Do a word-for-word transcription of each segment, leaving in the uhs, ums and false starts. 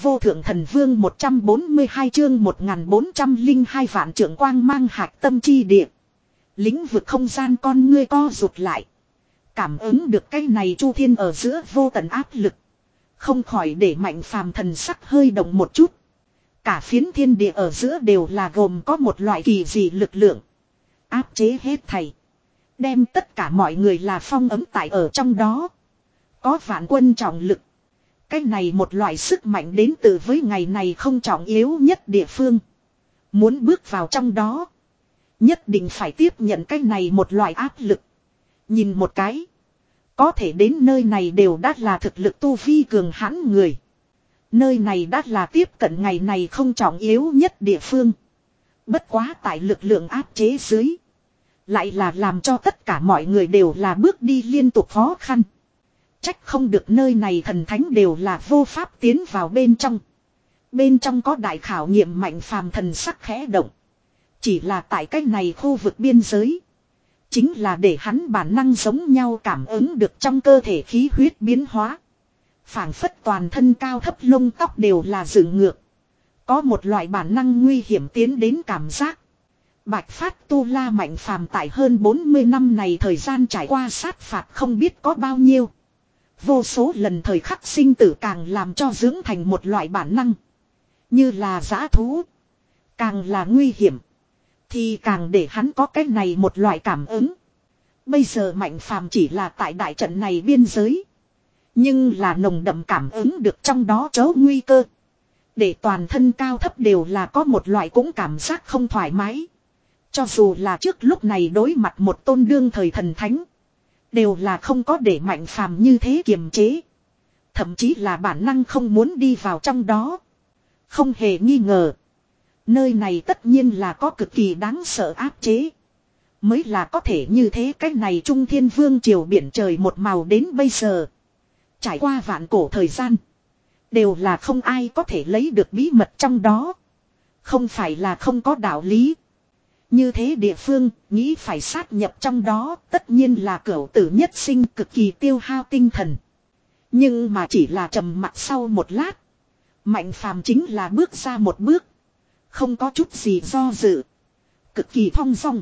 vô thượng thần vương một trăm bốn mươi hai chương một nghìn bốn trăm lẻ hai vạn trượng quang mang hạc tâm chi địa. Lĩnh vực không gian con ngươi co rụt lại. Cảm ứng được cái này chu thiên ở giữa vô tận áp lực. Không khỏi để Mạnh Phàm thần sắc hơi động một chút. Cả phiến thiên địa ở giữa đều là gồm có một loại kỳ dị lực lượng. Áp chế hết thảy. Đem tất cả mọi người là phong ấm tại ở trong đó. Có vạn quân trọng lực. Cái này một loại sức mạnh đến từ với ngày này không trọng yếu nhất địa phương. Muốn bước vào trong đó. Nhất định phải tiếp nhận cái này một loại áp lực. Nhìn một cái. Có thể đến nơi này đều đã là thực lực tu vi cường hãn người. Nơi này đã là tiếp cận ngày này không trọng yếu nhất địa phương. Bất quá tại lực lượng áp chế dưới. Lại là làm cho tất cả mọi người đều là bước đi liên tục khó khăn. Trách không được nơi này thần thánh đều là vô pháp tiến vào bên trong. Bên trong có đại khảo nghiệm Mạnh Phàm thần sắc khẽ động. Chỉ là tại cái này khu vực biên giới. Chính là để hắn bản năng giống nhau cảm ứng được trong cơ thể khí huyết biến hóa. Phảng phất toàn thân cao thấp lông tóc đều là dựng ngược. Có một loại bản năng nguy hiểm tiến đến cảm giác. Bạch Phát Tu La Mạnh Phàm tại hơn bốn mươi năm này thời gian trải qua sát phạt không biết có bao nhiêu. Vô số lần thời khắc sinh tử càng làm cho dưỡng thành một loại bản năng. Như là dã thú. Càng là nguy hiểm. Thì càng để hắn có cái này một loại cảm ứng. Bây giờ Mạnh Phàm chỉ là tại đại trận này biên giới. Nhưng là nồng đậm cảm ứng được trong đó chớ nguy cơ. Để toàn thân cao thấp đều là có một loại cũng cảm giác không thoải mái. Cho dù là trước lúc này đối mặt một tôn đương thời thần thánh. Đều là không có để Mạnh Phàm như thế kiềm chế. Thậm chí là bản năng không muốn đi vào trong đó. Không hề nghi ngờ. Nơi này tất nhiên là có cực kỳ đáng sợ áp chế. Mới là có thể như thế cái này Trung Thiên Vương triều biển trời một màu đến bây giờ. Trải qua vạn cổ thời gian. Đều là không ai có thể lấy được bí mật trong đó. Không phải là không có đạo lý. Như thế địa phương, nghĩ phải sát nhập trong đó, tất nhiên là cửu tử nhất sinh cực kỳ tiêu hao tinh thần. Nhưng mà chỉ là trầm mặc sau một lát. Mạnh Phàm chính là bước ra một bước. Không có chút gì do dự. Cực kỳ thong dong.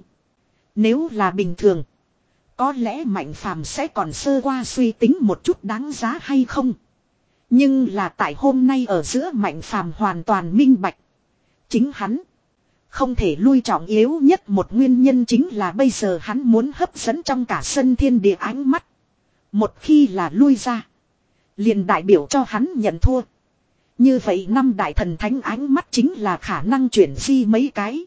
Nếu là bình thường. Có lẽ Mạnh Phàm sẽ còn sơ qua suy tính một chút đáng giá hay không. Nhưng là tại hôm nay ở giữa Mạnh Phàm hoàn toàn minh bạch. Chính hắn. Không thể lui trọng yếu nhất một nguyên nhân chính là bây giờ hắn muốn hấp dẫn trong cả sân thiên địa ánh mắt. Một khi là lui ra. Liền đại biểu cho hắn nhận thua. Như vậy năm đại thần thánh ánh mắt chính là khả năng chuyển di mấy cái.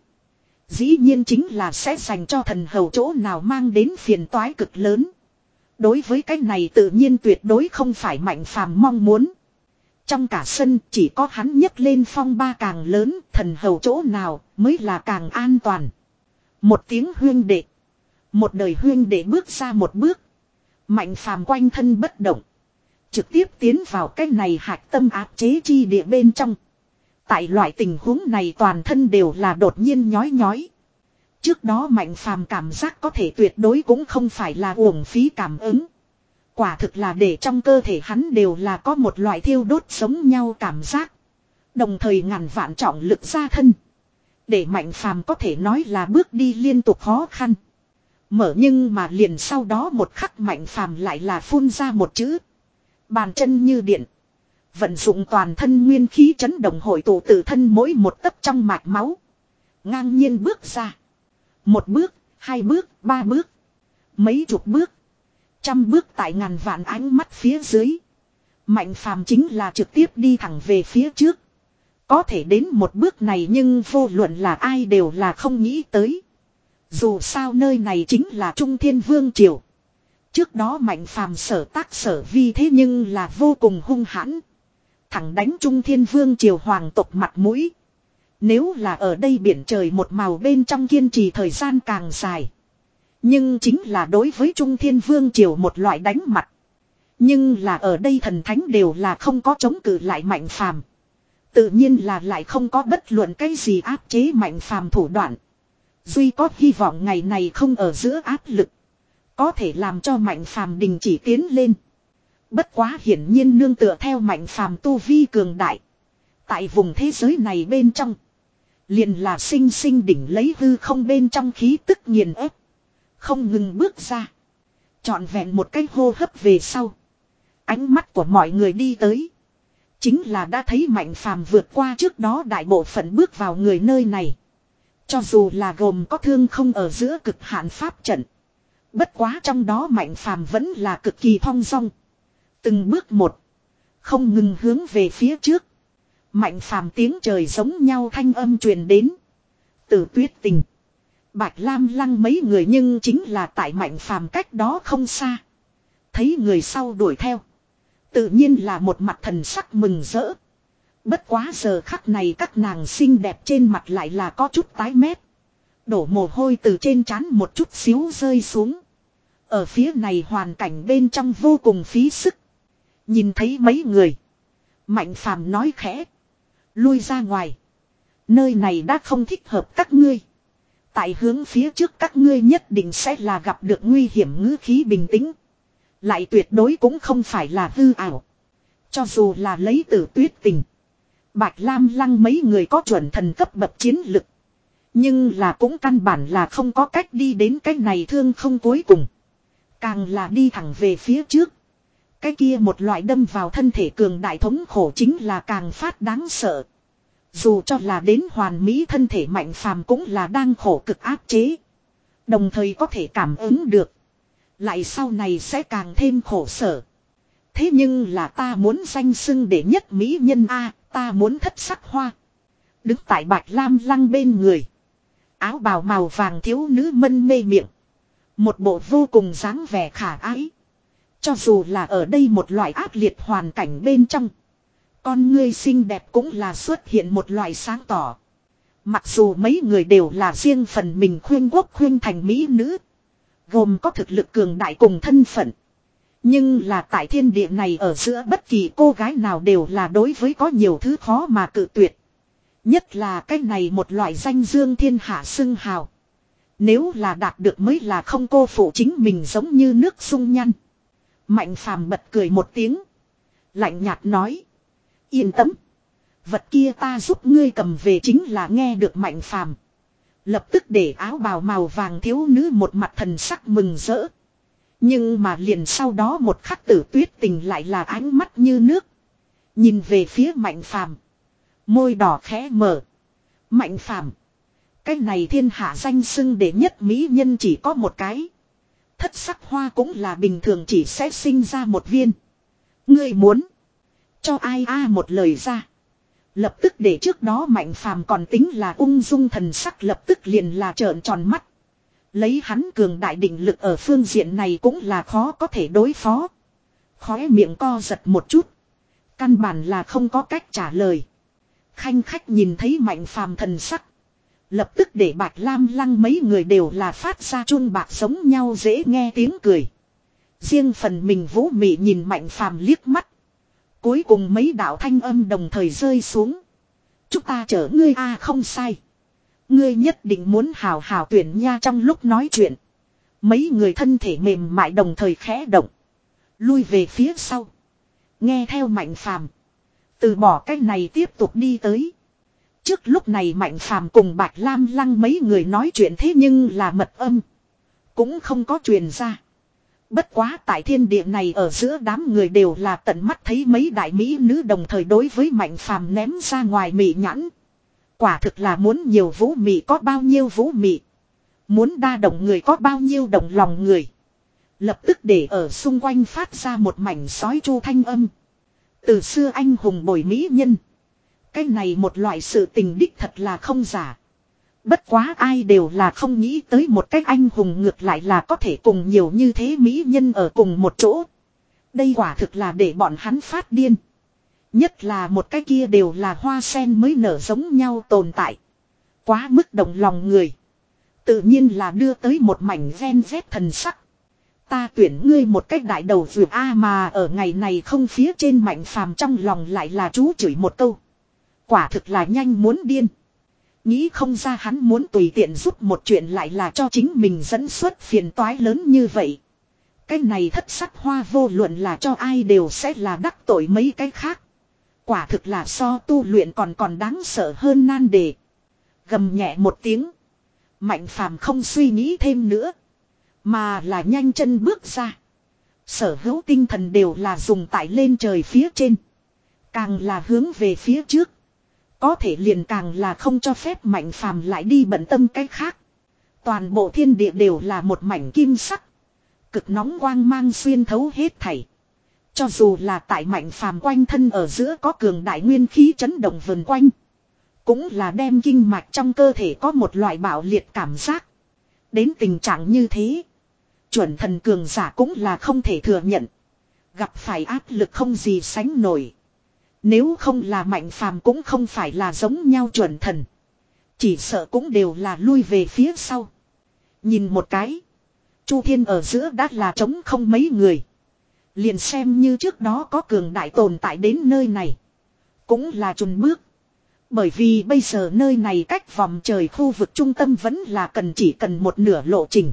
Dĩ nhiên chính là sẽ dành cho thần hầu chỗ nào mang đến phiền toái cực lớn. Đối với cái này tự nhiên tuyệt đối không phải Mạnh Phàm mong muốn. Trong cả sân chỉ có hắn nhấc lên phong ba càng lớn, thần hầu chỗ nào mới là càng an toàn. Một tiếng huyên đệ. Một đời huyên đệ bước ra một bước. Mạnh Phàm quanh thân bất động. Trực tiếp tiến vào cái này hạch tâm áp chế chi địa bên trong. Tại loại tình huống này toàn thân đều là đột nhiên nhói nhói. Trước đó Mạnh Phàm cảm giác có thể tuyệt đối cũng không phải là uổng phí cảm ứng. Quả thực là để trong cơ thể hắn đều là có một loại thiêu đốt giống nhau cảm giác. Đồng thời ngàn vạn trọng lực ra thân. Để Mạnh Phàm có thể nói là bước đi liên tục khó khăn. Mở nhưng mà liền sau đó một khắc Mạnh Phàm lại là phun ra một chữ. Bàn chân như điện. Vận dụng toàn thân nguyên khí chấn động hội tụ tự thân mỗi một tấc trong mạch máu. Ngang nhiên bước ra. Một bước, hai bước, ba bước. Mấy chục bước. Trăm bước tại ngàn vạn ánh mắt phía dưới. Mạnh Phàm chính là trực tiếp đi thẳng về phía trước. Có thể đến một bước này nhưng vô luận là ai đều là không nghĩ tới. Dù sao nơi này chính là Trung Thiên Vương triều. Trước đó Mạnh Phàm sở tác sở vi thế nhưng là vô cùng hung hãn. Thẳng đánh Trung Thiên Vương triều hoàng tộc mặt mũi. Nếu là ở đây biển trời một màu bên trong kiên trì thời gian càng dài. Nhưng chính là đối với Trung Thiên Vương triều một loại đánh mặt. Nhưng là ở đây thần thánh đều là không có chống cự lại Mạnh Phàm. Tự nhiên là lại không có bất luận cái gì áp chế Mạnh Phàm thủ đoạn. Duy có hy vọng ngày này không ở giữa áp lực. Có thể làm cho Mạnh Phàm đình chỉ tiến lên. Bất quá hiển nhiên nương tựa theo Mạnh Phàm tu vi cường đại. Tại vùng thế giới này bên trong. Liền là sinh sinh đỉnh lấy hư không bên trong khí tức nghiền ép. Không ngừng bước ra. Trọn vẹn một cái hô hấp về sau. Ánh mắt của mọi người đi tới. Chính là đã thấy Mạnh Phàm vượt qua trước đó đại bộ phận bước vào người nơi này. Cho dù là gồm có thương không ở giữa cực hạn pháp trận. Bất quá trong đó Mạnh Phàm vẫn là cực kỳ thong dong. Từng bước một. Không ngừng hướng về phía trước. Mạnh Phàm tiếng trời giống nhau thanh âm truyền đến. Từ Tuyết Tình. Bạch Lam Lăng mấy người nhưng chính là tại Mạnh Phàm cách đó không xa. Thấy người sau đuổi theo. Tự nhiên là một mặt thần sắc mừng rỡ. Bất quá giờ khắc này các nàng xinh đẹp trên mặt lại là có chút tái mét. Đổ mồ hôi từ trên trán một chút xíu rơi xuống. Ở phía này hoàn cảnh bên trong vô cùng phí sức. Nhìn thấy mấy người. Mạnh Phàm nói khẽ. Lui ra ngoài. Nơi này đã không thích hợp các ngươi. Tại hướng phía trước các ngươi nhất định sẽ là gặp được nguy hiểm, ngữ khí bình tĩnh. Lại tuyệt đối cũng không phải là hư ảo. Cho dù là lấy Tử Tuyết Tình. Bạch Lam Lăng mấy người có chuẩn thần cấp bậc chiến lực. Nhưng là cũng căn bản là không có cách đi đến cái này thương không cuối cùng. Càng là đi thẳng về phía trước. Cái kia một loại đâm vào thân thể cường đại thống khổ chính là càng phát đáng sợ. Dù cho là đến hoàn mỹ thân thể Mạnh Phàm cũng là đang khổ cực áp chế. Đồng thời có thể cảm ứng được. Lại sau này sẽ càng thêm khổ sở. Thế nhưng là ta muốn danh xưng để nhất mỹ nhân A, ta muốn thất sắc hoa. Đứng tại Bạch Lam Lăng bên người. Áo bào màu vàng thiếu nữ mân mê miệng. Một bộ vô cùng dáng vẻ khả ái. Cho dù là ở đây một loại ác liệt hoàn cảnh bên trong. Con ngươi xinh đẹp cũng là xuất hiện một loại sáng tỏ. Mặc dù mấy người đều là riêng phần mình khuyên quốc khuyên thành mỹ nữ. Gồm có thực lực cường đại cùng thân phận. Nhưng là tại thiên địa này ở giữa bất kỳ cô gái nào đều là đối với có nhiều thứ khó mà cự tuyệt. Nhất là cái này một loại danh dương thiên hạ xưng hào. Nếu là đạt được mới là không cô phụ chính mình giống như nước sung nhăn. Mạnh Phàm bật cười một tiếng. Lạnh nhạt nói. Yên tâm. Vật kia ta giúp ngươi cầm về chính là nghe được Mạnh Phàm. Lập tức để áo bào màu vàng thiếu nữ một mặt thần sắc mừng rỡ. Nhưng mà liền sau đó một khắc Tử Tuyết Tình lại là ánh mắt như nước. Nhìn về phía Mạnh Phàm. Môi đỏ khẽ mở. Mạnh Phàm. Cái này thiên hạ danh xưng để nhất mỹ nhân chỉ có một cái. Thất sắc hoa cũng là bình thường chỉ sẽ sinh ra một viên. Ngươi muốn. Cho ai a một lời ra. Lập tức để trước đó Mạnh Phàm còn tính là ung dung thần sắc lập tức liền là trợn tròn mắt. Lấy hắn cường đại định lực ở phương diện này cũng là khó có thể đối phó. Khóe miệng co giật một chút. Căn bản là không có cách trả lời. Khanh khách nhìn thấy Mạnh Phàm thần sắc. Lập tức để Bạch Lam Lăng mấy người đều là phát ra chun bạc giống nhau dễ nghe tiếng cười. Riêng phần mình Vũ Mị nhìn Mạnh Phàm liếc mắt. Cuối cùng mấy đạo thanh âm đồng thời rơi xuống. Chúng ta chở ngươi a không sai. Ngươi nhất định muốn hào hào tuyển nha trong lúc nói chuyện. Mấy người thân thể mềm mại đồng thời khẽ động. Lui về phía sau. Nghe theo Mạnh Phàm. Từ bỏ cái này tiếp tục đi tới. Trước lúc này Mạnh Phàm cùng Bạch Lam Lăng mấy người nói chuyện thế nhưng là mật âm. Cũng không có truyền ra. Bất quá tại thiên địa này ở giữa đám người đều là tận mắt thấy mấy đại mỹ nữ đồng thời đối với Mạnh Phàm ném ra ngoài mị nhãn. Quả thực là muốn nhiều vũ mị có bao nhiêu vũ mị. Muốn đa động người có bao nhiêu động lòng người. Lập tức để ở xung quanh phát ra một mảnh sói chu thanh âm. Từ xưa anh hùng bồi mỹ nhân. Cái này một loại sự tình đích thật là không giả. Bất quá ai đều là không nghĩ tới một cách anh hùng ngược lại là có thể cùng nhiều như thế mỹ nhân ở cùng một chỗ. Đây quả thực là để bọn hắn phát điên. Nhất là một cái kia đều là hoa sen mới nở giống nhau tồn tại. Quá mức động lòng người. Tự nhiên là đưa tới một mảnh ven vét thần sắc. Ta tuyển ngươi một cách đại đầu vượt A mà ở ngày này không phía trên Mạnh Phàm trong lòng lại là chú chửi một câu. Quả thực là nhanh muốn điên. Nghĩ không ra hắn muốn tùy tiện giúp một chuyện lại là cho chính mình dẫn xuất phiền toái lớn như vậy. Cái này thất sắc hoa vô luận là cho ai đều sẽ là đắc tội mấy cái khác. Quả thực là so tu luyện còn còn đáng sợ hơn nan đề. Gầm nhẹ một tiếng. Mạnh phàm không suy nghĩ thêm nữa. Mà là nhanh chân bước ra. Sở hữu tinh thần đều là dùng tại lên trời phía trên. Càng là hướng về phía trước. Có thể liền càng là không cho phép mạnh phàm lại đi bận tâm cái khác. Toàn bộ thiên địa đều là một mảnh kim sắc. Cực nóng quang mang xuyên thấu hết thảy. Cho dù là tại mạnh phàm quanh thân ở giữa có cường đại nguyên khí chấn động vần quanh. Cũng là đem kinh mạch trong cơ thể có một loại bạo liệt cảm giác. Đến tình trạng như thế. Chuẩn thần cường giả cũng là không thể thừa nhận. Gặp phải áp lực không gì sánh nổi. Nếu không là mạnh phàm cũng không phải là giống nhau chuẩn thần. Chỉ sợ cũng đều là lui về phía sau. Nhìn một cái. Chu thiên ở giữa đã là trống không mấy người. Liền xem như trước đó có cường đại tồn tại đến nơi này. Cũng là chùn bước. Bởi vì bây giờ nơi này cách vòng trời khu vực trung tâm vẫn là cần chỉ cần một nửa lộ trình.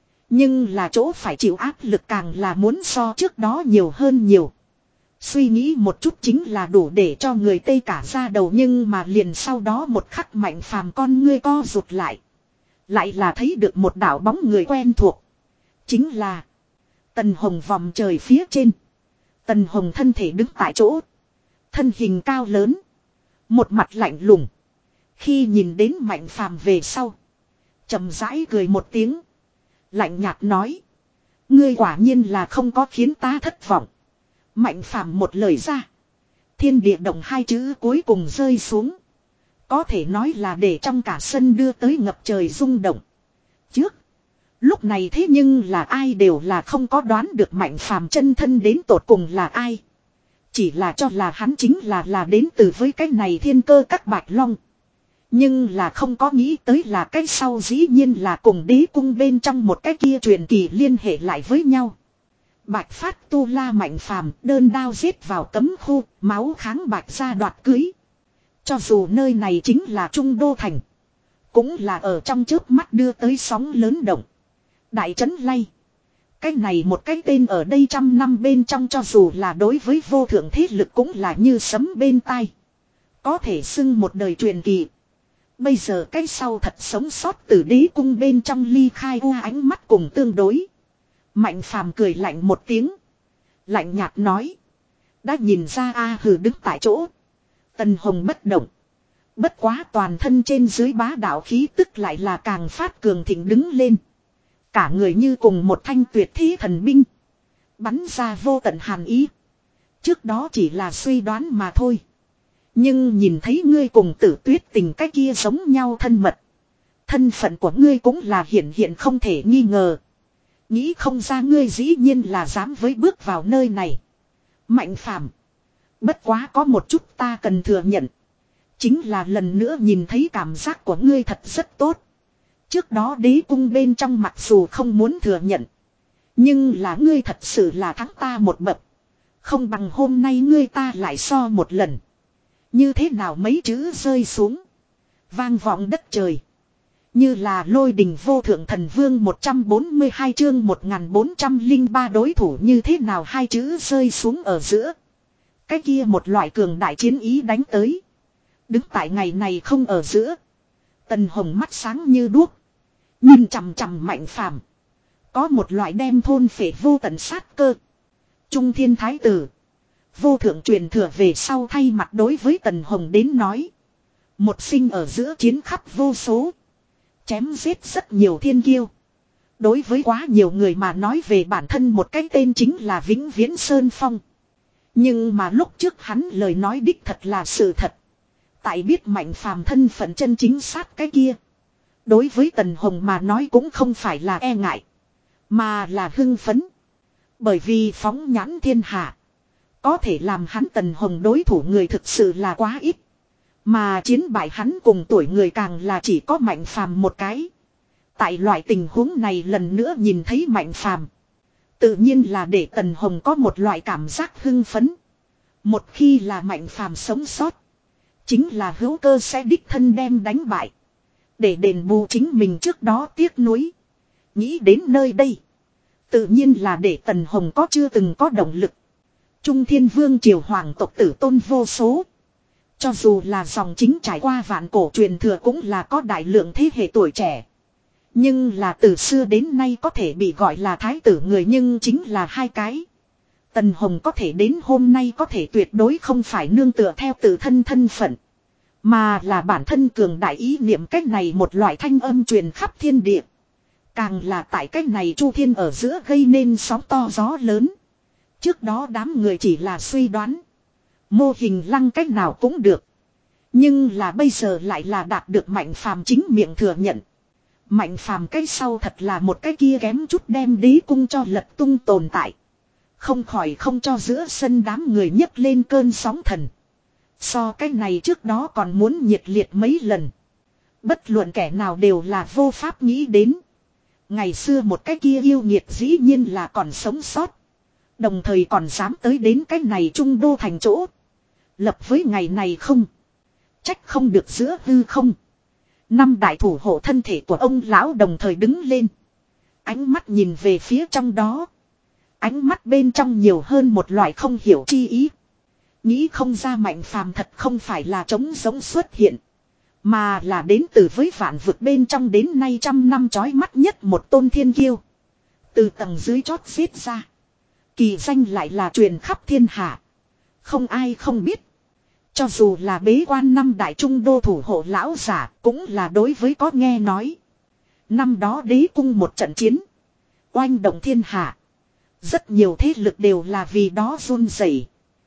Nhưng là chỗ phải chịu áp lực càng là muốn so trước đó nhiều hơn nhiều. Suy nghĩ một chút chính là đủ để cho người tê cả ra đầu, nhưng mà liền sau đó một khắc mạnh phàm con ngươi co rụt lại. Lại là thấy được một đảo bóng người quen thuộc. Chính là Tần Hồng vòng trời phía trên. Tần Hồng thân thể đứng tại chỗ. Thân hình cao lớn. Một mặt lạnh lùng. Khi nhìn đến mạnh phàm về sau. Chậm rãi cười một tiếng. Lạnh nhạt nói. Ngươi quả nhiên là không có khiến ta thất vọng. Mạnh phàm một lời ra. Thiên địa động hai chữ cuối cùng rơi xuống. Có thể nói là để trong cả sân đưa tới ngập trời rung động. Trước. Lúc này thế nhưng là ai đều là không có đoán được mạnh phàm chân thân đến tột cùng là ai. Chỉ là cho là hắn chính là là đến từ với cái này thiên cơ các bạch long. Nhưng là không có nghĩ tới là cái sau dĩ nhiên là cùng đế cung bên trong một cái kia truyền kỳ liên hệ lại với nhau. Bạch phát tu la mạnh phàm đơn đao giết vào cấm khu, máu kháng bạch ra đoạt cưới. Cho dù nơi này chính là Trung Đô Thành. Cũng là ở trong chớp mắt đưa tới sóng lớn động. Đại trấn lay. Cái này một cái tên ở đây trăm năm bên trong cho dù là đối với vô thượng thế lực cũng là như sấm bên tai. Có thể xưng một đời truyền kỳ. Bây giờ cái sau thật sống sót từ đế cung bên trong ly khai u ánh mắt cùng tương đối. Mạnh phàm cười lạnh một tiếng. Lạnh nhạt nói. Đã nhìn ra a hừ đứng tại chỗ. Tần Hồng bất động. Bất quá toàn thân trên dưới bá đạo khí tức lại là càng phát cường thịnh đứng lên. Cả người như cùng một thanh tuyệt thế thần binh. Bắn ra vô tận hàn ý. Trước đó chỉ là suy đoán mà thôi. Nhưng nhìn thấy ngươi cùng Tử Tuyết Tình cái kia giống nhau thân mật. Thân phận của ngươi cũng là hiển hiện không thể nghi ngờ. Nghĩ không ra ngươi dĩ nhiên là dám với bước vào nơi này. Mạnh phàm. Bất quá có một chút ta cần thừa nhận. Chính là lần nữa nhìn thấy cảm giác của ngươi thật rất tốt. Trước đó đế cung bên trong mặc dù không muốn thừa nhận. Nhưng là ngươi thật sự là thắng ta một bậc. Không bằng hôm nay ngươi ta lại so một lần. Như thế nào mấy chữ rơi xuống. Vang vọng đất trời. Như là lôi đình vô thượng thần vương một trăm bốn mươi hai chương một nghìn bốn trăm lẻ ba đối thủ như thế nào hai chữ rơi xuống ở giữa. Cái kia một loại cường đại chiến ý đánh tới. Đứng tại ngày này không ở giữa. Tần Hồng mắt sáng như đuốc. Nhìn chằm chằm mạnh phàm. Có một loại đem thôn phệ vô tận sát cơ. Trung thiên thái tử. Vô thượng truyền thừa về sau thay mặt đối với Tần Hồng đến nói. Một sinh ở giữa chiến khắp vô số. Chém giết rất nhiều thiên kiêu. Đối với quá nhiều người mà nói về bản thân một cái tên chính là Vĩnh Viễn Sơn Phong. Nhưng mà lúc trước hắn lời nói đích thật là sự thật. Tại biết mạnh phàm thân phận chân chính sát cái kia. Đối với Tần Hồng mà nói cũng không phải là e ngại. Mà là hưng phấn. Bởi vì phóng nhãn thiên hạ. Có thể làm hắn Tần Hồng đối thủ người thực sự là quá ít. Mà chiến bại hắn cùng tuổi người càng là chỉ có mạnh phàm một cái. Tại loại tình huống này lần nữa nhìn thấy mạnh phàm. Tự nhiên là để Tần Hồng có một loại cảm giác hưng phấn. Một khi là mạnh phàm sống sót. Chính là hữu cơ sẽ đích thân đem đánh bại. Để đền bù chính mình trước đó tiếc nuối. Nghĩ đến nơi đây. Tự nhiên là để Tần Hồng có chưa từng có động lực. Trung Thiên Vương triều hoàng tộc tử tôn vô số. Cho dù là dòng chính trải qua vạn cổ truyền thừa cũng là có đại lượng thế hệ tuổi trẻ. Nhưng là từ xưa đến nay có thể bị gọi là thái tử người nhưng chính là hai cái. Tần Hồng có thể đến hôm nay có thể tuyệt đối không phải nương tựa theo tự thân thân phận. Mà là bản thân cường đại ý niệm cách này một loại thanh âm truyền khắp thiên địa. Càng là tại cách này Chu Thiên ở giữa gây nên sóng to gió lớn. Trước đó đám người chỉ là suy đoán. Mô hình lăng cách nào cũng được. Nhưng là bây giờ lại là đạt được Mạnh Phàm chính miệng thừa nhận. Mạnh Phàm cái sau thật là một cái kia kém chút đem đế cung cho lật tung tồn tại. Không khỏi không cho giữa sân đám người nhấc lên cơn sóng thần. So cái này trước đó còn muốn nhiệt liệt mấy lần. Bất luận kẻ nào đều là vô pháp nghĩ đến. Ngày xưa một cái kia yêu nghiệt dĩ nhiên là còn sống sót. Đồng thời còn dám tới đến cái này trung đô thành chỗ. Lập với ngày này không. Trách không được giữa hư không. Năm đại thủ hộ thân thể của ông lão đồng thời đứng lên. Ánh mắt nhìn về phía trong đó. Ánh mắt bên trong nhiều hơn một loại không hiểu chi ý. Nghĩ không ra Mạnh Phàm thật không phải là trống giống xuất hiện. Mà là đến từ với vạn vực bên trong đến nay trăm năm chói mắt nhất một tôn thiên kiêu. Từ tầng dưới chót xếp ra. Kỳ danh lại là truyền khắp thiên hạ. Không ai không biết. Cho dù là bế quan năm đại trung đô thủ hộ lão giả cũng là đối với có nghe nói. Năm đó đế cung một trận chiến. Oanh động thiên hạ. Rất nhiều thế lực đều là vì đó run rẩy.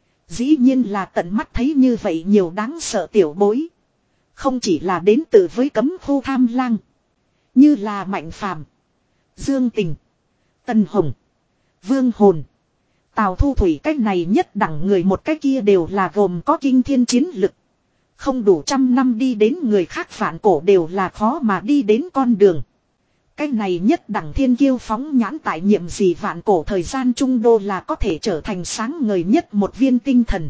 Dĩ nhiên là tận mắt thấy như vậy nhiều đáng sợ tiểu bối. Không chỉ là đến từ với cấm khu tham lang. Như là Mạnh Phàm, Dương Tình, Tần Hồng, Vương Hồn, Tào Thu Thủy cách này nhất đẳng người một cái kia đều là gồm có kinh thiên chiến lực. Không đủ trăm năm đi đến người khác phản cổ đều là khó mà đi đến con đường. Cái này nhất đẳng thiên kiêu phóng nhãn tại nhiệm gì vạn cổ thời gian trung đô là có thể trở thành sáng ngời nhất một viên tinh thần.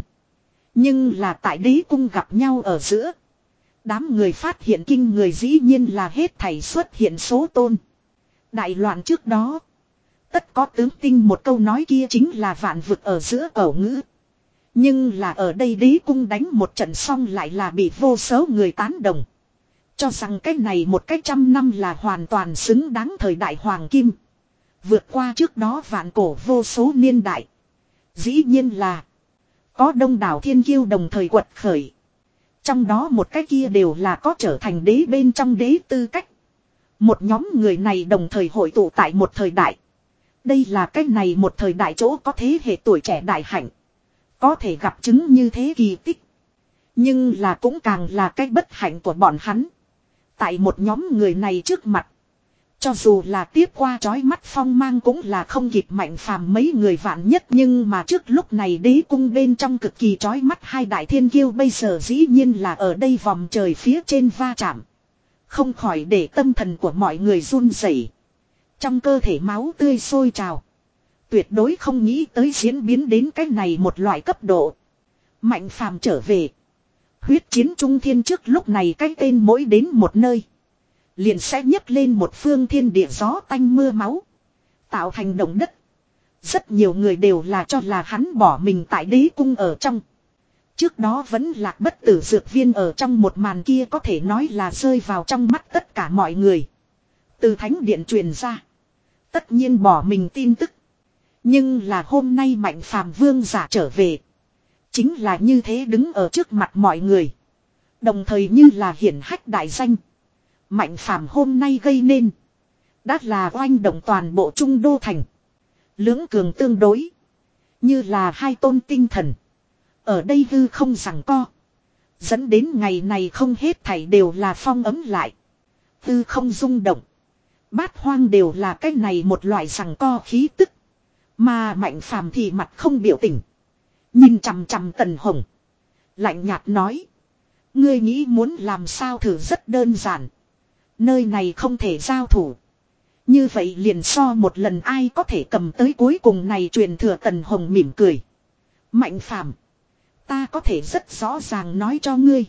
Nhưng là tại đế cung gặp nhau ở giữa. Đám người phát hiện kinh người dĩ nhiên là hết thảy xuất hiện số tôn. Đại loạn trước đó. Tất có tướng tinh một câu nói kia chính là vạn vực ở giữa ẩu ngữ. Nhưng là ở đây đế cung đánh một trận xong lại là bị vô số người tán đồng. Cho rằng cái này một cái trăm năm là hoàn toàn xứng đáng thời đại hoàng kim. Vượt qua trước đó vạn cổ vô số niên đại. Dĩ nhiên là có đông đảo thiên kiêu đồng thời quật khởi. Trong đó một cái kia đều là có trở thành đế bên trong đế tư cách. Một nhóm người này đồng thời hội tụ tại một thời đại. Đây là cái này một thời đại chỗ có thế hệ tuổi trẻ đại hạnh. Có thể gặp chứng như thế kỳ tích. Nhưng là cũng càng là cái bất hạnh của bọn hắn. Tại một nhóm người này trước mặt. Cho dù là tiếp qua chói mắt phong mang cũng là không kịp Mạnh Phàm mấy người vạn nhất. Nhưng mà trước lúc này đế cung bên trong cực kỳ chói mắt hai đại thiên kiêu bây giờ dĩ nhiên là ở đây vòng trời phía trên va chạm. Không khỏi để tâm thần của mọi người run rẩy. Trong cơ thể máu tươi sôi trào. Tuyệt đối không nghĩ tới diễn biến đến cái này một loại cấp độ. Mạnh Phàm trở về. Huyết chiến trung thiên trước lúc này cái tên mỗi đến một nơi. Liền sẽ nhấc lên một phương thiên địa gió tanh mưa máu. Tạo thành động đất. Rất nhiều người đều là cho là hắn bỏ mình tại đế cung ở trong. Trước đó vẫn lạc bất tử dược viên ở trong một màn kia có thể nói là rơi vào trong mắt tất cả mọi người. Từ thánh điện truyền ra. Tất nhiên bỏ mình tin tức. Nhưng là hôm nay Mạnh Phàm vương giả trở về. Chính là như thế đứng ở trước mặt mọi người. Đồng thời như là hiển hách đại danh. Mạnh Phàm hôm nay gây nên. Đã là oanh động toàn bộ trung đô thành. Lưỡng cường tương đối. Như là hai tôn tinh thần. Ở đây hư không giằng co. Dẫn đến ngày này không hết thảy đều là phong ấm lại. Hư không rung động. Bát hoang đều là cái này một loại giằng co khí tức. Mà Mạnh Phàm thì mặt không biểu tình. Nhìn chằm chằm Tần Hồng. Lạnh nhạt nói. Ngươi nghĩ muốn làm sao thử rất đơn giản. Nơi này không thể giao thủ. Như vậy liền so một lần ai có thể cầm tới cuối cùng này truyền thừa. Tần Hồng mỉm cười. Mạnh Phàm, ta có thể rất rõ ràng nói cho ngươi.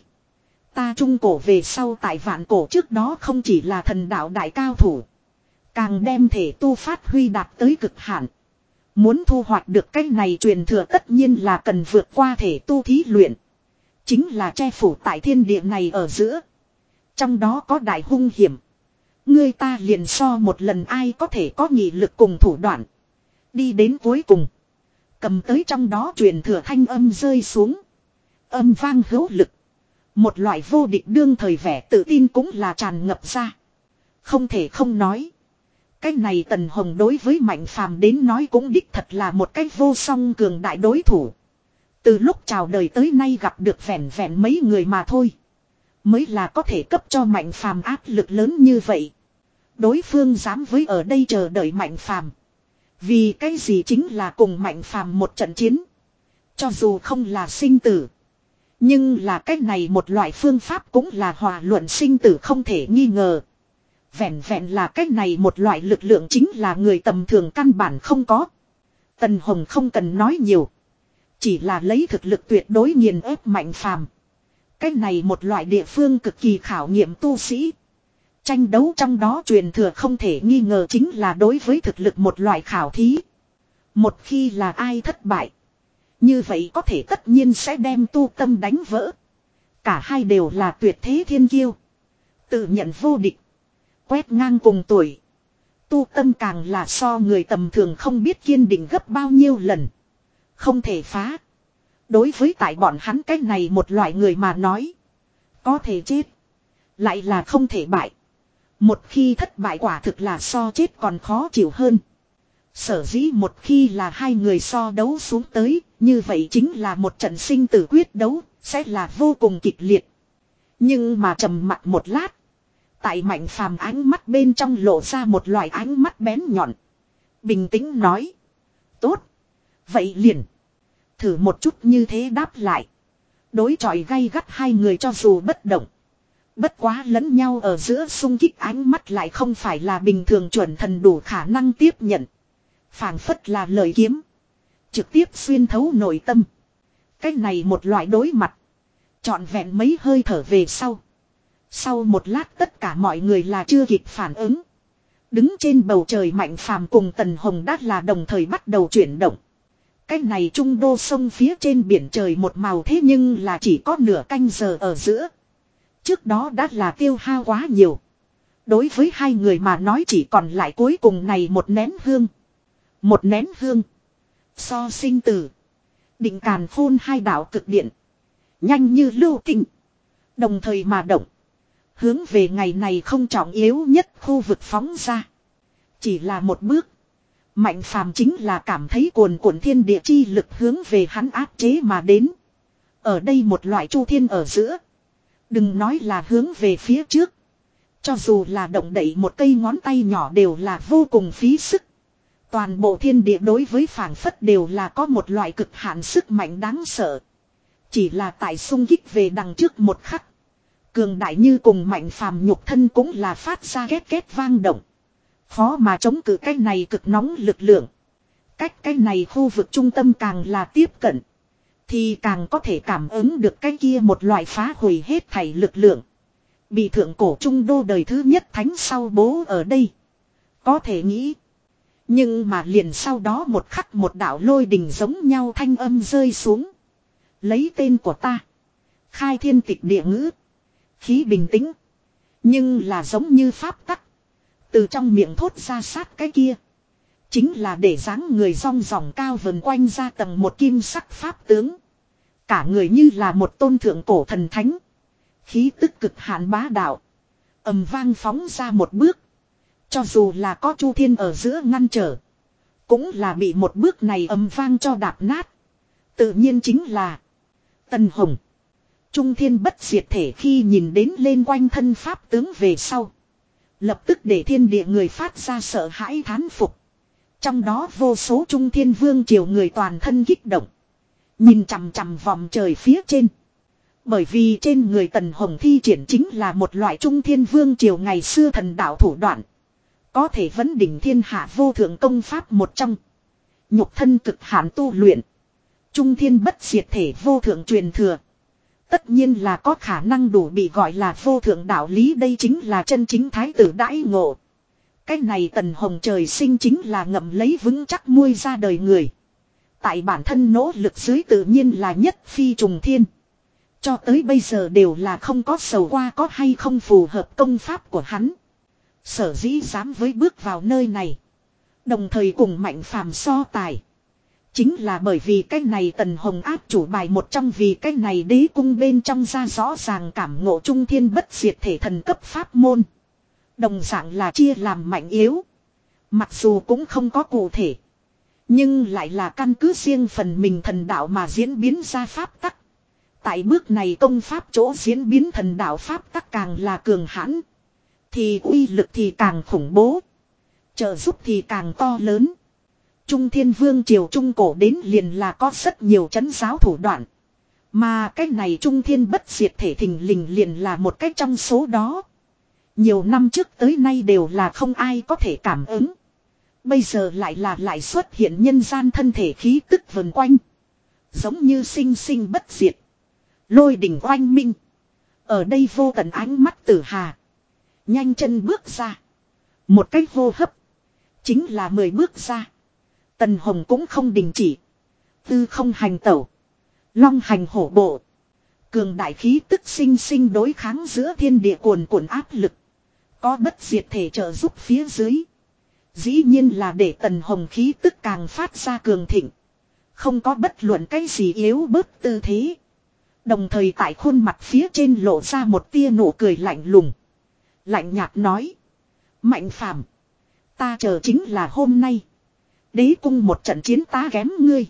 Ta trung cổ về sau tại vạn cổ trước đó không chỉ là thần đạo đại cao thủ. Càng đem thể tu phát huy đạt tới cực hạn. Muốn thu hoạch được cái này truyền thừa tất nhiên là cần vượt qua thể tu thí luyện. Chính là che phủ tại thiên địa này ở giữa. Trong đó có đại hung hiểm. Người ta liền so một lần ai có thể có nghị lực cùng thủ đoạn. Đi đến cuối cùng. Cầm tới trong đó truyền thừa thanh âm rơi xuống. Âm vang hữu lực. Một loại vô địch đương thời vẻ tự tin cũng là tràn ngập ra. Không thể không nói. Cái này Tần Hồng đối với Mạnh Phàm đến nói cũng đích thật là một cái vô song cường đại đối thủ. Từ lúc chào đời tới nay gặp được vẹn vẹn mấy người mà thôi. Mới là có thể cấp cho Mạnh Phàm áp lực lớn như vậy. Đối phương dám với ở đây chờ đợi Mạnh Phàm. Vì cái gì chính là cùng Mạnh Phàm một trận chiến. Cho dù không là sinh tử. Nhưng là cách này một loại phương pháp cũng là hòa luận sinh tử không thể nghi ngờ. Vẹn vẹn là cách này một loại lực lượng chính là người tầm thường căn bản không có. Tần Hồng không cần nói nhiều. Chỉ là lấy thực lực tuyệt đối nghiền ép Mạnh Phàm. Cách này một loại địa phương cực kỳ khảo nghiệm tu sĩ. Tranh đấu trong đó truyền thừa không thể nghi ngờ chính là đối với thực lực một loại khảo thí. Một khi là ai thất bại. Như vậy có thể tất nhiên sẽ đem tu tâm đánh vỡ. Cả hai đều là tuyệt thế thiên kiêu. Tự nhận vô địch. Quét ngang cùng tuổi. Tu tâm càng là so người tầm thường không biết kiên định gấp bao nhiêu lần. Không thể phá. Đối với tại bọn hắn cái này một loại người mà nói. Có thể chết. Lại là không thể bại. Một khi thất bại quả thực là so chết còn khó chịu hơn. Sở dĩ một khi là hai người so đấu xuống tới. Như vậy chính là một trận sinh tử quyết đấu. Sẽ là vô cùng kịch liệt. Nhưng mà trầm mặc một lát. Tại Mạnh Phàm ánh mắt bên trong lộ ra một loại ánh mắt bén nhọn. Bình tĩnh nói. Tốt. Vậy liền. Thử một chút như thế đáp lại. Đối chọi gay gắt hai người cho dù bất động. Bất quá lẫn nhau ở giữa xung kích ánh mắt lại không phải là bình thường chuẩn thần đủ khả năng tiếp nhận. Phảng phất là lời kiếm. Trực tiếp xuyên thấu nội tâm. Cái này một loại đối mặt. Trọn vẹn mấy hơi thở về sau. Sau một lát tất cả mọi người là chưa kịp phản ứng. Đứng trên bầu trời Mạnh Phàm cùng Tần Hồng đã là đồng thời bắt đầu chuyển động. Cái này trung đô sông phía trên biển trời một màu thế nhưng là chỉ có nửa canh giờ ở giữa. Trước đó đã là tiêu hao quá nhiều. Đối với hai người mà nói chỉ còn lại cuối cùng này một nén hương. Một nén hương. So sinh tử. Định càn khôn hai đạo cực điện. Nhanh như lưu tinh. Đồng thời mà động. Hướng về ngày này không trọng yếu nhất khu vực phóng ra. Chỉ là một bước. Mạnh Phàm chính là cảm thấy cuồn cuộn thiên địa chi lực hướng về hắn áp chế mà đến. Ở đây một loại chu thiên ở giữa. Đừng nói là hướng về phía trước. Cho dù là động đậy một cây ngón tay nhỏ đều là vô cùng phí sức. Toàn bộ thiên địa đối với phảng phất đều là có một loại cực hạn sức mạnh đáng sợ. Chỉ là tại xung kích về đằng trước một khắc. Cường đại như cùng Mạnh Phàm nhục thân cũng là phát ra két két vang động. Khó mà chống cự cái này cực nóng lực lượng. Cách cái này khu vực trung tâm càng là tiếp cận. Thì càng có thể cảm ứng được cái kia một loại phá hủy hết thảy lực lượng. Bị thượng cổ trung đô đời thứ nhất thánh sau bố ở đây. Có thể nghĩ. Nhưng mà liền sau đó một khắc một đạo lôi đình giống nhau thanh âm rơi xuống. Lấy tên của ta. Khai thiên tịch địa ngữ. Khí bình tĩnh. Nhưng là giống như pháp tắc. Từ trong miệng thốt ra sát cái kia. Chính là để dáng người rong ròng cao vần quanh ra tầng một kim sắc pháp tướng. Cả người như là một tôn thượng cổ thần thánh. Khí tức cực hạn bá đạo. Ầm vang phóng ra một bước. Cho dù là có Chu Thiên ở giữa ngăn trở. Cũng là bị một bước này ầm vang cho đạp nát. Tự nhiên chính là Tần Hồng. Trung Thiên bất diệt thể khi nhìn đến lên quanh thân pháp tướng về sau. Lập tức để thiên địa người phát ra sợ hãi thán phục. Trong đó vô số Trung Thiên vương triều người toàn thân kích động. Nhìn chằm chằm vòng trời phía trên. Bởi vì trên người Tần Hồng thi triển chính là một loại Trung Thiên vương triều ngày xưa thần đạo thủ đoạn. Có thể vấn đỉnh thiên hạ vô thượng công pháp một trong. Nhục thân cực hạn tu luyện. Trung Thiên bất diệt thể vô thượng truyền thừa. Tất nhiên là có khả năng đủ bị gọi là vô thượng đạo lý, đây chính là chân chính thái tử đãi ngộ. Cái này Tần Hồng trời sinh chính là ngậm lấy vững chắc muôi ra đời người. Tại bản thân nỗ lực dưới tự nhiên là nhất phi trùng thiên. Cho tới bây giờ đều là không có sầu qua có hay không phù hợp công pháp của hắn. Sở dĩ dám với bước vào nơi này. Đồng thời cùng Mạnh Phàm so tài. Chính là bởi vì cái này Tần Hồng áp chủ bài một trong, vì cái này đế cung bên trong ra rõ ràng cảm ngộ trung thiên bất diệt thể thần cấp pháp môn. Đồng dạng là chia làm mạnh yếu. Mặc dù cũng không có cụ thể. Nhưng lại là căn cứ riêng phần mình thần đạo mà diễn biến ra pháp tắc. Tại bước này công pháp chỗ diễn biến thần đạo pháp tắc càng là cường hãn. Thì uy lực thì càng khủng bố. Trợ giúp thì càng to lớn. Trung Thiên Vương triều trung cổ đến liền là có rất nhiều trấn giáo thủ đoạn. Mà cái này Trung Thiên bất diệt thể thình lình liền là một cách trong số đó. Nhiều năm trước tới nay đều là không ai có thể cảm ứng. Bây giờ lại là lại xuất hiện nhân gian thân thể khí tức vần quanh. Giống như sinh sinh bất diệt. Lôi đỉnh oanh minh. Ở đây vô tận ánh mắt tử hà. Nhanh chân bước ra. Một cách hô hấp. Chính là mười bước ra. Tần Hồng cũng không đình chỉ. Tư không hành tẩu. Long hành hổ bộ. Cường đại khí tức sinh sinh đối kháng giữa thiên địa cuồn cuộn áp lực. Có bất diệt thể trợ giúp phía dưới. Dĩ nhiên là để Tần Hồng khí tức càng phát ra cường thịnh. Không có bất luận cái gì yếu bớt tư thế. Đồng thời tại khuôn mặt phía trên lộ ra một tia nụ cười lạnh lùng. Lạnh nhạt nói. Mạnh Phàm, ta chờ chính là hôm nay. Đế cung một trận chiến tá kém ngươi.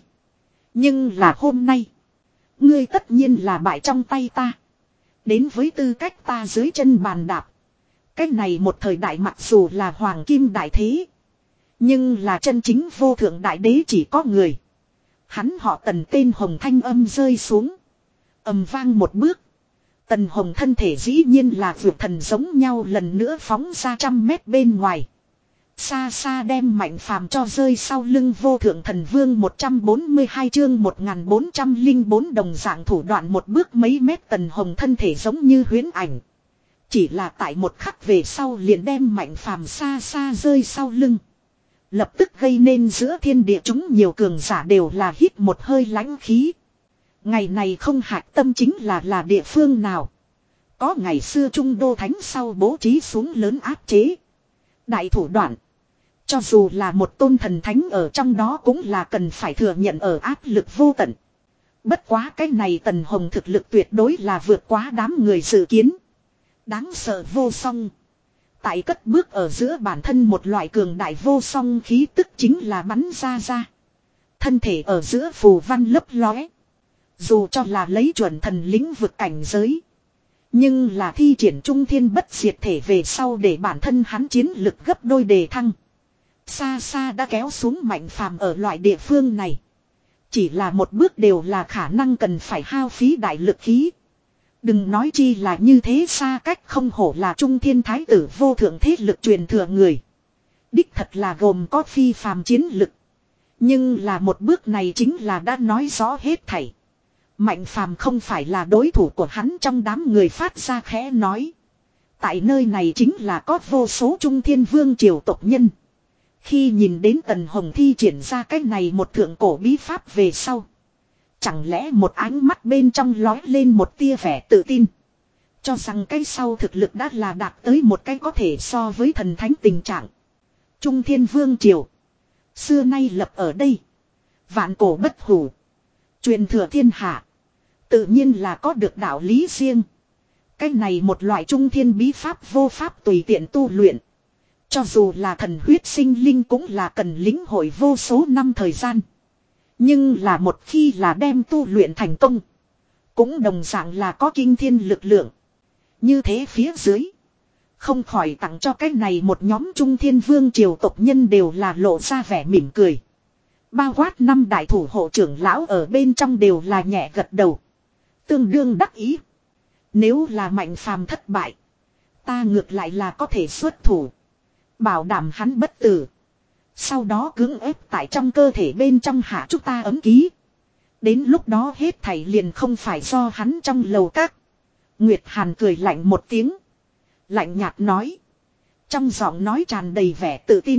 Nhưng là hôm nay. Ngươi tất nhiên là bại trong tay ta. Đến với tư cách ta dưới chân bàn đạp. Cái này một thời đại mặc dù là hoàng kim đại thế. Nhưng là chân chính vô thượng đại đế chỉ có người. Hắn họ Tần, tên Hồng, thanh âm rơi xuống. Ầm vang một bước. Tần Hồng thân thể dĩ nhiên là vượt thần giống nhau lần nữa phóng ra trăm mét bên ngoài. Xa xa đem Mạnh Phàm cho rơi sau lưng. Vô thượng thần vương một trăm bốn mươi hai chương một nghìn bốn trăm lẻ bốn đồng dạng thủ đoạn một bước mấy mét. Tần Hồng thân thể giống như huyễn ảnh. Chỉ là tại một khắc về sau liền đem Mạnh Phàm xa xa rơi sau lưng. Lập tức gây nên giữa thiên địa chúng nhiều cường giả đều là hít một hơi lãnh khí. Ngày này không hạc tâm chính là là địa phương nào. Có ngày xưa Trung Đô Thánh sau bố trí xuống lớn áp chế. Đại thủ đoạn. Cho dù là một tôn thần thánh ở trong đó cũng là cần phải thừa nhận ở áp lực vô tận. Bất quá cái này Tần Hồng thực lực tuyệt đối là vượt quá đám người dự kiến. Đáng sợ vô song. Tại cất bước ở giữa bản thân một loại cường đại vô song khí tức chính là bắn ra ra. Thân thể ở giữa phù văn lấp lóe. Dù cho là lấy chuẩn thần lĩnh vực cảnh giới. Nhưng là thi triển trung thiên bất diệt thể về sau để bản thân hắn chiến lực gấp đôi đề thăng. Xa xa đã kéo xuống Mạnh Phàm ở loại địa phương này. Chỉ là một bước đều là khả năng cần phải hao phí đại lực khí. Đừng nói chi là như thế, xa cách không hổ là trung thiên thái tử vô thượng thế lực truyền thừa người. Đích thật là gồm có phi phàm chiến lực. Nhưng là một bước này chính là đã nói rõ hết thảy. Mạnh Phàm không phải là đối thủ của hắn, trong đám người phát ra khẽ nói. Tại nơi này chính là có vô số trung thiên vương triều tộc nhân. Khi nhìn đến Tần Hồng thi triển ra cái này một thượng cổ bí pháp về sau. Chẳng lẽ một ánh mắt bên trong lói lên một tia vẻ tự tin. Cho rằng cái sau thực lực đã là đạt tới một cái có thể so với thần thánh tình trạng. Trung thiên vương triều. Xưa nay lập ở đây. Vạn cổ bất hủ. Truyền thừa thiên hạ. Tự nhiên là có được đạo lý riêng. Cái này một loại trung thiên bí pháp vô pháp tùy tiện tu luyện. Cho dù là thần huyết sinh linh cũng là cần lĩnh hội vô số năm thời gian. Nhưng là một khi là đem tu luyện thành công. Cũng đồng dạng là có kinh thiên lực lượng. Như thế phía dưới. Không khỏi tặng cho cái này một nhóm trung thiên vương triều tộc nhân đều là lộ ra vẻ mỉm cười. Bao quát năm đại thủ hộ trưởng lão ở bên trong đều là nhẹ gật đầu. Tương đương đắc ý. Nếu là Mạnh Phàm thất bại. Ta ngược lại là có thể xuất thủ. Bảo đảm hắn bất tử. Sau đó cưỡng ép tại trong cơ thể bên trong hạ chúng ta ấm ký. Đến lúc đó hết thảy liền không phải do hắn trong lầu các. Nguyệt Hàn cười lạnh một tiếng. Lạnh nhạt nói. Trong giọng nói tràn đầy vẻ tự tin.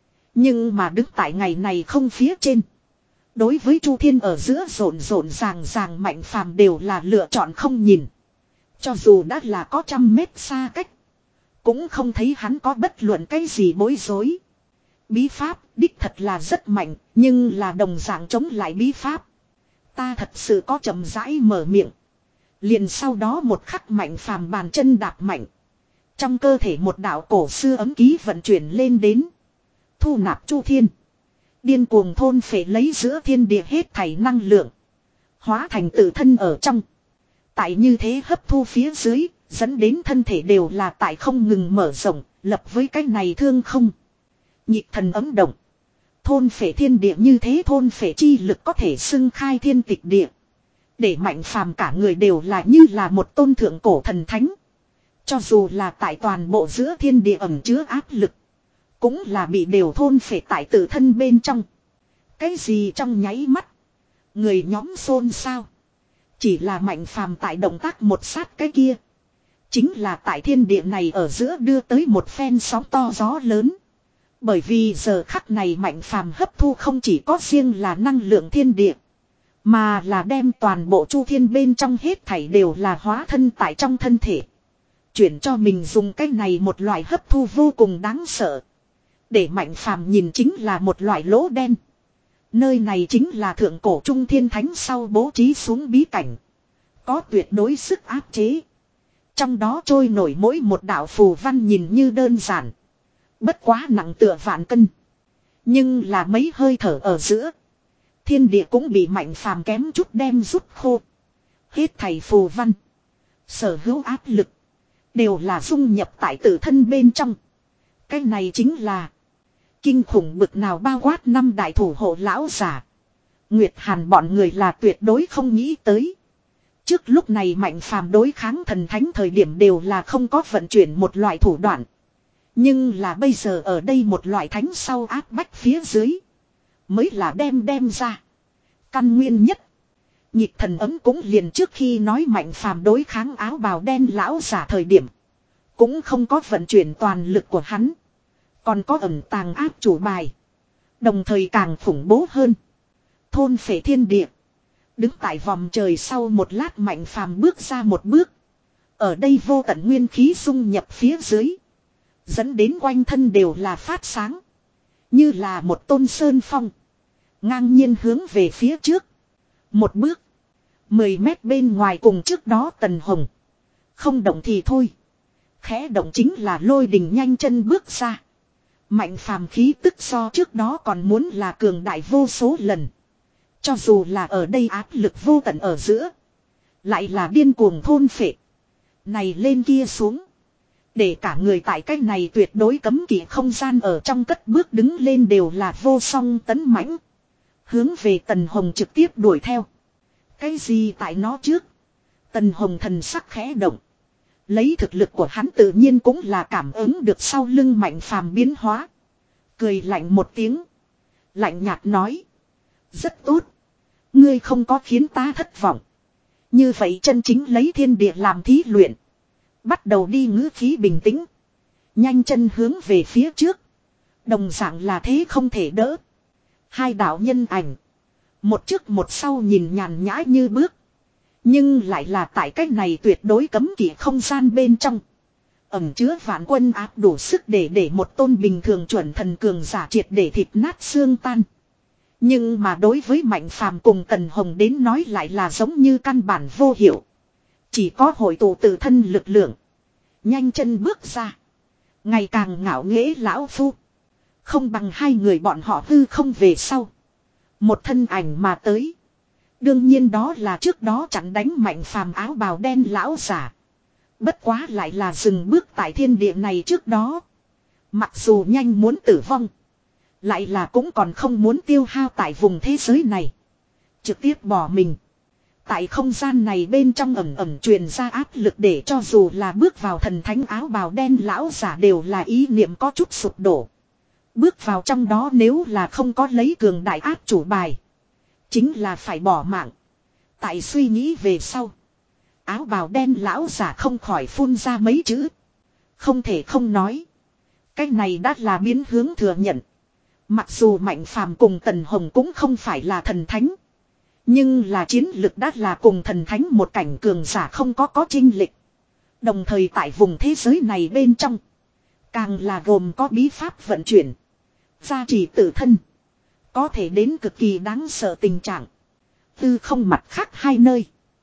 Nhưng mà đứng tại ngày này không phía trên. Đối với Chu Thiên ở giữa rộn rộn ràng ràng Mạnh Phàm đều là lựa chọn không nhìn. Cho dù đã là có trăm mét xa cách. Cũng không thấy hắn có bất luận cái gì bối rối. Bí pháp đích thật là rất mạnh. Nhưng là đồng dạng chống lại bí pháp. Ta thật sự có chậm rãi mở miệng. Liền sau đó một khắc Mạnh Phàm bàn chân đạp mạnh. Trong cơ thể một đạo cổ xưa ấm ký vận chuyển lên đến. Thu nạp Chu Thiên. Điên cuồng thôn phệ lấy giữa thiên địa hết thảy năng lượng. Hóa thành tự thân ở trong. Tại như thế hấp thu phía dưới. Dẫn đến thân thể đều là tại không ngừng mở rộng. Lập với cái này thương không. Nhịp thần ấm động. Thôn phệ thiên địa như thế thôn phệ chi lực có thể xưng khai thiên tịch địa. Để Mạnh Phàm cả người đều là như là một tôn thượng cổ thần thánh. Cho dù là tại toàn bộ giữa thiên địa ẩn chứa áp lực. Cũng là bị đều thôn phệ tại tự thân bên trong. Cái gì trong nháy mắt. Người nhóm xôn xao. Chỉ là Mạnh Phàm tại động tác một sát cái kia. Chính là tại thiên địa này ở giữa đưa tới một phen sóng to gió lớn. Bởi vì giờ khắc này Mạnh Phàm hấp thu không chỉ có riêng là năng lượng thiên địa. Mà là đem toàn bộ Chu Thiên bên trong hết thảy đều là hóa thân tại trong thân thể. Chuyển cho mình dùng cái này một loại hấp thu vô cùng đáng sợ. Để Mạnh Phàm nhìn chính là một loại lỗ đen. Nơi này chính là thượng cổ Trung Thiên Thánh sau bố trí xuống bí cảnh. Có tuyệt đối sức áp chế. Trong đó trôi nổi mỗi một đạo phù văn nhìn như đơn giản. Bất quá nặng tựa vạn cân. Nhưng là mấy hơi thở ở giữa. Thiên địa cũng bị Mạnh Phàm kém chút đem rút khô. Hết thầy phù văn. Sở hữu áp lực. Đều là dung nhập tại tự thân bên trong. Cái này chính là. Kinh khủng bực nào bao quát năm đại thủ hộ lão giả. Nguyệt Hàn bọn người là tuyệt đối không nghĩ tới. Trước lúc này Mạnh Phàm đối kháng thần thánh thời điểm đều là không có vận chuyển một loại thủ đoạn. Nhưng là bây giờ ở đây một loại thánh sau áp bách phía dưới. Mới là đem đem ra. Căn nguyên nhất. Nhịp thần ấm cũng liền trước khi nói Mạnh Phàm đối kháng áo bào đen lão giả thời điểm. Cũng không có vận chuyển toàn lực của hắn. Còn có ẩn tàng áp chủ bài. Đồng thời càng khủng bố hơn. Thôn phệ thiên địa. Đứng tại vòng trời sau một lát Mạnh Phàm bước ra một bước. Ở đây vô tận nguyên khí dung nhập phía dưới. Dẫn đến quanh thân đều là phát sáng. Như là một tôn sơn phong. Ngang nhiên hướng về phía trước. Một bước. Mười mét bên ngoài cùng trước đó Tần Hồng. Không động thì thôi. Khẽ động chính là lôi đình nhanh chân bước ra. Mạnh Phàm khí tức so trước đó còn muốn là cường đại vô số lần. Cho dù là ở đây áp lực vô tận ở giữa. Lại là điên cuồng thôn phệ. Này lên kia xuống. Để cả người tại cách này tuyệt đối cấm kỵ không gian ở trong cất bước đứng lên đều là vô song tấn mãnh. Hướng về Tần Hồng trực tiếp đuổi theo. Cái gì tại nó trước. Tần Hồng thần sắc khẽ động. Lấy thực lực của hắn tự nhiên cũng là cảm ứng được sau lưng Mạnh Phàm biến hóa. Cười lạnh một tiếng. Lạnh nhạt nói. Rất tốt. Ngươi không có khiến ta thất vọng. Như vậy chân chính lấy thiên địa làm thí luyện. Bắt đầu đi ngữ khí bình tĩnh. Nhanh chân hướng về phía trước. Đồng dạng là thế không thể đỡ. Hai đạo nhân ảnh. Một trước một sau nhìn nhàn nhã như bước. Nhưng lại là tại cách này tuyệt đối cấm kỵ không gian bên trong. Ẩm chứa vạn quân áp đủ sức để để một tôn bình thường chuẩn thần cường giả triệt để thịt nát xương tan. Nhưng mà đối với Mạnh Phàm cùng Tần Hồng đến nói lại là giống như căn bản vô hiệu. Chỉ có hội tụ tự thân lực lượng. Nhanh chân bước ra. Ngày càng ngạo nghễ lão phu. Không bằng hai người bọn họ hư không về sau. Một thân ảnh mà tới. Đương nhiên đó là trước đó chặn đánh Mạnh Phàm áo bào đen lão giả. Bất quá lại là dừng bước tại thiên địa này trước đó. Mặc dù nhanh muốn tử vong. Lại là cũng còn không muốn tiêu hao tại vùng thế giới này. Trực tiếp bỏ mình. Tại không gian này bên trong ẩm ẩm truyền ra áp lực để cho dù là bước vào thần thánh áo bào đen lão giả đều là ý niệm có chút sụp đổ. Bước vào trong đó nếu là không có lấy cường đại áp chủ bài. Chính là phải bỏ mạng. Tại suy nghĩ về sau. Áo bào đen lão giả không khỏi phun ra mấy chữ. Không thể không nói. Cái này đã là biến hướng thừa nhận. Mặc dù Mạnh Phàm cùng Tần Hồng cũng không phải là thần thánh. Nhưng là chiến lực đã là cùng thần thánh một cảnh cường giả không có có chênh lệch. Đồng thời tại vùng thế giới này bên trong. Càng là gồm có bí pháp vận chuyển. Gia trì tự thân. Có thể đến cực kỳ đáng sợ tình trạng. Tư không mặt khác hai nơi.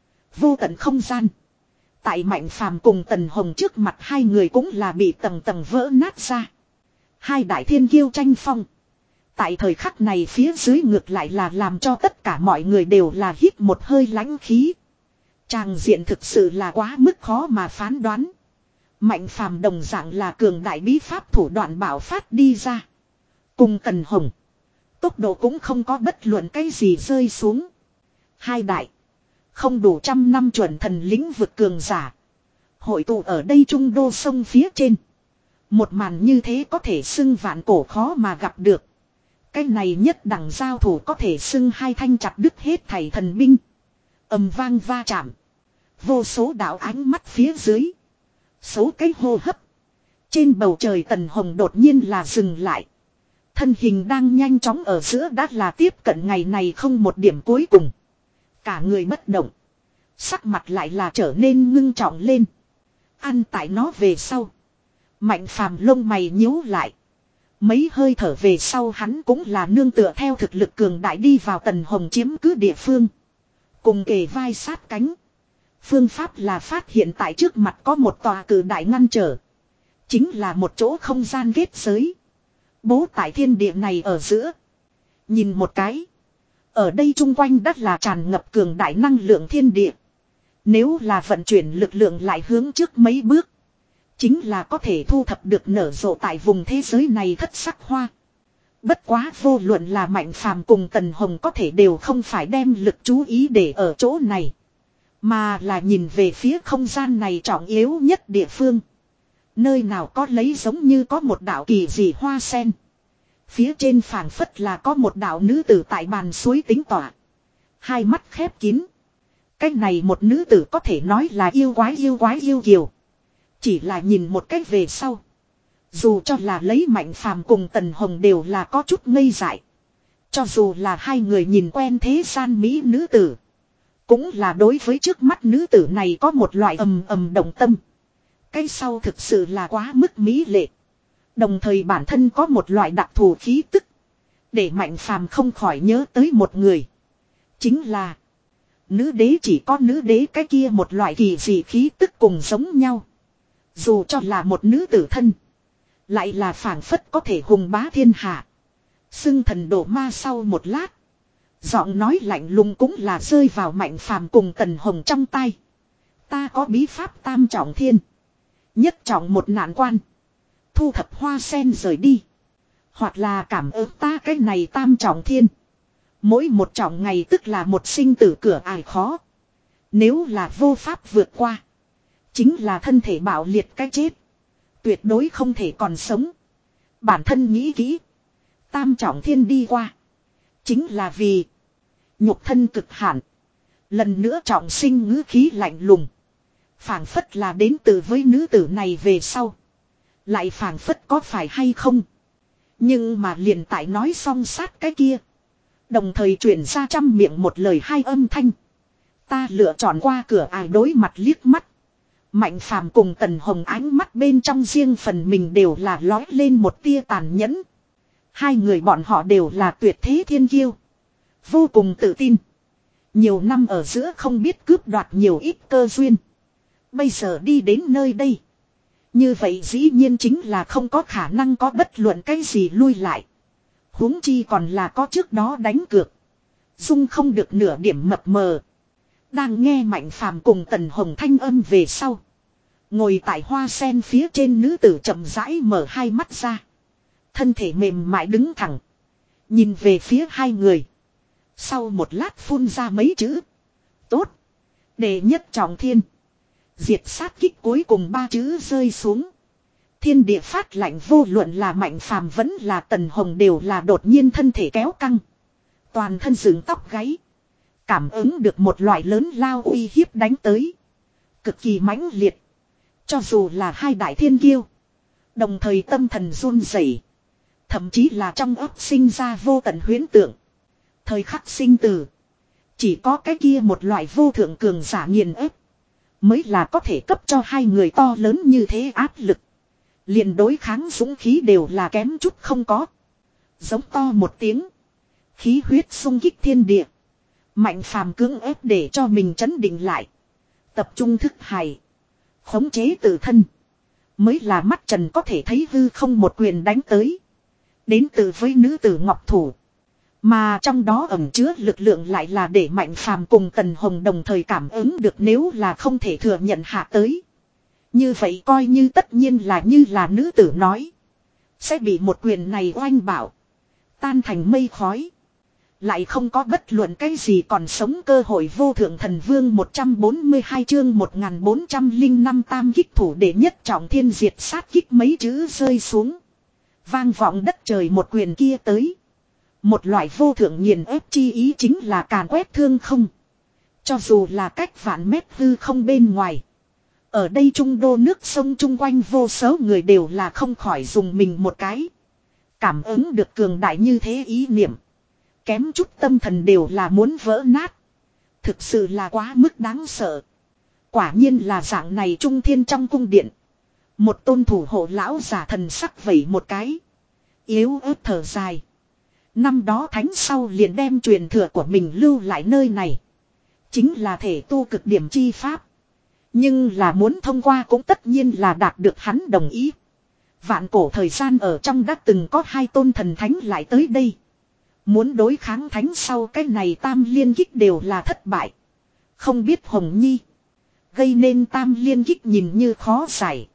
Vô tận không gian. Tại Mạnh Phàm cùng Tần Hồng trước mặt hai người cũng là bị tầng tầng vỡ nát ra. Hai đại thiên kiêu tranh phong. Tại thời khắc này phía dưới ngược lại là làm cho tất cả mọi người đều là hít một hơi lãnh khí. Tràng diện thực sự là quá mức khó mà phán đoán. Mạnh Phàm đồng dạng là cường đại bí pháp thủ đoạn bảo phát đi ra. Cùng Tần Hồng. Tốc độ cũng không có bất luận cái gì rơi xuống. Hai đại. Không đủ trăm năm chuẩn thần lĩnh vực cường giả. Hội tụ ở đây trung đô sông phía trên. Một màn như thế có thể xưng vạn cổ khó mà gặp được. Cái này nhất đẳng giao thủ có thể xưng hai thanh chặt đứt hết thảy thần binh. Ầm vang va chạm. Vô số đạo ánh mắt phía dưới. Số cái hô hấp. Trên bầu trời Tần Hồng đột nhiên là dừng lại. Thân hình đang nhanh chóng ở giữa đã là tiếp cận ngày này không một điểm cuối cùng. Cả người bất động. Sắc mặt lại là trở nên ngưng trọng lên. Ăn tại nó về sau. Mạnh Phàm lông mày nhíu lại. Mấy hơi thở về sau hắn cũng là nương tựa theo thực lực cường đại đi vào Tần Hồng chiếm cứ địa phương. Cùng kề vai sát cánh. Phương pháp là phát hiện tại trước mặt có một tòa cử đại ngăn trở. Chính là một chỗ không gian kết giới. Bố tại thiên địa này ở giữa. Nhìn một cái. Ở đây chung quanh đất là tràn ngập cường đại năng lượng thiên địa. Nếu là vận chuyển lực lượng lại hướng trước mấy bước. Chính là có thể thu thập được nở rộ tại vùng thế giới này thất sắc hoa. Bất quá vô luận là Mạnh Phàm cùng Tần Hồng có thể đều không phải đem lực chú ý để ở chỗ này. Mà là nhìn về phía không gian này trọng yếu nhất địa phương. Nơi nào có lấy giống như có một đạo kỳ dị hoa sen. Phía trên phảng phất là có một đạo nữ tử tại bàn suối tính tỏa. Hai mắt khép kín. Cái này một nữ tử có thể nói là yêu quái yêu quái yêu kiều. Chỉ là nhìn một cách về sau. Dù cho là lấy Mạnh Phàm cùng Tần Hồng đều là có chút ngây dại. Cho dù là hai người nhìn quen thế gian mỹ nữ tử. Cũng là đối với trước mắt nữ tử này có một loại ầm ầm động tâm. Cái sau thực sự là quá mức mỹ lệ. Đồng thời bản thân có một loại đặc thù khí tức. Để Mạnh Phàm không khỏi nhớ tới một người. Chính là. Nữ đế chỉ có nữ đế cái kia một loại kỳ dị khí tức cùng giống nhau. Dù cho là một nữ tử thân. Lại là phảng phất có thể hùng bá thiên hạ. Xưng thần đổ ma sau một lát. Giọng nói lạnh lùng cũng là rơi vào Mạnh Phàm cùng Tần Hồng trong tay. Ta có bí pháp tam trọng thiên. Nhất trọng một nạn quan. Thu thập hoa sen rời đi. Hoặc là cảm ơn ta cái này tam trọng thiên. Mỗi một trọng ngày tức là một sinh tử cửa ải khó. Nếu là vô pháp vượt qua. Chính là thân thể bạo liệt cái chết. Tuyệt đối không thể còn sống. Bản thân nghĩ kỹ. Tam trọng thiên đi qua. Chính là vì. Nhục thân cực hạn. Lần nữa trọng sinh ngữ khí lạnh lùng. Phảng phất là đến từ với nữ tử này về sau. Lại phảng phất có phải hay không. Nhưng mà liền tại nói xong sát cái kia. Đồng thời chuyển ra trăm miệng một lời hai âm thanh. Ta lựa chọn qua cửa ải đối mặt liếc mắt. Mạnh Phàm cùng Tần Hồng ánh mắt bên trong riêng phần mình đều là lói lên một tia tàn nhẫn. Hai người bọn họ đều là tuyệt thế thiên kiêu. Vô cùng tự tin. Nhiều năm ở giữa không biết cướp đoạt nhiều ít cơ duyên. Bây giờ đi đến nơi đây. Như vậy dĩ nhiên chính là không có khả năng có bất luận cái gì lui lại. Huống chi còn là có trước đó đánh cược. Dung không được nửa điểm mập mờ. Đang nghe Mạnh Phàm cùng Tần Hồng thanh âm về sau. Ngồi tại hoa sen phía trên nữ tử chậm rãi mở hai mắt ra. Thân thể mềm mại đứng thẳng. Nhìn về phía hai người. Sau một lát phun ra mấy chữ. Tốt. Đệ nhất trọng thiên. Diệt sát kích cuối cùng ba chữ rơi xuống. Thiên địa phát lạnh vô luận là Mạnh Phàm vẫn là Tần Hồng đều là đột nhiên thân thể kéo căng. Toàn thân dựng tóc gáy. Cảm ứng được một loại lớn lao uy hiếp đánh tới. Cực kỳ mãnh liệt. Cho dù là hai đại thiên kiêu. Đồng thời tâm thần run rẩy, thậm chí là trong óc sinh ra vô tận huyễn tượng. Thời khắc sinh tử, chỉ có cái kia một loại vô thượng cường giả nghiền ép mới là có thể cấp cho hai người to lớn như thế áp lực. Liền đối kháng dũng khí đều là kém chút không có. Giống to một tiếng, khí huyết xung kích thiên địa. Mạnh phàm cưỡng ép để cho mình trấn định lại, tập trung thức hải, khống chế tự thân. Mới là mắt trần có thể thấy hư không một quyền đánh tới, đến từ với nữ tử ngọc thủ. Mà trong đó ẩn chứa lực lượng lại là để Mạnh Phàm cùng Tần Hồng đồng thời cảm ứng được, nếu là không thể thừa nhận hạ tới. Như vậy coi như tất nhiên là như là nữ tử nói, sẽ bị một quyền này oanh bảo, tan thành mây khói. Lại không có bất luận cái gì còn sống cơ hội. Vô thượng thần vương một trăm bốn mươi hai chương một nghìn bốn trăm lẻ năm tam kích thủ đệ nhất trọng thiên diệt sát kích mấy chữ rơi xuống. Vang vọng đất trời một quyền kia tới. Một loại vô thượng nghiền ép chi ý chính là càn quét thương không. Cho dù là cách vạn mét hư không bên ngoài. Ở đây trung đô nước sông chung quanh vô số người đều là không khỏi dùng mình một cái. Cảm ứng được cường đại như thế ý niệm. Kém chút tâm thần đều là muốn vỡ nát. Thực sự là quá mức đáng sợ. Quả nhiên là dạng này trung thiên trong cung điện. Một tôn thủ hộ lão giả thần sắc vẩy một cái. Yếu ớt thở dài. Năm đó thánh sau liền đem truyền thừa của mình lưu lại nơi này. Chính là thể tu cực điểm chi pháp. Nhưng là muốn thông qua cũng tất nhiên là đạt được hắn đồng ý. Vạn cổ thời gian ở trong đã từng có hai tôn thần thánh lại tới đây. Muốn đối kháng thánh sau cái này tam liên kích đều là thất bại. Không biết Hồng Nhi. Gây nên tam liên kích nhìn như khó giải.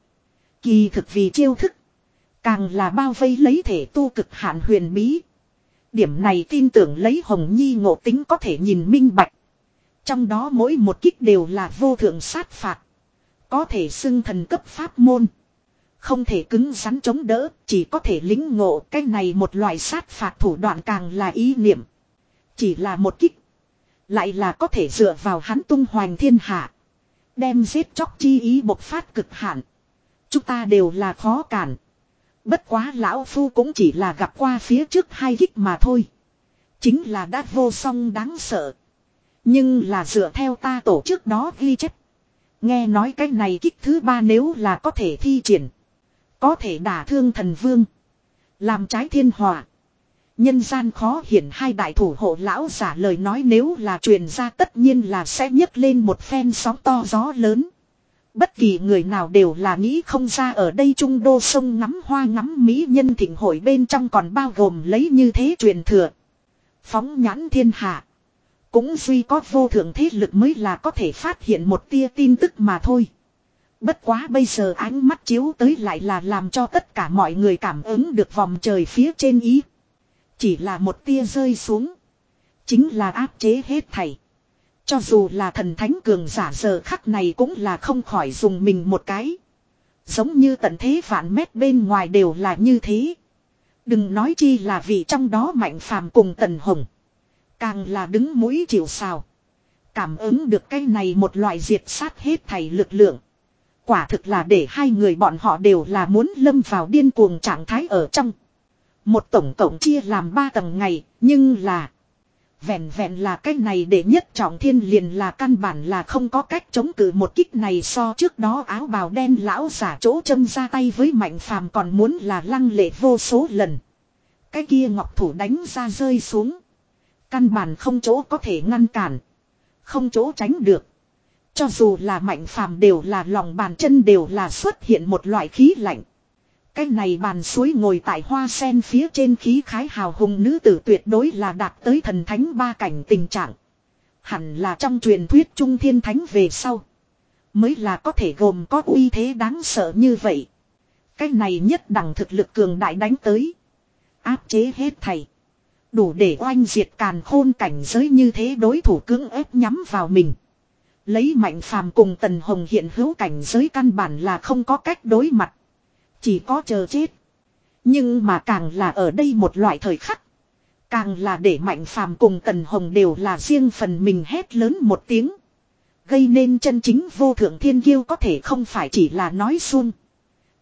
Kỳ thực vì chiêu thức. Càng là bao vây lấy thể tu cực hạn huyền bí. Điểm này tin tưởng lấy Hồng Nhi ngộ tính có thể nhìn minh bạch. Trong đó mỗi một kích đều là vô thượng sát phạt. Có thể xưng thần cấp pháp môn. Không thể cứng rắn chống đỡ, chỉ có thể lĩnh ngộ. Cái này một loại sát phạt thủ đoạn càng là ý niệm. Chỉ là một kích. Lại là có thể dựa vào hắn tung hoành thiên hạ. Đem giết chóc chi ý bộc phát cực hạn. Chúng ta đều là khó cản. Bất quá lão phu cũng chỉ là gặp qua phía trước hai kích mà thôi. Chính là đã vô song đáng sợ. Nhưng là dựa theo ta tổ chức đó ghi chép. Nghe nói cái này kích thứ ba nếu là có thể thi triển. Có thể đả thương thần vương. Làm trái thiên hòa. Nhân gian khó hiển hai đại thủ hộ lão giả lời nói nếu là truyền ra tất nhiên là sẽ nhấc lên một phen sóng to gió lớn. Bất kỳ người nào đều là nghĩ không ra ở đây trung đô sông ngắm hoa ngắm mỹ nhân thịnh hội bên trong còn bao gồm lấy như thế truyền thừa. Phóng nhãn thiên hạ. Cũng duy có vô thượng thế lực mới là có thể phát hiện một tia tin tức mà thôi. Bất quá bây giờ ánh mắt chiếu tới lại là làm cho tất cả mọi người cảm ứng được vòng trời phía trên ý. Chỉ là một tia rơi xuống. Chính là áp chế hết thảy. Cho dù là thần thánh cường giả giờ khắc này cũng là không khỏi dùng mình một cái. Giống như tận thế vạn mét bên ngoài đều là như thế. Đừng nói chi là vì trong đó Mạnh Phàm cùng Tần Hồng. Càng là đứng mũi chịu sào. Cảm ứng được cái này một loại diệt sát hết thảy lực lượng. Quả thực là để hai người bọn họ đều là muốn lâm vào điên cuồng trạng thái ở trong. Một tổng cộng chia làm ba tầng ngày, nhưng là vẹn vẹn là cái này để nhất trọng thiên liền là căn bản là không có cách chống cự một kích này. So trước đó áo bào đen lão giả chỗ châm ra tay với Mạnh Phàm còn muốn là lăng lệ vô số lần. Cái kia ngọc thủ đánh ra rơi xuống. Căn bản không chỗ có thể ngăn cản. Không chỗ tránh được. Cho dù là Mạnh Phàm đều là lòng bàn chân đều là xuất hiện một loại khí lạnh. Cái này bàn suối ngồi tại hoa sen phía trên khí khái hào hùng nữ tử tuyệt đối là đạt tới thần thánh ba cảnh tình trạng. Hẳn là trong truyền thuyết trung thiên thánh về sau. Mới là có thể gồm có uy thế đáng sợ như vậy. Cái này nhất đẳng thực lực cường đại đánh tới. Áp chế hết thầy. Đủ để oanh diệt càn khôn cảnh giới như thế đối thủ cưỡng ép nhắm vào mình. Lấy Mạnh Phàm cùng Tần Hồng hiện hữu cảnh giới căn bản là không có cách đối mặt. Chỉ có chờ chết. Nhưng mà càng là ở đây một loại thời khắc. Càng là để Mạnh Phàm cùng Tần Hồng đều là riêng phần mình hét lớn một tiếng. Gây nên chân chính vô thượng thiên kiêu có thể không phải chỉ là nói suông.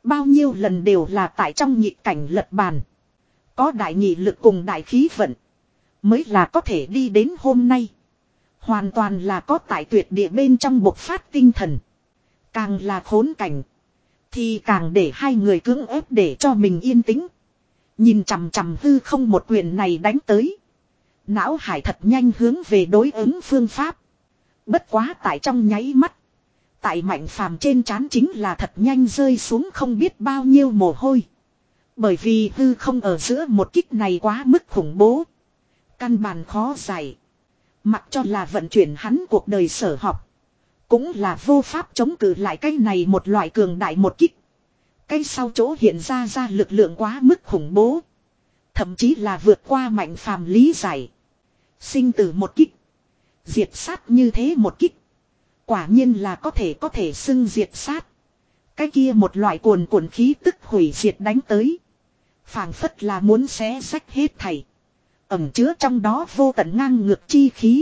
Bao nhiêu lần đều là tại trong nhị cảnh lật bàn. Có đại nghị lực cùng đại khí vận. Mới là có thể đi đến hôm nay. Hoàn toàn là có tại tuyệt địa bên trong bộc phát tinh thần. Càng là khốn cảnh. Thì càng để hai người cưỡng ép để cho mình yên tĩnh. Nhìn chằm chằm hư không một quyền này đánh tới. Não hải thật nhanh hướng về đối ứng phương pháp. Bất quá tại trong nháy mắt. Tại Mạnh Phàm trên trán chính là thật nhanh rơi xuống không biết bao nhiêu mồ hôi. Bởi vì hư không ở giữa một kích này quá mức khủng bố. Căn bản khó giải. Mặc cho là vận chuyển hắn cuộc đời sở học. Cũng là vô pháp chống cự lại cái này một loại cường đại một kích. Cái sau chỗ hiện ra ra lực lượng quá mức khủng bố. Thậm chí là vượt qua Mạnh Phàm lý giải. Sinh tử một kích. Diệt sát như thế một kích. Quả nhiên là có thể có thể xưng diệt sát. Cái kia một loại cuồn cuộn khí tức hủy diệt đánh tới. Phảng phất là muốn xé rách hết thảy. Ẩm chứa trong đó vô tận ngang ngược chi khí.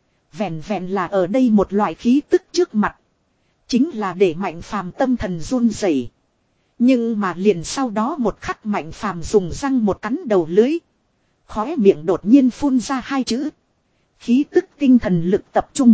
Vẹn vẹn là ở đây một loại khí tức trước mặt. Chính là để Mạnh Phàm tâm thần run rẩy. Nhưng mà liền sau đó một khắc Mạnh Phàm dùng răng một cắn đầu lưới. Khóe miệng đột nhiên phun ra hai chữ. Khí tức tinh thần lực tập trung.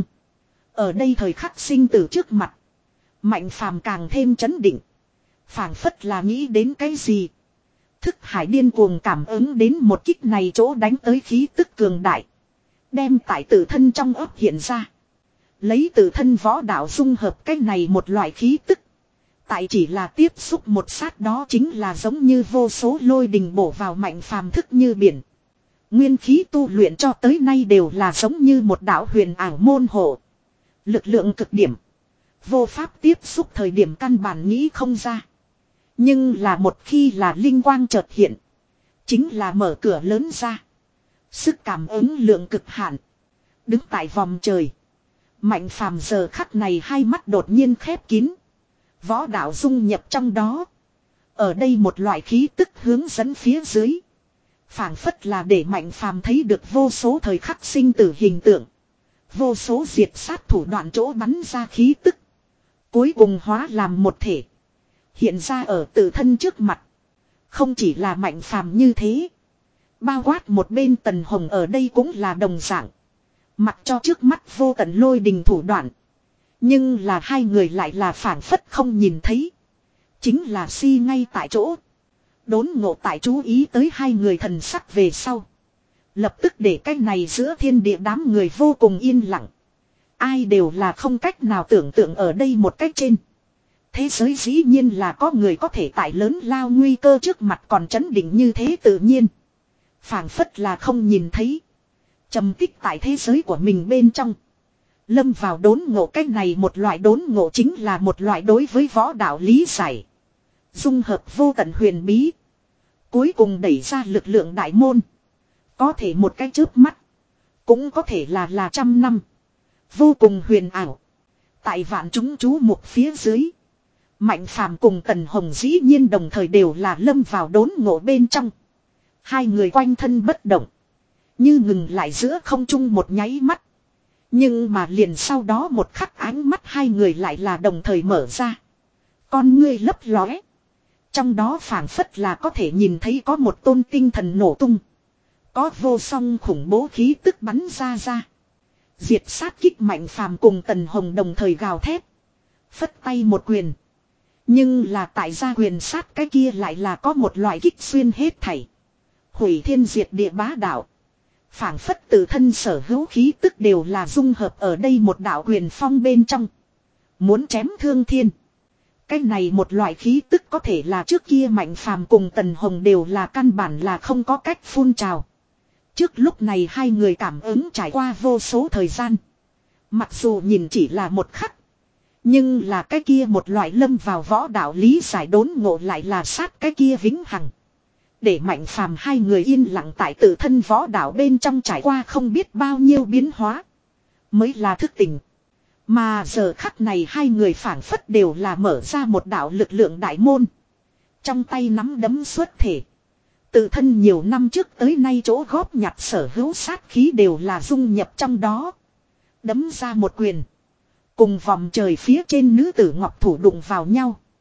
Ở đây thời khắc sinh tử trước mặt. Mạnh Phàm càng thêm chấn định. Phảng phất là nghĩ đến cái gì. Thức hải điên cuồng cảm ứng đến một kích này chỗ đánh tới khí tức cường đại. Đem tại tự thân trong ấp hiện ra. Lấy tự thân võ đạo dung hợp cái này một loại khí tức. Tại chỉ là tiếp xúc một sát đó chính là giống như vô số lôi đình bổ vào Mạnh Phàm thức như biển. Nguyên khí tu luyện cho tới nay đều là giống như một đạo huyền ảo môn hộ. Lực lượng cực điểm. Vô pháp tiếp xúc thời điểm căn bản nghĩ không ra. Nhưng là một khi là linh quang chợt hiện. Chính là mở cửa lớn ra. Sức cảm ứng lượng cực hạn. Đứng tại vòng trời. Mạnh Phàm giờ khắc này hai mắt đột nhiên khép kín. Võ đạo dung nhập trong đó. Ở đây một loại khí tức hướng dẫn phía dưới. Phảng phất là để Mạnh Phàm thấy được vô số thời khắc sinh tử hình tượng. Vô số diệt sát thủ đoạn chỗ bắn ra khí tức. Cuối cùng hóa làm một thể. Hiện ra ở tự thân trước mặt. Không chỉ là Mạnh Phàm như thế. Bao quát một bên Tần Hồng ở đây cũng là đồng dạng. Mặc cho trước mắt vô tận lôi đình thủ đoạn. Nhưng là hai người lại là phảng phất không nhìn thấy. Chính là si ngay tại chỗ. Đốn ngộ tại chú ý tới hai người thần sắc về sau. Lập tức để cái này giữa thiên địa đám người vô cùng yên lặng. Ai đều là không cách nào tưởng tượng ở đây một cách trên. Thế giới dĩ nhiên là có người có thể tại lớn lao nguy cơ trước mặt còn chấn định như thế tự nhiên. Phảng phất là không nhìn thấy. Trầm tích tại thế giới của mình bên trong. Lâm vào đốn ngộ cách này một loại đốn ngộ chính là một loại đối với võ đạo lý giải. Dung hợp vô tận huyền bí. Cuối cùng đẩy ra lực lượng đại môn. Có thể một cái chớp mắt. Cũng có thể là là trăm năm. Vô cùng huyền ảo. Tại vạn chúng chú mục phía dưới. Mạnh Phàm cùng Tần Hồng dĩ nhiên đồng thời đều là lâm vào đốn ngộ bên trong. Hai người quanh thân bất động. Như ngừng lại giữa không trung một nháy mắt. Nhưng mà liền sau đó một khắc ánh mắt hai người lại là đồng thời mở ra. Con ngươi lấp lóe. Trong đó phảng phất là có thể nhìn thấy có một tôn tinh thần nổ tung. Có vô song khủng bố khí tức bắn ra ra. Diệt sát kích Mạnh Phàm cùng Tần Hồng đồng thời gào thét. Phất tay một quyền. Nhưng là tại gia quyền sát cái kia lại là có một loại kích xuyên hết thảy. Hủy thiên diệt địa bá đạo. Phảng phất tự thân sở hữu khí tức đều là dung hợp ở đây một đạo quyền phong bên trong. Muốn chém thương thiên. Cái này một loại khí tức có thể là trước kia Mạnh Phàm cùng Tần Hồng đều là căn bản là không có cách phun trào. Trước lúc này hai người cảm ứng trải qua vô số thời gian. Mặc dù nhìn chỉ là một khắc. Nhưng là cái kia một loại lâm vào võ đạo lý giải đốn ngộ lại là sát cái kia vĩnh hằng. Để Mạnh Phàm hai người yên lặng tại tự thân võ đạo bên trong trải qua không biết bao nhiêu biến hóa. Mới là thức tỉnh. Mà giờ khắc này hai người phảng phất đều là mở ra một đạo lực lượng đại môn. Trong tay nắm đấm xuất thể. Tự thân nhiều năm trước tới nay chỗ góp nhặt sở hữu sát khí đều là dung nhập trong đó. Đấm ra một quyền. Cùng vòng trời phía trên nữ tử ngọc thủ đụng vào nhau.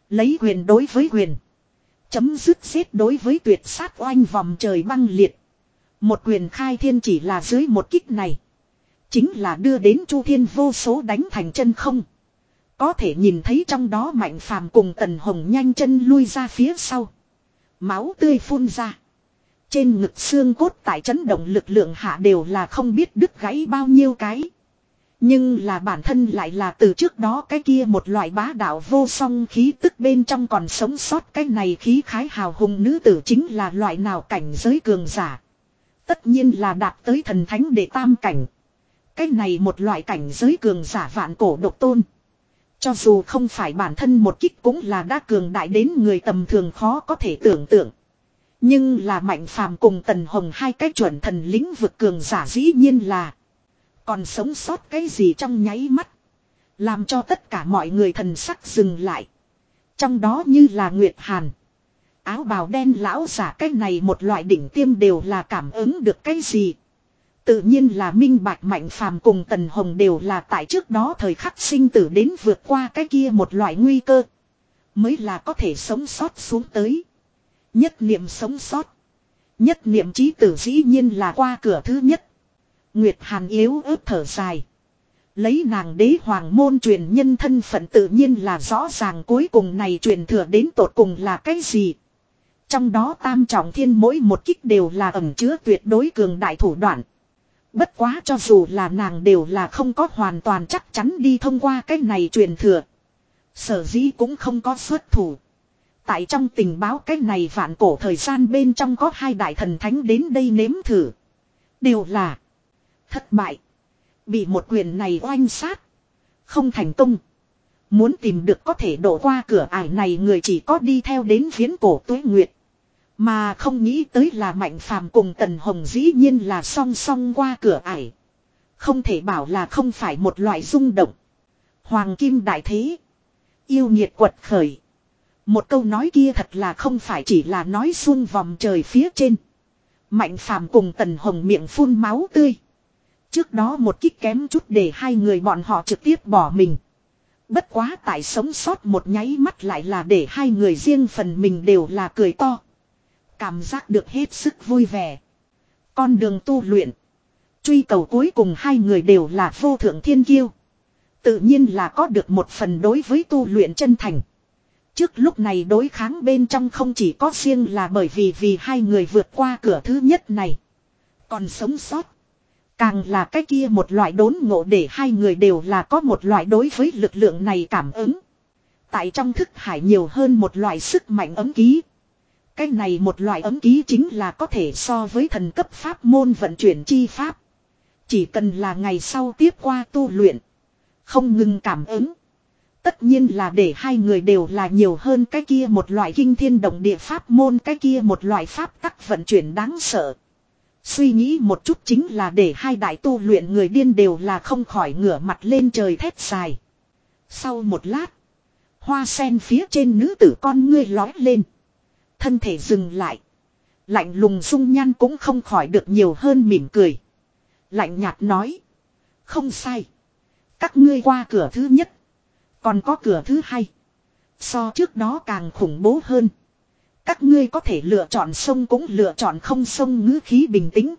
Lấy quyền đối với quyền. Chấm dứt xếp đối với tuyệt sát oanh vòng trời băng liệt. Một quyền khai thiên chỉ là dưới một kích này. Chính là đưa đến Chu Thiên vô số đánh thành chân không. Có thể nhìn thấy trong đó Mạnh Phàm cùng Tần Hồng nhanh chân lui ra phía sau. Máu tươi phun ra. Trên ngực xương cốt tại chấn động lực lượng hạ đều là không biết đứt gãy bao nhiêu cái. Nhưng là bản thân lại là từ trước đó cái kia một loại bá đạo vô song khí tức bên trong còn sống sót. Cái này khí khái hào hùng nữ tử chính là loại nào cảnh giới cường giả. Tất nhiên là đạt tới thần thánh đệ tam cảnh. Cái này một loại cảnh giới cường giả vạn cổ độc tôn. Cho dù không phải bản thân một kích cũng là đã cường đại đến người tầm thường khó có thể tưởng tượng. Nhưng là Mạnh Phàm cùng Tần Hồng hai cái chuẩn thần lĩnh vực cường giả dĩ nhiên là còn sống sót cái gì trong nháy mắt. Làm cho tất cả mọi người thần sắc dừng lại. Trong đó như là Nguyệt Hàn. Áo bào đen lão giả cái này một loại đỉnh tiêm đều là cảm ứng được cái gì. Tự nhiên là minh bạch Mạnh Phàm cùng Tần Hồng đều là tại trước đó thời khắc sinh tử đến vượt qua cái kia một loại nguy cơ. Mới là có thể sống sót xuống tới. Nhất niệm sống sót. Nhất niệm chí tử dĩ nhiên là qua cửa thứ nhất. Nguyệt Hàn yếu ớt thở dài. Lấy nàng đế hoàng môn truyền nhân thân phận tự nhiên là rõ ràng cuối cùng này truyền thừa đến tột cùng là cái gì. Trong đó tam trọng thiên mỗi một kích đều là ẩn chứa tuyệt đối cường đại thủ đoạn. Bất quá cho dù là nàng đều là không có hoàn toàn chắc chắn đi thông qua cái này truyền thừa. Sở dĩ cũng không có xuất thủ. Tại trong tình báo cái này vạn cổ thời gian bên trong có hai đại thần thánh đến đây nếm thử. Đều là thất bại. Bị một quyền này oanh sát. Không thành công. Muốn tìm được có thể đổ qua cửa ải này người chỉ có đi theo đến viễn cổ tuế nguyệt. Mà không nghĩ tới là Mạnh Phàm cùng Tần Hồng dĩ nhiên là song song qua cửa ải. Không thể bảo là không phải một loại rung động. Hoàng kim đại thế. Yêu nghiệt quật khởi. Một câu nói kia thật là không phải chỉ là nói xuông vòng trời phía trên. Mạnh Phàm cùng Tần Hồng miệng phun máu tươi. Trước đó một kích kém chút để hai người bọn họ trực tiếp bỏ mình. Bất quá tại sống sót một nháy mắt lại là để hai người riêng phần mình đều là cười to. Cảm giác được hết sức vui vẻ. Con đường tu luyện. Truy cầu cuối cùng hai người đều là vô thượng thiên kiêu. Tự nhiên là có được một phần đối với tu luyện chân thành. Trước lúc này đối kháng bên trong không chỉ có riêng là bởi vì vì hai người vượt qua cửa thứ nhất này. Còn sống sót. Càng là cái kia một loại đốn ngộ để hai người đều là có một loại đối với lực lượng này cảm ứng. Tại trong thức hải nhiều hơn một loại sức mạnh ấm ký. Cái này một loại ấm ký chính là có thể so với thần cấp pháp môn vận chuyển chi pháp. Chỉ cần là ngày sau tiếp qua tu luyện. Không ngừng cảm ứng. Tất nhiên là để hai người đều là nhiều hơn cái kia một loại kinh thiên động địa pháp môn, cái kia một loại pháp tắc vận chuyển đáng sợ. Suy nghĩ một chút chính là để hai đại tu luyện người điên đều là không khỏi ngửa mặt lên trời thét dài. Sau một lát, hoa sen phía trên nữ tử con ngươi lói lên. Thân thể dừng lại. Lạnh lùng dung nhan cũng không khỏi được nhiều hơn mỉm cười. Lạnh nhạt nói. Không sai. Các ngươi qua cửa thứ nhất. Còn có cửa thứ hai. So trước đó càng khủng bố hơn. Các ngươi có thể lựa chọn sông cũng lựa chọn không sông, ngữ khí bình tĩnh.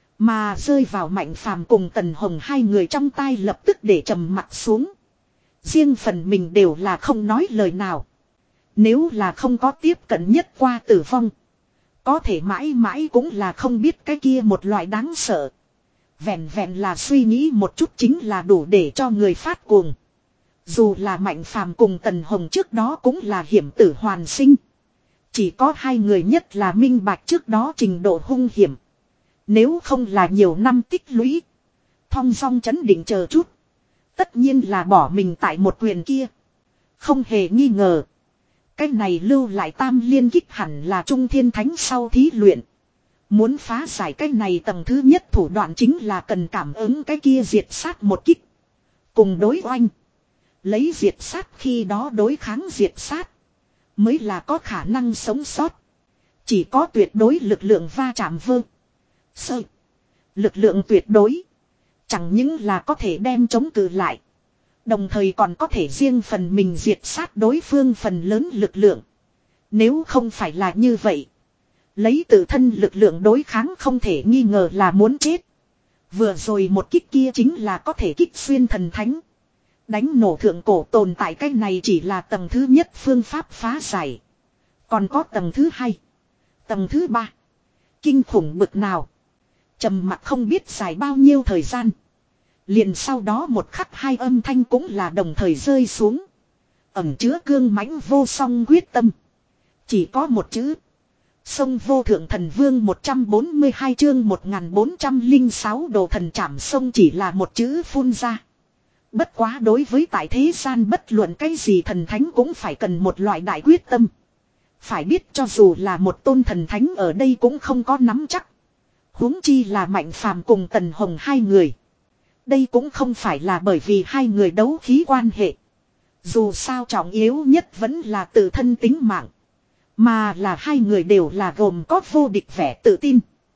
Mà rơi vào Mạnh Phàm cùng Tần Hồng hai người trong tai lập tức để trầm mặt xuống. Riêng phần mình đều là không nói lời nào. Nếu là không có tiếp cận nhất qua tử vong. Có thể mãi mãi cũng là không biết cái kia một loại đáng sợ. Vẹn vẹn là suy nghĩ một chút chính là đủ để cho người phát cuồng. Dù là Mạnh Phàm cùng Tần Hồng trước đó cũng là hiểm tử hoàn sinh. Chỉ có hai người nhất là minh bạch trước đó trình độ hung hiểm. Nếu không là nhiều năm tích lũy. Thong dong chấn định chờ chút. Tất nhiên là bỏ mình tại một quyền kia. Không hề nghi ngờ. Cái này lưu lại tam liên kích hẳn là Trung Thiên Thánh sau thí luyện. Muốn phá giải cái này tầng thứ nhất thủ đoạn chính là cần cảm ứng cái kia diệt sát một kích. Cùng đối oanh. Lấy diệt sát khi đó đối kháng diệt sát. Mới là có khả năng sống sót. Chỉ có tuyệt đối lực lượng va chạm vơ. Sơ. Lực lượng tuyệt đối. Chẳng những là có thể đem chống cự lại. Đồng thời còn có thể riêng phần mình diệt sát đối phương phần lớn lực lượng. Nếu không phải là như vậy, lấy tự thân lực lượng đối kháng không thể nghi ngờ là muốn chết. Vừa rồi một kích kia chính là có thể kích xuyên thần thánh. Đánh nổ thượng cổ tồn tại, cái này chỉ là tầng thứ nhất phương pháp phá giải. Còn có tầng thứ hai, tầng thứ ba. Kinh khủng bực nào. Trầm mặc không biết dài bao nhiêu thời gian. Liền sau đó một khắc hai âm thanh cũng là đồng thời rơi xuống. Ẩm chứa cương mãnh vô song quyết tâm. Chỉ có một chữ. Sông vô thượng thần vương một trăm bốn mươi hai chương một nghìn bốn trăm lẻ sáu đồ thần trảm sông chỉ là một chữ phun ra. Bất quá đối với tại thế gian bất luận cái gì thần thánh cũng phải cần một loại đại quyết tâm. Phải biết cho dù là một tôn thần thánh ở đây cũng không có nắm chắc. Huống chi là Mạnh Phàm cùng Tần Hồng hai người. Đây cũng không phải là bởi vì hai người đấu khí quan hệ. Dù sao trọng yếu nhất vẫn là tự thân tính mạng. Mà là hai người đều là gồm có vô địch vẻ tự tin.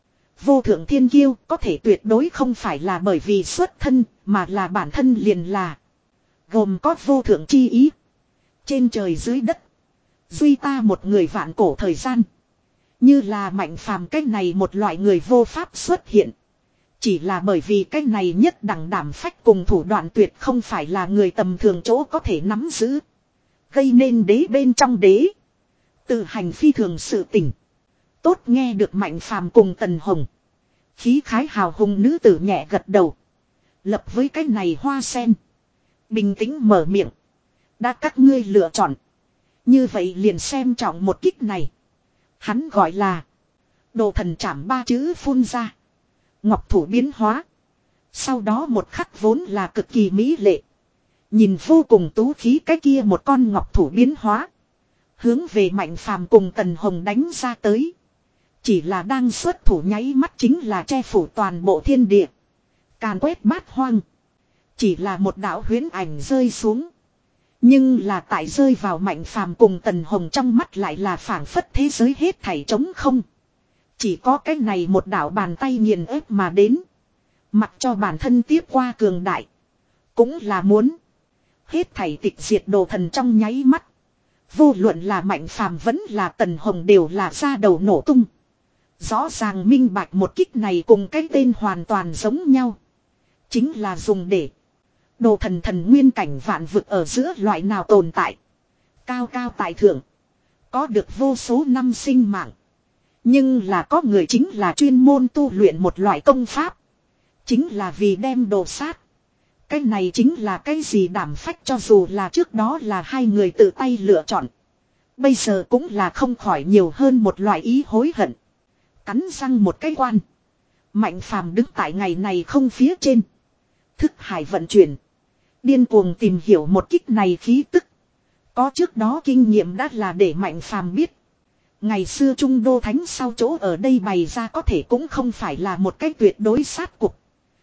Vô thượng thiên kiêu có thể tuyệt đối không phải là bởi vì xuất thân, mà là bản thân liền là. Gồm có vô thượng chi ý. Trên trời dưới đất. Duy ta một người vạn cổ thời gian. Như là Mạnh Phàm cái này một loại người vô pháp xuất hiện. Chỉ là bởi vì cái này nhất đẳng đảm phách cùng thủ đoạn tuyệt không phải là người tầm thường chỗ có thể nắm giữ. Gây nên đế bên trong đế. Tự hành phi thường sự tình. Tốt nghe được Mạnh Phàm cùng Tần Hồng. Khí khái hào hùng nữ tử nhẹ gật đầu. Lập với cái này hoa sen. Bình tĩnh mở miệng. Đã các ngươi lựa chọn. Như vậy liền xem trọng một kích này. Hắn gọi là. Đồ thần trảm ba chữ phun ra. Ngọc thủ biến hóa. Sau đó một khắc vốn là cực kỳ mỹ lệ. Nhìn vô cùng tú khí cái kia một con ngọc thủ biến hóa. Hướng về Mạnh Phàm cùng Tần Hồng đánh ra tới. Chỉ là đang xuất thủ nháy mắt chính là che phủ toàn bộ thiên địa. Càn quét bát hoang. Chỉ là một đạo huyễn ảnh rơi xuống. Nhưng là tại rơi vào Mạnh Phàm cùng Tần Hồng trong mắt lại là phảng phất thế giới hết thảy trống không. Chỉ có cái này một đạo bàn tay nghiền ép mà đến. Mặc cho bản thân tiếp qua cường đại. Cũng là muốn. Hết thảy tịch diệt đồ thần trong nháy mắt. Vô luận là Mạnh Phàm vẫn là Tần Hồng đều là ra đầu nổ tung. Rõ ràng minh bạch một kích này cùng cái tên hoàn toàn giống nhau. Chính là dùng để. Đồ thần thần nguyên cảnh vạn vực ở giữa loại nào tồn tại. Cao cao tại thượng. Có được vô số năm sinh mạng. Nhưng là có người chính là chuyên môn tu luyện một loại công pháp. Chính là vì đem đồ sát. Cái này chính là cái gì đảm phách cho dù là trước đó là hai người tự tay lựa chọn. Bây giờ cũng là không khỏi nhiều hơn một loại ý hối hận. Cắn răng một cái quan. Mạnh Phàm đứng tại ngày này không phía trên. Thức hải vận chuyển. Điên cuồng tìm hiểu một kích này khí tức. Có trước đó kinh nghiệm đã là để Mạnh Phàm biết. Ngày xưa Trung Đô Thánh sau chỗ ở đây bày ra có thể cũng không phải là một cái tuyệt đối sát cục.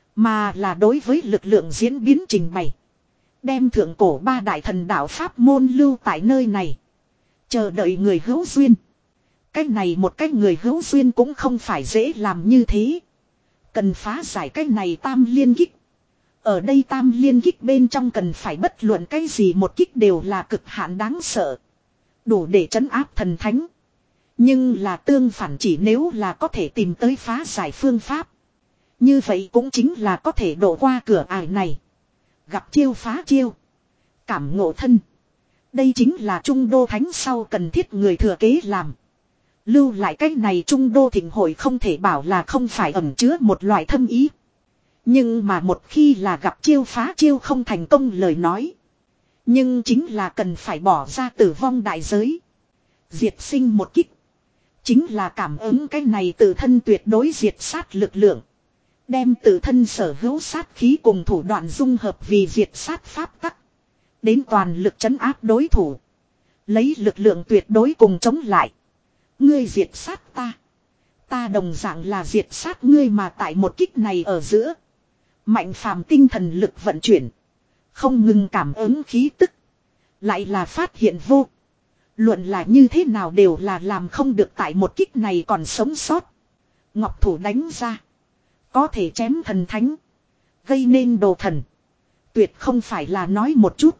Mà là đối với lực lượng diễn biến trình bày. Đem thượng cổ ba đại thần đạo Pháp môn lưu tại nơi này. Chờ đợi người hữu duyên. Cái này một cái người hữu duyên cũng không phải dễ làm như thế. Cần phá giải cái này tam liên kích. Ở đây tam liên kích bên trong cần phải bất luận cái gì một kích đều là cực hạn đáng sợ. Đủ để trấn áp thần thánh. Nhưng là tương phản chỉ nếu là có thể tìm tới phá giải phương pháp. Như vậy cũng chính là có thể độ qua cửa ải này. Gặp chiêu phá chiêu. Cảm ngộ thân. Đây chính là Trung Đô Thánh sau cần thiết người thừa kế làm. Lưu lại cái này Trung Đô Thịnh hội không thể bảo là không phải ẩn chứa một loại thâm ý. Nhưng mà một khi là gặp chiêu phá chiêu không thành công lời nói. Nhưng chính là cần phải bỏ ra tử vong đại giới. Diệt sinh một kích. Chính là cảm ứng cái này tự thân tuyệt đối diệt sát lực lượng. Đem tự thân sở hữu sát khí cùng thủ đoạn dung hợp vì diệt sát pháp tắc. Đến toàn lực trấn áp đối thủ. Lấy lực lượng tuyệt đối cùng chống lại. Ngươi diệt sát ta. Ta đồng dạng là diệt sát ngươi mà tại một kích này ở giữa. Mạnh Phàm tinh thần lực vận chuyển. Không ngừng cảm ứng khí tức. Lại là phát hiện vô. Luận là như thế nào đều là làm không được tại một kích này còn sống sót. Ngọc thủ đánh ra. Có thể chém thần thánh. Gây nên đồ thần. Tuyệt không phải là nói một chút.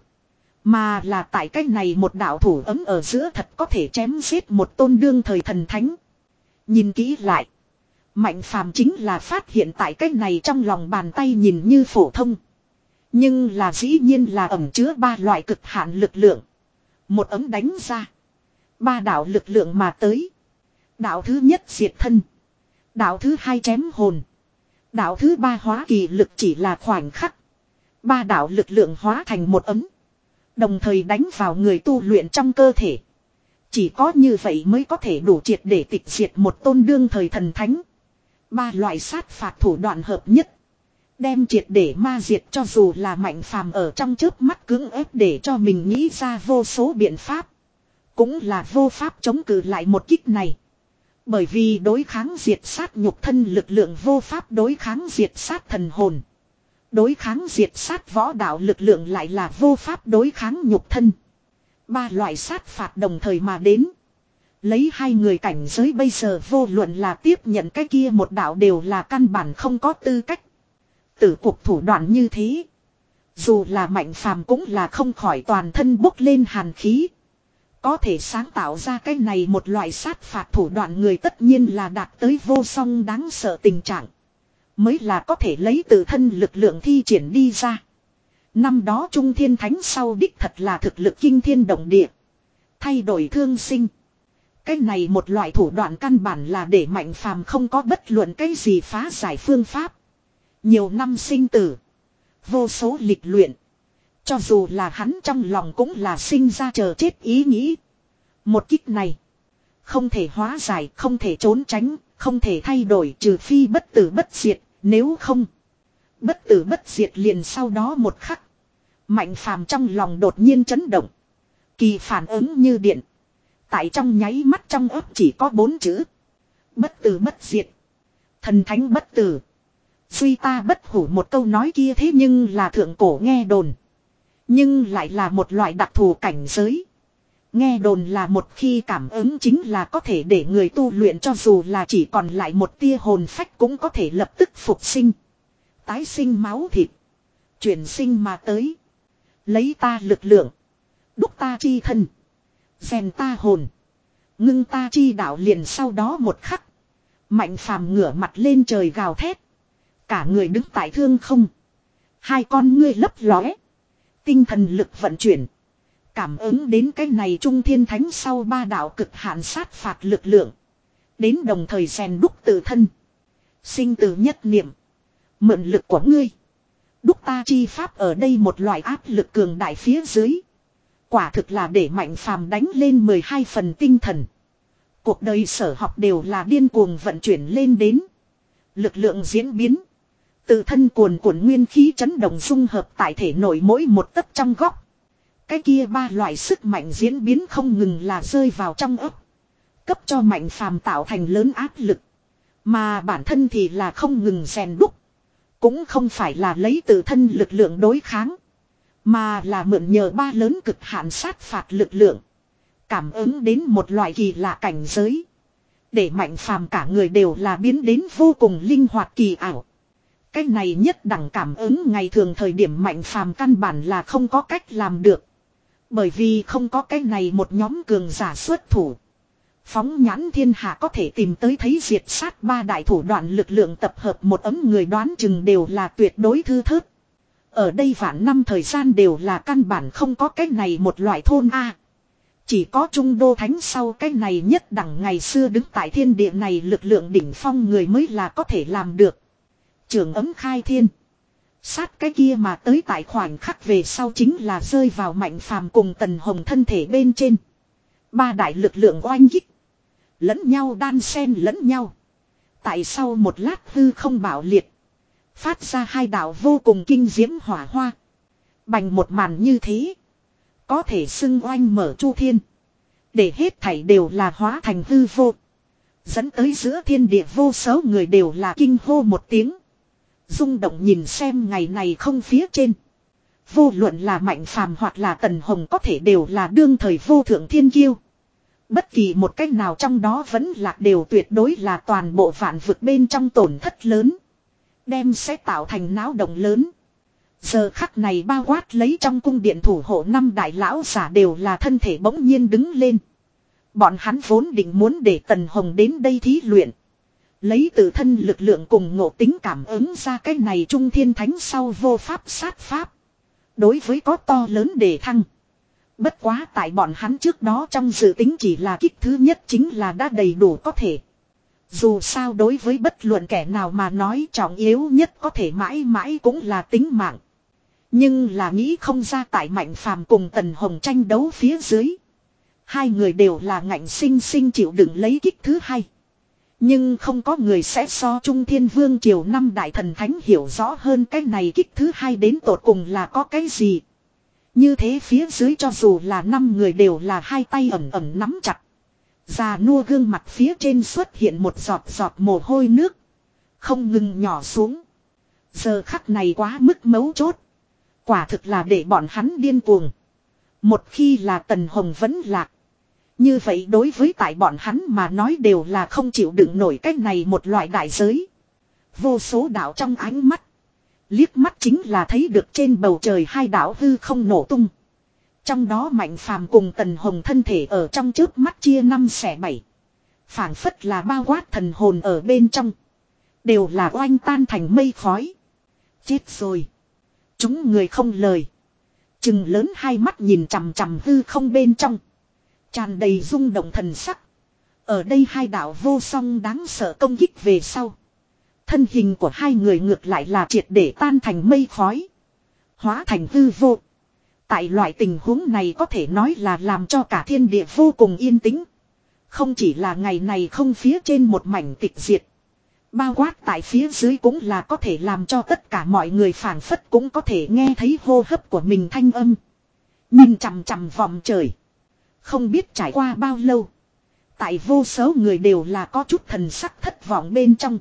Mà là tại cách này một đạo thủ ấm ở giữa thật có thể chém giết một tôn đương thời thần thánh. Nhìn kỹ lại. Mạnh phàm chính là phát hiện tại cách này trong lòng bàn tay nhìn như phổ thông. Nhưng là dĩ nhiên là ẩn chứa ba loại cực hạn lực lượng. Một ấm đánh ra. Ba đạo lực lượng mà tới. Đạo thứ nhất diệt thân. Đạo thứ hai chém hồn. Đạo thứ ba hóa kỳ lực chỉ là khoảnh khắc. Ba đạo lực lượng hóa thành một ấm. Đồng thời đánh vào người tu luyện trong cơ thể. Chỉ có như vậy mới có thể đủ triệt để tịch diệt một tôn đương thời thần thánh. Ba loại sát phạt thủ đoạn hợp nhất. Đem triệt để ma diệt cho dù là Mạnh Phàm ở trong chớp mắt cưỡng ép để cho mình nghĩ ra vô số biện pháp. Cũng là vô pháp chống cự lại một kích này. Bởi vì đối kháng diệt sát nhục thân lực lượng vô pháp đối kháng diệt sát thần hồn. Đối kháng diệt sát võ đạo lực lượng lại là vô pháp đối kháng nhục thân. Ba loại sát phạt đồng thời mà đến. Lấy hai người cảnh giới bây giờ vô luận là tiếp nhận cái kia một đạo đều là căn bản không có tư cách. Tử cuộc thủ đoạn như thế. Dù là Mạnh Phàm cũng là không khỏi toàn thân bốc lên hàn khí. Có thể sáng tạo ra cái này một loại sát phạt thủ đoạn người tất nhiên là đạt tới vô song đáng sợ tình trạng. Mới là có thể lấy tự thân lực lượng thi triển đi ra. Năm đó Trung Thiên Thánh sau đích thật là thực lực kinh thiên động địa. Thay đổi thương sinh. Cái này một loại thủ đoạn căn bản là để Mạnh Phàm không có bất luận cái gì phá giải phương pháp. Nhiều năm sinh tử. Vô số lịch luyện. Cho dù là hắn trong lòng cũng là sinh ra chờ chết ý nghĩ. Một kích này. Không thể hóa giải, không thể trốn tránh, không thể thay đổi trừ phi bất tử bất diệt, nếu không. Bất tử bất diệt liền sau đó một khắc. Mạnh Phàm trong lòng đột nhiên chấn động. Kỳ phản ứng như điện. Tại trong nháy mắt trong ấp chỉ có bốn chữ. Bất tử bất diệt. Thần thánh bất tử. Suy ta bất hủ một câu nói kia thế nhưng là thượng cổ nghe đồn. Nhưng lại là một loại đặc thù cảnh giới. Nghe đồn là một khi cảm ứng chính là có thể để người tu luyện cho dù là chỉ còn lại một tia hồn phách cũng có thể lập tức phục sinh. Tái sinh máu thịt. Chuyển sinh mà tới. Lấy ta lực lượng. Đúc ta chi thân. Rèn ta hồn. Ngưng ta chi đạo liền sau đó một khắc. Mạnh Phàm ngửa mặt lên trời gào thét. Cả người đứng tại thương không. Hai con ngươi lấp lóe. Tinh thần lực vận chuyển. Cảm ứng đến cái này Trung Thiên Thánh sau ba đạo cực hạn sát phạt lực lượng. Đến đồng thời rèn đúc tự thân. Sinh tử nhất niệm. Mượn lực của ngươi. Đúc ta chi pháp ở đây một loại áp lực cường đại phía dưới. Quả thực là để Mạnh Phàm đánh lên mười hai phần tinh thần. Cuộc đời sở học đều là điên cuồng vận chuyển lên đến. Lực lượng diễn biến. Tự thân cuồn cuộn nguyên khí chấn động dung hợp tại thể nội mỗi một tấc trong góc. Cái kia ba loại sức mạnh diễn biến không ngừng là rơi vào trong ấp. Cấp cho Mạnh Phàm tạo thành lớn áp lực. Mà bản thân thì là không ngừng rèn đúc. Cũng không phải là lấy tự thân lực lượng đối kháng. Mà là mượn nhờ ba lớn cực hạn sát phạt lực lượng. Cảm ứng đến một loại kỳ lạ cảnh giới. Để Mạnh Phàm cả người đều là biến đến vô cùng linh hoạt kỳ ảo. Cái này nhất đẳng cảm ứng ngày thường thời điểm Mạnh Phàm căn bản là không có cách làm được. Bởi vì không có cái này một nhóm cường giả xuất thủ. Phóng nhãn thiên hạ có thể tìm tới thấy diệt sát ba đại thủ đoạn lực lượng tập hợp một ấm người đoán chừng đều là tuyệt đối thư thớt. Ở đây vạn năm thời gian đều là căn bản không có cái này một loại thôn A. Chỉ có Trung Đô Thánh sau cái này nhất đẳng ngày xưa đứng tại thiên địa này lực lượng đỉnh phong người mới là có thể làm được. Trường ấm khai thiên. Sát cái kia mà tới tại khoảnh khắc về sau chính là rơi vào Mạnh Phàm cùng Tần Hồng thân thể bên trên. Ba đại lực lượng oanh kích. Lẫn nhau đan xen lẫn nhau. Tại sau một lát hư không bạo liệt. Phát ra hai đạo vô cùng kinh diễm hỏa hoa. Bành một màn như thế. Có thể xưng oanh mở chu thiên. Để hết thảy đều là hóa thành hư vô. Dẫn tới giữa thiên địa vô số người đều là kinh hô một tiếng. Rung động nhìn xem ngày này không phía trên. Vô luận là Mạnh Phàm hoặc là Tần Hồng có thể đều là đương thời vô thượng thiên kiêu. Bất kỳ một cách nào trong đó vẫn lạc đều tuyệt đối là toàn bộ vạn vực bên trong tổn thất lớn. Đem sẽ tạo thành náo động lớn. Giờ khắc này bao quát lấy trong cung điện thủ hộ năm đại lão giả đều là thân thể bỗng nhiên đứng lên. Bọn hắn vốn định muốn để Tần Hồng đến đây thí luyện. Lấy tự thân lực lượng cùng ngộ tính cảm ứng ra cái này trung thiên thánh sau vô pháp sát pháp. Đối với có to lớn đề thăng. Bất quá tại bọn hắn trước đó trong dự tính chỉ là kích thứ nhất chính là đã đầy đủ có thể. Dù sao đối với bất luận kẻ nào mà nói trọng yếu nhất có thể mãi mãi cũng là tính mạng. Nhưng là nghĩ không ra tại Mạnh Phàm cùng Tần Hồng tranh đấu phía dưới. Hai người đều là ngạnh sinh sinh chịu đựng lấy kích thứ hai. Nhưng không có người sẽ so Trung Thiên Vương Triều năm đại thần thánh hiểu rõ hơn cái này kích thứ hai đến tột cùng là có cái gì. Như thế phía dưới cho dù là năm người đều là hai tay ẩm ẩm nắm chặt. Già nua gương mặt phía trên xuất hiện một giọt giọt mồ hôi nước. Không ngừng nhỏ xuống. Giờ khắc này quá mức mấu chốt. Quả thực là để bọn hắn điên cuồng. Một khi là Tần Hồng vẫn lạc. Như vậy đối với tại bọn hắn mà nói đều là không chịu đựng nổi cách này một loại đại giới. Vô số đạo trong ánh mắt. Liếc mắt chính là thấy được trên bầu trời hai đạo hư không nổ tung. Trong đó Mạnh Phàm cùng Tần Hồng thân thể ở trong chớp mắt chia năm xẻ bảy. Phảng phất là bao quát thần hồn ở bên trong. Đều là oanh tan thành mây khói. Chết rồi. Chúng người không lời. Chừng lớn hai mắt nhìn chằm chằm hư không bên trong. Tràn đầy rung động thần sắc. Ở đây hai đạo vô song đáng sợ công kích về sau. Thân hình của hai người ngược lại là triệt để tan thành mây khói. Hóa thành hư vô. Tại loại tình huống này có thể nói là làm cho cả thiên địa vô cùng yên tĩnh. Không chỉ là ngày này không phía trên một mảnh tịch diệt. Bao quát tại phía dưới cũng là có thể làm cho tất cả mọi người phảng phất cũng có thể nghe thấy hô hấp của mình thanh âm. Nhìn chằm chằm vòng trời. Không biết trải qua bao lâu. Tại vô số người đều là có chút thần sắc thất vọng bên trong.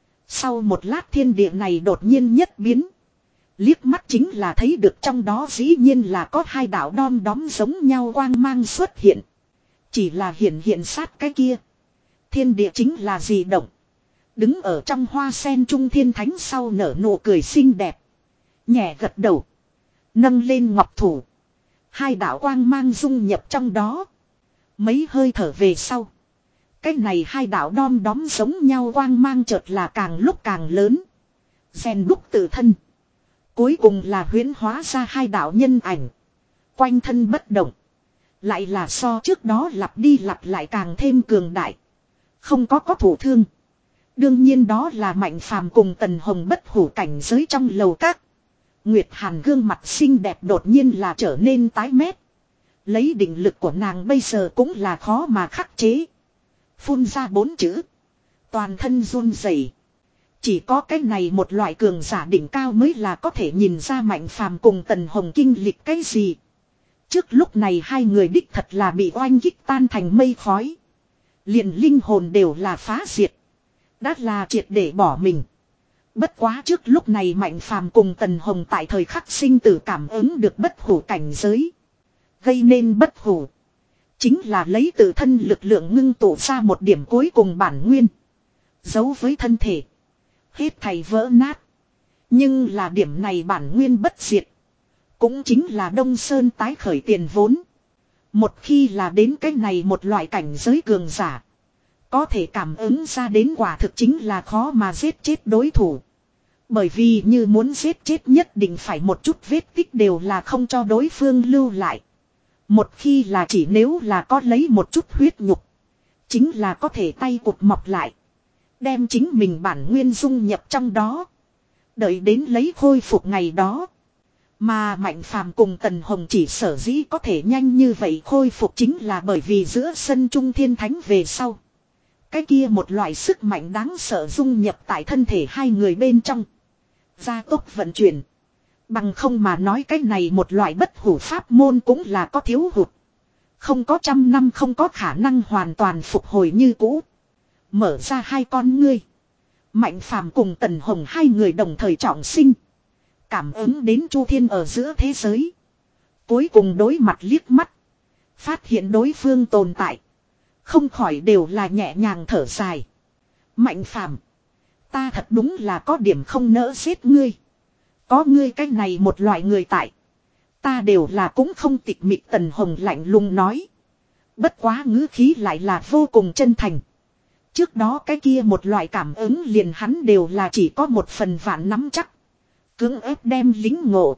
Sau một lát thiên địa này đột nhiên nhất biến. Liếc mắt chính là thấy được trong đó dĩ nhiên là có hai đạo đom đóm giống nhau quang mang xuất hiện. Chỉ là hiện hiện sát cái kia. Thiên địa chính là dị động. Đứng ở trong hoa sen trung thiên thánh sau nở nụ cười xinh đẹp. Nhẹ gật đầu. Nâng lên ngọc thủ. Hai đạo quang mang dung nhập trong đó. Mấy hơi thở về sau. Cái này hai đạo đom đóm giống nhau quang mang chợt là càng lúc càng lớn. Rèn đúc tự thân. Cuối cùng là huyễn hóa ra hai đạo nhân ảnh. Quanh thân bất động. Lại là so trước đó lặp đi lặp lại càng thêm cường đại. Không có có thủ thương. Đương nhiên đó là Mạnh Phàm cùng Tần Hồng bất hủ cảnh giới trong lầu các. Nguyệt Hàn gương mặt xinh đẹp đột nhiên là trở nên tái mét. Lấy định lực của nàng bây giờ cũng là khó mà khắc chế. Phun ra bốn chữ. Toàn thân run rẩy. Chỉ có cái này một loại cường giả đỉnh cao mới là có thể nhìn ra Mạnh Phàm cùng Tần Hồng kinh lịch cái gì. Trước lúc này hai người đích thật là bị oanh kích tan thành mây khói. Liền linh hồn đều là phá diệt. Đã là triệt để bỏ mình. Bất quá trước lúc này Mạnh Phàm cùng Tần Hồng tại thời khắc sinh tử cảm ứng được bất hủ cảnh giới. Gây nên bất hủ. Chính là lấy tự thân lực lượng ngưng tụ ra một điểm cuối cùng bản nguyên. Giấu với thân thể. Hết thảy vỡ nát. Nhưng là điểm này bản nguyên bất diệt. Cũng chính là Đông Sơn tái khởi tiền vốn. Một khi là đến cái này một loại cảnh giới cường giả. Có thể cảm ứng ra đến quả thực chính là khó mà giết chết đối thủ. Bởi vì như muốn giết chết nhất định phải một chút vết tích đều là không cho đối phương lưu lại. Một khi là chỉ nếu là có lấy một chút huyết nhục. Chính là có thể tay cụt mọc lại. Đem chính mình bản nguyên dung nhập trong đó. Đợi đến lấy khôi phục ngày đó. Mà Mạnh Phàm cùng Tần Hồng chỉ sở dĩ có thể nhanh như vậy khôi phục chính là bởi vì giữa sân Trung Thiên Thánh về sau. Cái kia một loại sức mạnh đáng sợ dung nhập tại thân thể hai người bên trong. Gia tốc vận chuyển. Bằng không mà nói cái này một loại bất hủ pháp môn cũng là có thiếu hụt. Không có trăm năm không có khả năng hoàn toàn phục hồi như cũ. Mở ra hai con ngươi. Mạnh Phàm cùng Tần Hồng hai người đồng thời trọng sinh. Cảm ứng đến Chu Thiên ở giữa thế giới. Cuối cùng đối mặt liếc mắt. Phát hiện đối phương tồn tại. Không khỏi đều là nhẹ nhàng thở dài. Mạnh Phàm, ta thật đúng là có điểm không nỡ giết ngươi. Có ngươi cái này một loại người tại. Ta đều là cũng không tịch mịch, Tần Hồng lạnh lùng nói. Bất quá ngữ khí lại là vô cùng chân thành. Trước đó cái kia một loại cảm ứng liền hắn đều là chỉ có một phần vạn nắm chắc. Cưỡng ép đem lính ngộ.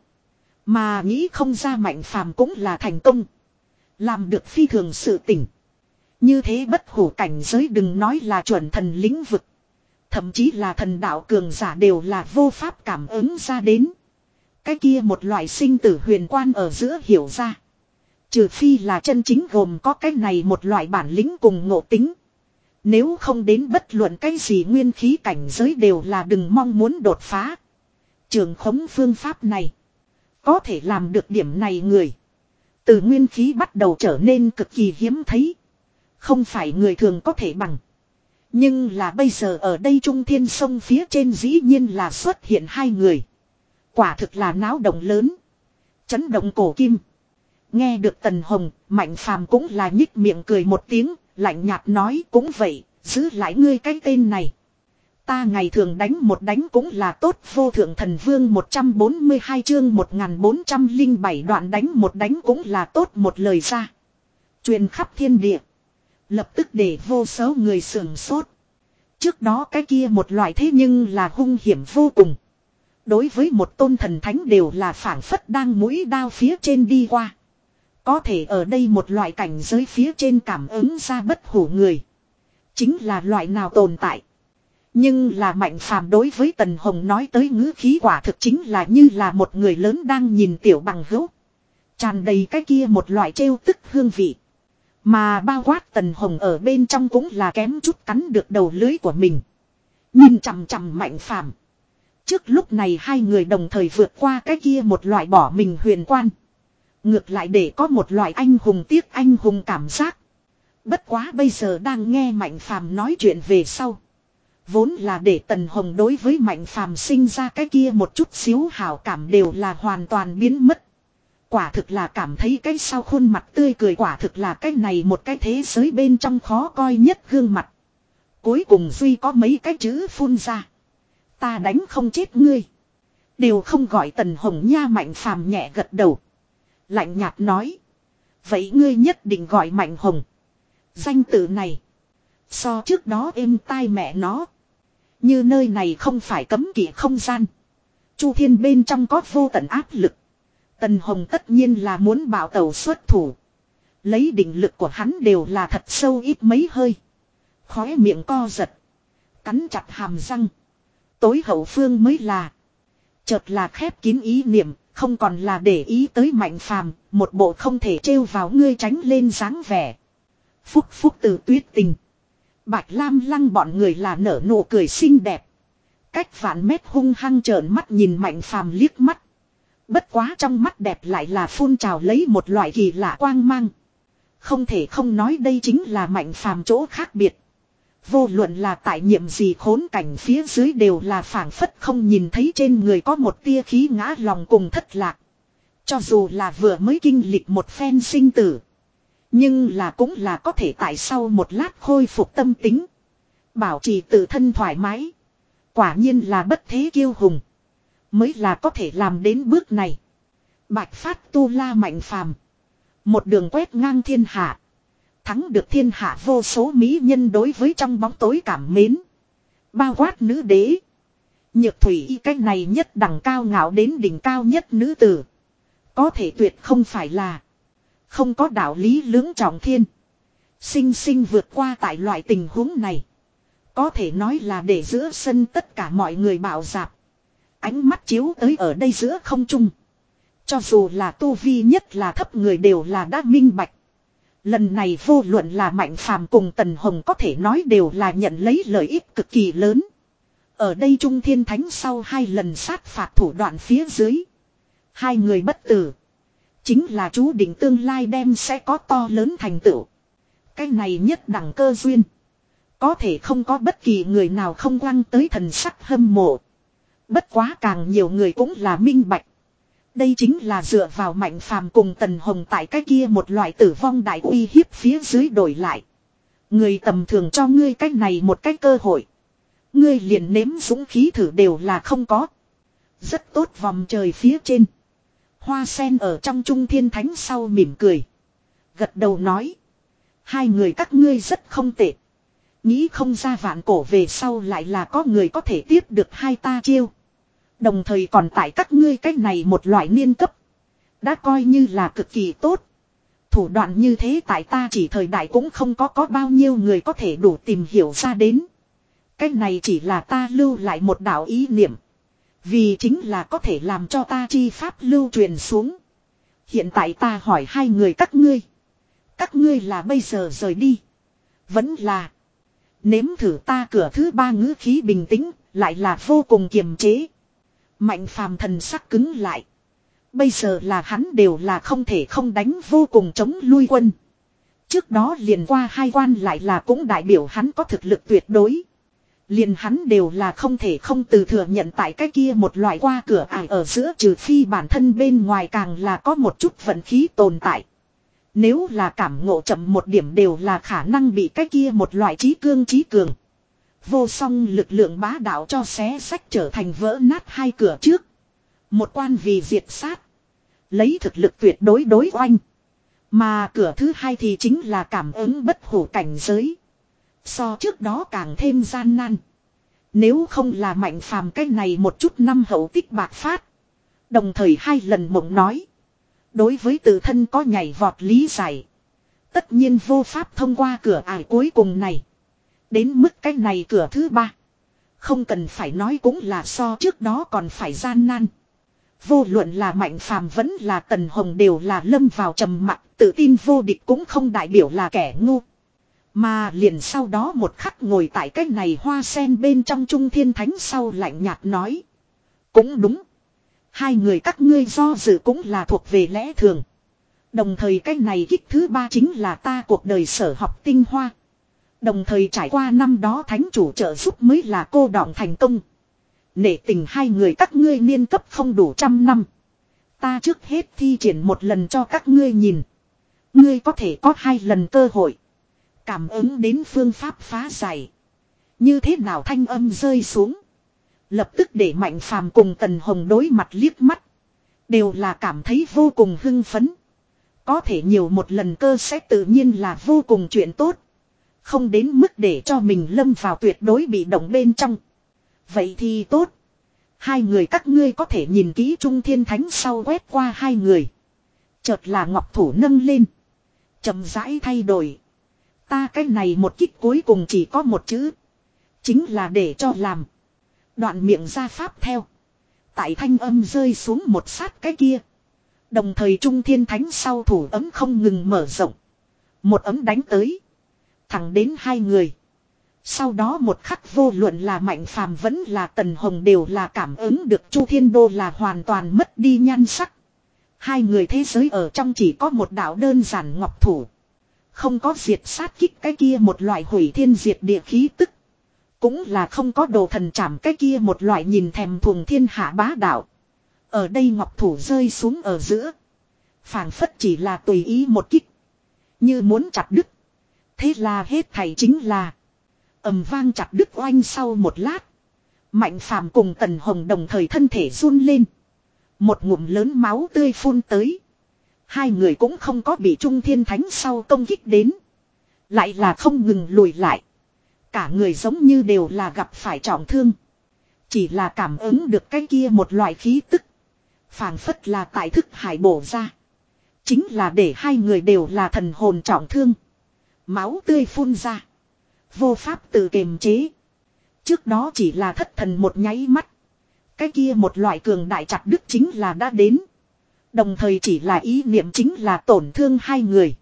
Mà nghĩ không ra Mạnh Phàm cũng là thành công. Làm được phi thường sự tỉnh. Như thế bất hủ cảnh giới, đừng nói là chuẩn thần lĩnh vực. Thậm chí là thần đạo cường giả đều là vô pháp cảm ứng ra đến. Cái kia một loại sinh tử huyền quan ở giữa hiểu ra. Trừ phi là chân chính gồm có cái này một loại bản lĩnh cùng ngộ tính. Nếu không đến bất luận cái gì nguyên khí cảnh giới đều là đừng mong muốn đột phá. Trường khống phương pháp này. Có thể làm được điểm này người. Từ nguyên khí bắt đầu trở nên cực kỳ hiếm thấy. Không phải người thường có thể bằng. Nhưng là bây giờ ở đây Trung Thiên Sông phía trên dĩ nhiên là xuất hiện hai người. Quả thực là náo động lớn. Chấn động cổ kim. Nghe được Tần Hồng, Mạnh Phàm cũng là nhích miệng cười một tiếng, lạnh nhạt nói cũng vậy, giữ lại ngươi cái tên này. Ta ngày thường đánh một đánh cũng là tốt. Vô thượng thần vương một trăm bốn mươi hai chương một nghìn bốn trăm lẻ bảy đoạn đánh một đánh cũng là tốt, một lời ra. Truyền khắp thiên địa. Lập tức để vô số người sưởng sốt. Trước đó cái kia một loại thế nhưng là hung hiểm vô cùng. Đối với một tôn thần thánh đều là phảng phất đang mũi đao phía trên đi qua. Có thể ở đây một loại cảnh giới phía trên cảm ứng ra bất hủ người. Chính là loại nào tồn tại. Nhưng là Mạnh Phàm đối với Tần Hồng nói tới ngữ khí quả thực chính là như là một người lớn đang nhìn tiểu bằng hữu. Tràn đầy cái kia một loại trêu tức hương vị. Mà bao quát Tần Hồng ở bên trong cũng là kém chút cắn được đầu lưới của mình. Nhìn chằm chằm Mạnh Phàm. Trước lúc này hai người đồng thời vượt qua cái kia một loại bỏ mình huyền quan. Ngược lại để có một loại anh hùng tiếc anh hùng cảm giác. Bất quá bây giờ đang nghe Mạnh Phàm nói chuyện về sau. Vốn là để Tần Hồng đối với Mạnh Phàm sinh ra cái kia một chút xíu hảo cảm đều là hoàn toàn biến mất. Quả thực là cảm thấy cái sau khuôn mặt tươi cười quả thực là cái này một cái thế giới bên trong khó coi nhất gương mặt. Cuối cùng duy có mấy cái chữ phun ra. Ta đánh không chết ngươi. Đều không gọi Tần Hồng nha. Mạnh Phàm nhẹ gật đầu. Lạnh nhạt nói. Vậy ngươi nhất định gọi Mạnh Hồng. Danh tự này. So trước đó êm tai mẹ nó. Như nơi này không phải cấm kỵ không gian. Chu thiên bên trong có vô tận áp lực. Tần Hồng tất nhiên là muốn bảo tẩu xuất thủ. Lấy định lực của hắn đều là thật sâu ít mấy hơi. Khóe miệng co giật. Cắn chặt hàm răng. Tối hậu phương mới là. Chợt là khép kín ý niệm. Không còn là để ý tới Mạnh Phàm. Một bộ không thể trêu vào ngươi tránh lên dáng vẻ. Phúc phúc từ tuyết tình. Bạch Lam Lăng bọn người là nở nụ cười xinh đẹp. Cách vạn mét hung hăng trợn mắt nhìn Mạnh Phàm liếc mắt. Bất quá trong mắt đẹp lại là phun trào lấy một loại kỳ lạ quang mang. Không thể không nói đây chính là Mạnh Phàm chỗ khác biệt. Vô luận là tại nhiệm gì khốn cảnh phía dưới đều là phảng phất không nhìn thấy trên người có một tia khí ngã lòng cùng thất lạc. Cho dù là vừa mới kinh lịch một phen sinh tử. Nhưng là cũng là có thể tại sau một lát khôi phục tâm tính. Bảo trì tự thân thoải mái. Quả nhiên là bất thế kiêu hùng. Mới là có thể làm đến bước này. Bạch phát tu la Mạnh Phàm. Một đường quét ngang thiên hạ. Thắng được thiên hạ vô số mỹ nhân đối với trong bóng tối cảm mến. Bao quát nữ đế. Nhược thủy y cách này nhất đẳng cao ngạo đến đỉnh cao nhất nữ tử. Có thể tuyệt không phải là. Không có đạo lý lưỡng trọng thiên. Sinh sinh vượt qua tại loại tình huống này. Có thể nói là để giữa sân tất cả mọi người bạo dạp. Ánh mắt chiếu tới ở đây giữa không trung. Cho dù là tu vi nhất là thấp người đều là đã minh bạch. Lần này vô luận là Mạnh Phàm cùng Tần Hồng có thể nói đều là nhận lấy lợi ích cực kỳ lớn. Ở đây Trung Thiên Thánh sau hai lần sát phạt thủ đoạn phía dưới. Hai người bất tử. Chính là chú định tương lai đem sẽ có to lớn thành tựu. Cái này nhất đẳng cơ duyên. Có thể không có bất kỳ người nào không quăng tới thần sắc hâm mộ. Bất quá càng nhiều người cũng là minh bạch. Đây chính là dựa vào Mạnh Phàm cùng Tần Hồng tại cái kia một loại tử vong đại uy hiếp phía dưới đổi lại. Người tầm thường cho ngươi cách này một cách cơ hội. Ngươi liền nếm dũng khí thử đều là không có. Rất tốt vòng trời phía trên. Hoa sen ở trong trung thiên thánh sau mỉm cười. Gật đầu nói. Hai người các ngươi rất không tệ. Nghĩ không ra vạn cổ về sau lại là có người có thể tiếp được hai ta chiêu. Đồng thời còn tại các ngươi cách này một loại niên cấp. Đã coi như là cực kỳ tốt. Thủ đoạn như thế tại ta chỉ thời đại cũng không có có bao nhiêu người có thể đủ tìm hiểu ra đến. Cách này chỉ là ta lưu lại một đạo ý niệm. Vì chính là có thể làm cho ta chi pháp lưu truyền xuống. Hiện tại ta hỏi hai người các ngươi. Các ngươi là bây giờ rời đi. Vẫn là. Nếm thử ta cửa thứ ba ngữ khí bình tĩnh. Lại là vô cùng kiềm chế. Mạnh phàm thần sắc cứng lại. Bây giờ là hắn đều là không thể không đánh vô cùng chống lui quân. Trước đó liền qua hai quan lại là cũng đại biểu hắn có thực lực tuyệt đối. Liền hắn đều là không thể không từ thừa nhận tại cái kia một loại qua cửa ải ở giữa, trừ phi bản thân bên ngoài càng là có một chút vận khí tồn tại. Nếu là cảm ngộ chậm một điểm đều là khả năng bị cái kia một loại trí cương trí cường. Vô song lực lượng bá đạo cho xé sách trở thành vỡ nát hai cửa trước. Một quan vì diệt sát. Lấy thực lực tuyệt đối đối oanh. Mà cửa thứ hai thì chính là cảm ứng bất hủ cảnh giới. So trước đó càng thêm gian nan. Nếu không là mạnh phàm cái này một chút năm hậu tích bạc phát. Đồng thời hai lần mộng nói. Đối với tự thân có nhảy vọt lý giải. Tất nhiên vô pháp thông qua cửa ải cuối cùng này. Đến mức cái này cửa thứ ba. Không cần phải nói cũng là so trước đó còn phải gian nan. Vô luận là mạnh phàm vẫn là tần hồng đều là lâm vào trầm mặc, tự tin vô địch cũng không đại biểu là kẻ ngu. Mà liền sau đó một khắc ngồi tại cái này hoa sen bên trong trung thiên thánh sau lạnh nhạt nói. Cũng đúng. Hai người các ngươi do dự cũng là thuộc về lẽ thường. Đồng thời cái này kích thứ ba chính là ta cuộc đời sở học tinh hoa. Đồng thời trải qua năm đó thánh chủ trợ giúp mới là cô đọng thành công. Nể tình hai người các ngươi niên cấp không đủ trăm năm. Ta trước hết thi triển một lần cho các ngươi nhìn. Ngươi có thể có hai lần cơ hội. Cảm ứng đến phương pháp phá giải. Như thế nào thanh âm rơi xuống. Lập tức để Mạnh Phàm cùng Tần Hồng đối mặt liếc mắt. Đều là cảm thấy vô cùng hưng phấn. Có thể nhiều một lần cơ sẽ tự nhiên là vô cùng chuyện tốt. Không đến mức để cho mình lâm vào tuyệt đối bị động bên trong. Vậy thì tốt. Hai người các ngươi có thể nhìn kỹ Trung Thiên Thánh sau quét qua hai người. Chợt là ngọc thủ nâng lên. Chậm rãi thay đổi. Ta cái này một kích cuối cùng chỉ có một chữ. Chính là để cho làm. Đoạn miệng ra pháp theo. Tại thanh âm rơi xuống một sát cái kia. Đồng thời Trung Thiên Thánh sau thủ ấm không ngừng mở rộng. Một ấm đánh tới. Thẳng đến hai người. Sau đó một khắc vô luận là Mạnh Phàm vẫn là Tần Hồng đều là cảm ứng được Chu Thiên Đô là hoàn toàn mất đi nhan sắc. Hai người thế giới ở trong chỉ có một đạo đơn giản ngọc thủ. Không có diệt sát kích cái kia một loại hủy thiên diệt địa khí tức. Cũng là không có đồ thần chảm cái kia một loại nhìn thèm thuồng thiên hạ bá đạo. Ở đây ngọc thủ rơi xuống ở giữa. Phảng phất chỉ là tùy ý một kích. Như muốn chặt đứt. Thế là hết thảy chính là. Ầm vang chặt đứt oanh sau một lát. Mạnh Phàm cùng Tần Hồng đồng thời thân thể run lên. Một ngụm lớn máu tươi phun tới. Hai người cũng không có bị Trung Thiên Thánh sau công kích đến. Lại là không ngừng lùi lại. Cả người giống như đều là gặp phải trọng thương. Chỉ là cảm ứng được cái kia một loại khí tức. Phảng phất là tại thức hải bổ ra. Chính là để hai người đều là thần hồn trọng thương. Máu tươi phun ra. Vô pháp tự kiềm chế. Trước đó chỉ là thất thần một nháy mắt. Cái kia một loại cường đại chặt đứt chính là đã đến. Đồng thời chỉ là ý niệm chính là tổn thương hai người.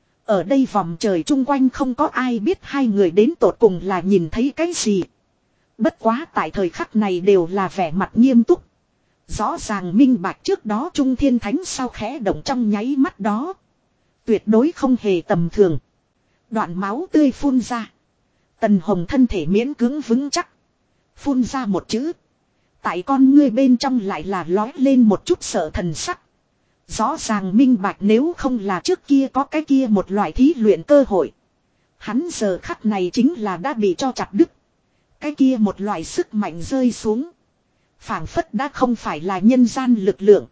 Ở đây vòng trời chung quanh không có ai biết hai người đến tột cùng là nhìn thấy cái gì. Bất quá tại thời khắc này đều là vẻ mặt nghiêm túc. Rõ ràng minh bạch trước đó Trung Thiên Thánh sao khẽ động trong nháy mắt đó. Tuyệt đối không hề tầm thường. Đoạn máu tươi phun ra. Tần Hồng thân thể miễn cưỡng vững chắc. Phun ra một chữ. Tại con ngươi bên trong lại là lói lên một chút sợ thần sắc. Rõ ràng minh bạch nếu không là trước kia có cái kia một loại thí luyện cơ hội. Hắn giờ khắc này chính là đã bị cho chặt đứt. Cái kia một loại sức mạnh rơi xuống. Phảng phất đã không phải là nhân gian lực lượng.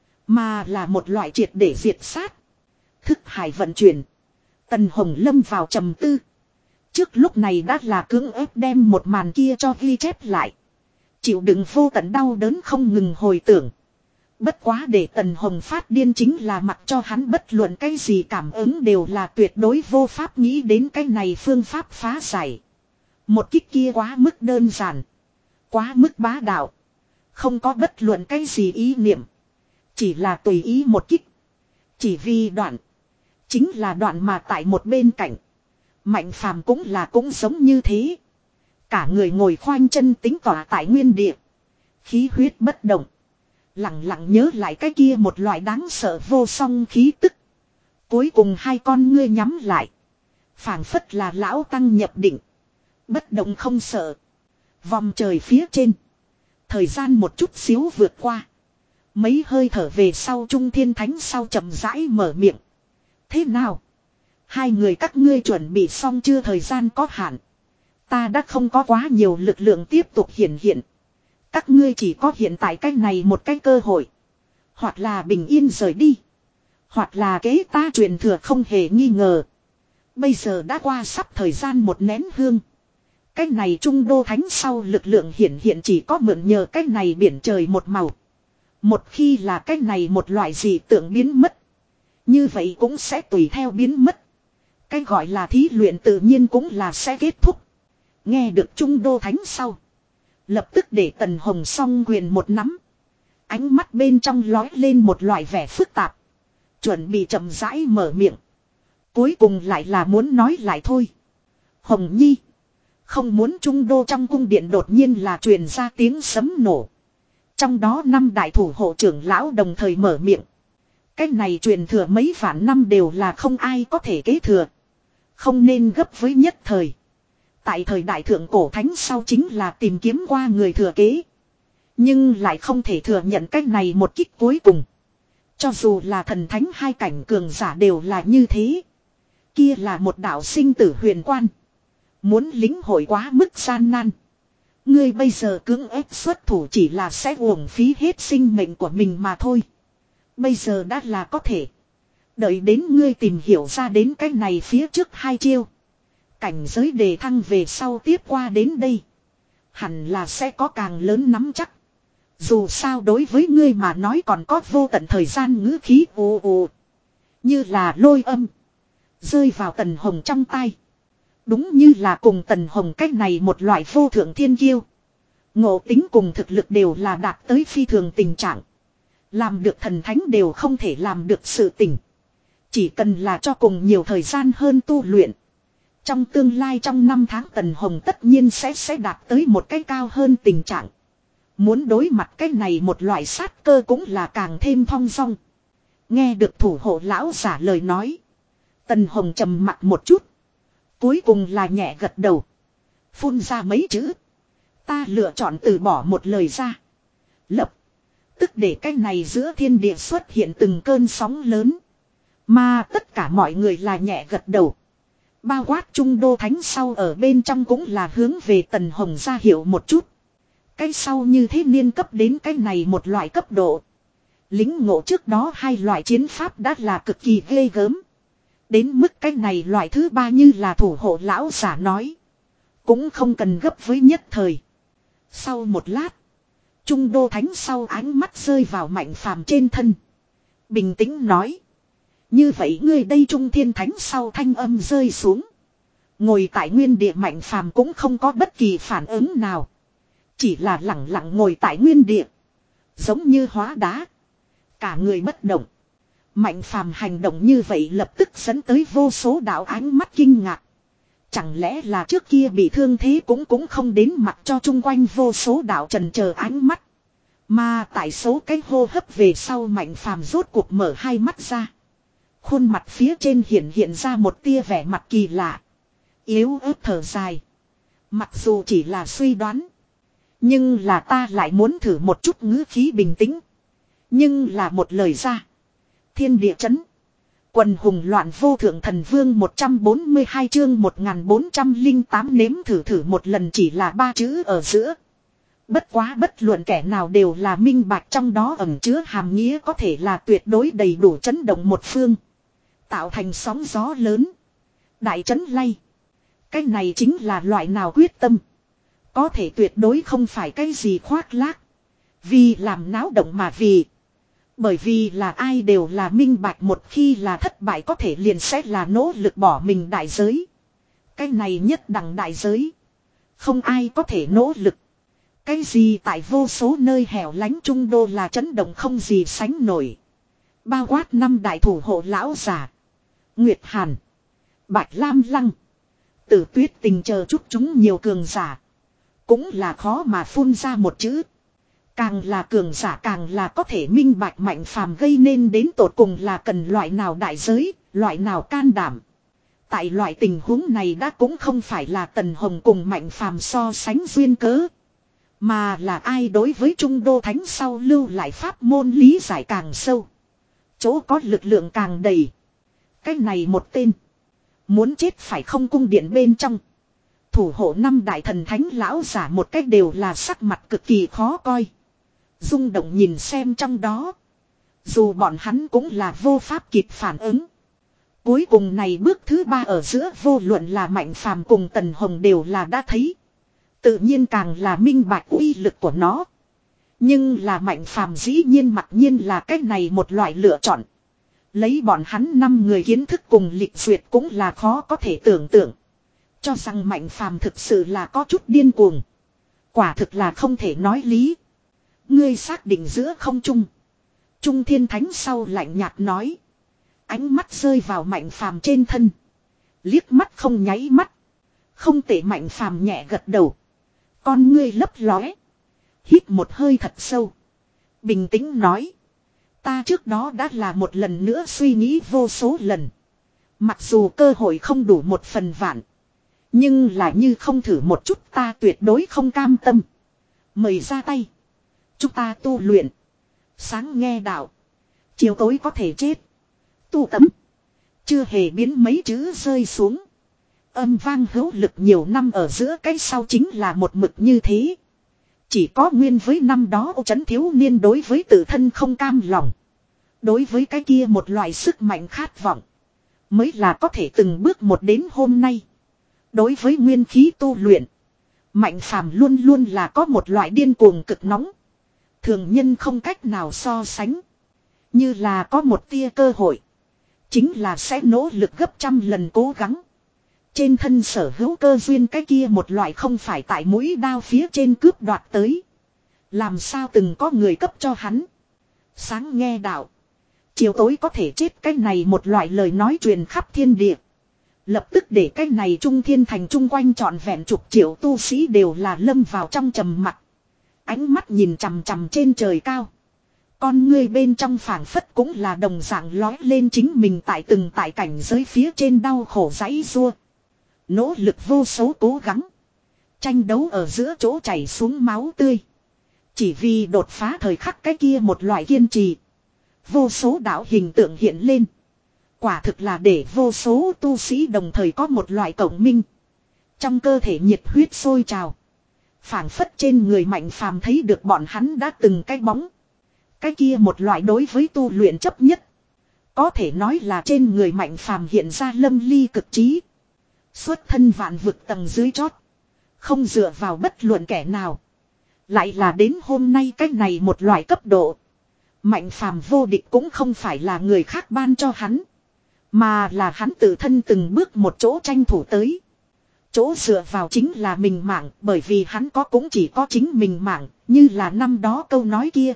Mà là một loại triệt để diệt sát. Thức hải vận chuyển. Tần Hồng lâm vào trầm tư. Trước lúc này đã là cưỡng ép đem một màn kia cho ghi chép lại. Chịu đựng vô tận đau đớn không ngừng hồi tưởng. Bất quá để Tần Hồng phát điên chính là mặc cho hắn bất luận cái gì cảm ứng đều là tuyệt đối vô pháp nghĩ đến cái này phương pháp phá giải. Một kích kia quá mức đơn giản. Quá mức bá đạo. Không có bất luận cái gì ý niệm. Chỉ là tùy ý một kích. Chỉ vì đoạn. Chính là đoạn mà tại một bên cạnh. Mạnh phàm cũng là cũng giống như thế. Cả người ngồi khoanh chân tính tỏa tại nguyên địa. Khí huyết bất động. Lặng lặng nhớ lại cái kia một loại đáng sợ vô song khí tức. Cuối cùng hai con ngươi nhắm lại. Phảng phất là lão tăng nhập định. Bất động không sợ. Vòng trời phía trên. Thời gian một chút xíu vượt qua. Mấy hơi thở về sau Trung Thiên Thánh sau chậm rãi mở miệng. Thế nào? Hai người các ngươi chuẩn bị xong chưa? Thời gian có hạn. Ta đã không có quá nhiều lực lượng tiếp tục hiện hiện. Các ngươi chỉ có hiện tại cái này một cái cơ hội. Hoặc là bình yên rời đi. Hoặc là kế ta truyền thừa không hề nghi ngờ. Bây giờ đã qua sắp thời gian một nén hương. Cái này Trung Đô Thánh sau lực lượng hiện hiện chỉ có mượn nhờ cái này biển trời một màu. Một khi là cái này một loại dị tượng biến mất. Như vậy cũng sẽ tùy theo biến mất. Cái gọi là thí luyện tự nhiên cũng là sẽ kết thúc. Nghe được Trung Đô Thánh sau. Lập tức để Tần Hồng song quyền một nắm. Ánh mắt bên trong lói lên một loại vẻ phức tạp. Chuẩn bị chậm rãi mở miệng. Cuối cùng lại là muốn nói lại thôi. Hồng Nhi. Không muốn Trung Đô trong cung điện đột nhiên là truyền ra tiếng sấm nổ. Trong đó năm đại thủ hộ trưởng lão đồng thời mở miệng. Cái này truyền thừa mấy vạn năm đều là không ai có thể kế thừa. Không nên gấp với nhất thời. Tại thời đại thượng cổ thánh sau chính là tìm kiếm qua người thừa kế. Nhưng lại không thể thừa nhận cái này một kích cuối cùng. Cho dù là thần thánh hai cảnh cường giả đều là như thế. Kia là một đạo sinh tử huyền quan. Muốn lính hội quá mức gian nan. Ngươi bây giờ cưỡng ép xuất thủ chỉ là sẽ uổng phí hết sinh mệnh của mình mà thôi. Bây giờ đã là có thể. Đợi đến ngươi tìm hiểu ra đến cái này phía trước hai chiêu. Cảnh giới đề thăng về sau tiếp qua đến đây. Hẳn là sẽ có càng lớn nắm chắc. Dù sao đối với ngươi mà nói còn có vô tận thời gian ngữ khí ồ ồ. Như là lôi âm. Rơi vào Tần Hồng trong tay. Đúng như là cùng Tần Hồng cách này một loại vô thượng thiên kiêu. Ngộ tính cùng thực lực đều là đạt tới phi thường tình trạng. Làm được thần thánh đều không thể làm được sự tình. Chỉ cần là cho cùng nhiều thời gian hơn tu luyện. Trong tương lai trong năm tháng Tần Hồng tất nhiên sẽ sẽ đạt tới một cái cao hơn tình trạng. Muốn đối mặt cái này một loại sát cơ cũng là càng thêm thong dong. Nghe được thủ hộ lão giả lời nói. Tần Hồng trầm mặt một chút. Cuối cùng là nhẹ gật đầu. Phun ra mấy chữ. Ta lựa chọn từ bỏ một lời ra. Lập. Tức để cái này giữa thiên địa xuất hiện từng cơn sóng lớn. Mà tất cả mọi người là nhẹ gật đầu. Bao quát Trung Đô Thánh sau ở bên trong cũng là hướng về Tần Hồng ra hiệu một chút. Cái sau như thế niên cấp đến cái này một loại cấp độ. Lính ngộ trước đó hai loại chiến pháp đã là cực kỳ ghê gớm. Đến mức cái này loại thứ ba như là thủ hộ lão giả nói. Cũng không cần gấp với nhất thời. Sau một lát. Trung Đô Thánh sau ánh mắt rơi vào Mạnh Phàm trên thân. Bình tĩnh nói. Như vậy ngươi đây Trung Thiên Thánh sau thanh âm rơi xuống. Ngồi tại nguyên địa Mạnh Phàm cũng không có bất kỳ phản ứng nào. Chỉ là lặng lặng ngồi tại nguyên địa. Giống như hóa đá. Cả người bất động. Mạnh Phàm hành động như vậy lập tức dẫn tới vô số đạo ánh mắt kinh ngạc. Chẳng lẽ là trước kia bị thương thế cũng cũng không đến mặt cho chung quanh vô số đạo trần chờ ánh mắt. Mà tại số cái hô hấp về sau Mạnh Phàm rốt cuộc mở hai mắt ra. Khuôn mặt phía trên hiện hiện ra một tia vẻ mặt kỳ lạ. Yếu ớt thở dài. Mặc dù chỉ là suy đoán. Nhưng là ta lại muốn thử một chút ngữ khí bình tĩnh. Nhưng là một lời ra. Thiên địa chấn. Quần hùng loạn vô thượng thần vương một trăm bốn mươi hai chương một nghìn bốn trăm lẻ tám nếm thử thử một lần chỉ là ba chữ ở giữa. Bất quá bất luận kẻ nào đều là minh bạch trong đó ẩn chứa hàm nghĩa có thể là tuyệt đối đầy đủ chấn động một phương. Tạo thành sóng gió lớn. Đại chấn lay. Cái này chính là loại nào quyết tâm. Có thể tuyệt đối không phải cái gì khoác lác. Vì làm náo động mà vì. Bởi vì là ai đều là minh bạch một khi là thất bại có thể liền sẽ là nỗ lực bỏ mình đại giới. Cái này nhất đẳng đại giới. Không ai có thể nỗ lực. Cái gì tại vô số nơi hẻo lánh trung đô là chấn động không gì sánh nổi. Bao quát năm đại thủ hộ lão giả. Nguyệt Hàn. Bạch Lam Lăng. Tử Tuyết Tình chờ chút chúng nhiều cường giả. Cũng là khó mà phun ra một chữ. Càng là cường giả càng là có thể minh bạch Mạnh Phàm gây nên đến tột cùng là cần loại nào đại giới, loại nào can đảm. Tại loại tình huống này đã cũng không phải là Tần Hồng cùng Mạnh Phàm so sánh duyên cớ. Mà là ai đối với Trung Đô Thánh sau lưu lại pháp môn lý giải càng sâu. Chỗ có lực lượng càng đầy. Cái này một tên. Muốn chết phải không cung điện bên trong. Thủ hộ năm đại thần thánh lão giả một cách đều là sắc mặt cực kỳ khó coi. Rung động nhìn xem trong đó. Dù bọn hắn cũng là vô pháp kịp phản ứng. Cuối cùng này bước thứ ba ở giữa vô luận là Mạnh Phàm cùng Tần Hồng đều là đã thấy. Tự nhiên càng là minh bạch uy lực của nó. Nhưng là Mạnh Phàm dĩ nhiên mặc nhiên là cách này một loại lựa chọn. Lấy bọn hắn năm người kiến thức cùng lịch duyệt cũng là khó có thể tưởng tượng. Cho rằng Mạnh Phàm thực sự là có chút điên cuồng. Quả thực là không thể nói lý. Ngươi xác định giữa không trung. Trung Thiên Thánh sau lạnh nhạt nói. Ánh mắt rơi vào Mạnh Phàm trên thân. Liếc mắt không nháy mắt. Không tệ. Mạnh Phàm nhẹ gật đầu. Con ngươi lấp lóe. Hít một hơi thật sâu. Bình tĩnh nói. Ta trước đó đã là một lần nữa suy nghĩ vô số lần. Mặc dù cơ hội không đủ một phần vạn. Nhưng là như không thử một chút ta tuyệt đối không cam tâm. Mời ra tay. Chúng ta tu luyện. Sáng nghe đạo. Chiều tối có thể chết. Tu tấm. Chưa hề biến mấy chữ rơi xuống. Âm vang hữu lực nhiều năm ở giữa cái sau chính là một mực như thế. Chỉ có nguyên với năm đó ô trấn thiếu niên đối với tự thân không cam lòng. Đối với cái kia một loại sức mạnh khát vọng. Mới là có thể từng bước một đến hôm nay. Đối với nguyên khí tu luyện. Mạnh Phàm luôn luôn là có một loại điên cuồng cực nóng. Thường nhân không cách nào so sánh. Như là có một tia cơ hội. Chính là sẽ nỗ lực gấp trăm lần cố gắng. Trên thân sở hữu cơ duyên cái kia một loại không phải tại mũi đao phía trên cướp đoạt tới. Làm sao từng có người cấp cho hắn. Sáng nghe đạo. Chiều tối có thể chết cái này một loại lời nói truyền khắp thiên địa. Lập tức để cái này Trung Thiên Thành chung quanh trọn vẹn chục triệu tu sĩ đều là lâm vào trong trầm mặc. Ánh mắt nhìn chằm chằm trên trời cao. Con ngươi bên trong phảng phất cũng là đồng dạng lói lên chính mình tại từng tại cảnh giới phía trên đau khổ giãy giụa. Nỗ lực vô số cố gắng. Tranh đấu ở giữa chỗ chảy xuống máu tươi. Chỉ vì đột phá thời khắc cái kia một loại kiên trì. Vô số đạo hình tượng hiện lên. Quả thực là để vô số tu sĩ đồng thời có một loại cộng minh. Trong cơ thể nhiệt huyết sôi trào. Phảng phất trên người Mạnh Phàm thấy được bọn hắn đã từng cái bóng. Cái kia một loại đối với tu luyện chấp nhất. Có thể nói là trên người Mạnh Phàm hiện ra lâm ly cực trí. Xuất thân vạn vực tầng dưới chót. Không dựa vào bất luận kẻ nào. Lại là đến hôm nay cái này một loại cấp độ. Mạnh Phàm vô địch cũng không phải là người khác ban cho hắn. Mà là hắn tự thân từng bước một chỗ tranh thủ tới. Chỗ dựa vào chính là mình mạng. Bởi vì hắn có cũng chỉ có chính mình mạng. Như là năm đó câu nói kia.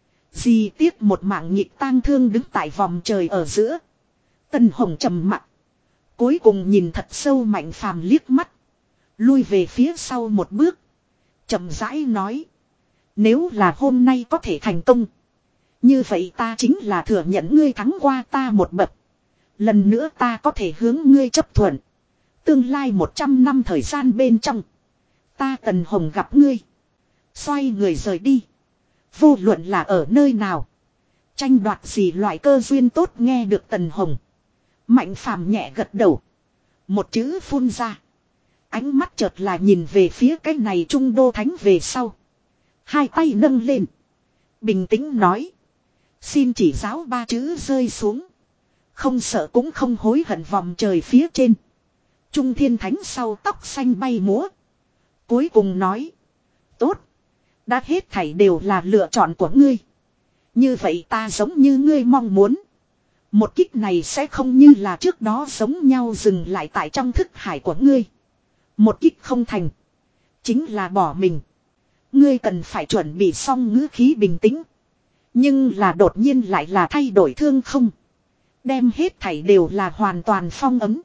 Gì tiếc một mạng nhịp tang thương đứng tại vòng trời ở giữa. Tần Hồng trầm mặt. Cuối cùng nhìn thật sâu Mạnh Phàm liếc mắt. Lui về phía sau một bước. Chậm rãi nói. Nếu là hôm nay có thể thành công. Như vậy ta chính là thừa nhận ngươi thắng qua ta một bậc. Lần nữa ta có thể hướng ngươi chấp thuận. Tương lai một trăm năm thời gian bên trong. Ta Tần Hồng gặp ngươi. Xoay người rời đi. Vô luận là ở nơi nào. Tranh đoạt gì loại cơ duyên tốt nghe được Tần Hồng. Mạnh Phàm nhẹ gật đầu. Một chữ phun ra. Ánh mắt chợt là nhìn về phía cái này Trung Đô Thánh về sau. Hai tay nâng lên. Bình tĩnh nói. Xin chỉ giáo ba chữ rơi xuống. Không sợ cũng không hối hận vòng trời phía trên. Trung Thiên Thánh sau tóc xanh bay múa. Cuối cùng nói. Tốt. Đã hết thảy đều là lựa chọn của ngươi. Như vậy ta giống như ngươi mong muốn. Một kích này sẽ không như là trước đó giống nhau dừng lại tại trong thức hải của ngươi. Một kích không thành. Chính là bỏ mình. Ngươi cần phải chuẩn bị xong ngữ khí bình tĩnh. Nhưng là đột nhiên lại là thay đổi thương không. Đem hết thảy đều là hoàn toàn phong ấm.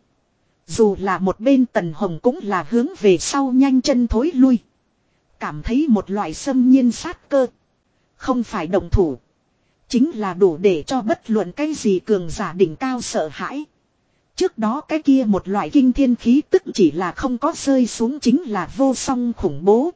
Dù là một bên Tần Hồng cũng là hướng về sau nhanh chân thối lui. Cảm thấy một loại xâm nhiên sát cơ. Không phải động thủ. Chính là đủ để cho bất luận cái gì cường giả đỉnh cao sợ hãi. Trước đó cái kia một loại kinh thiên khí tức chỉ là không có rơi xuống chính là vô song khủng bố.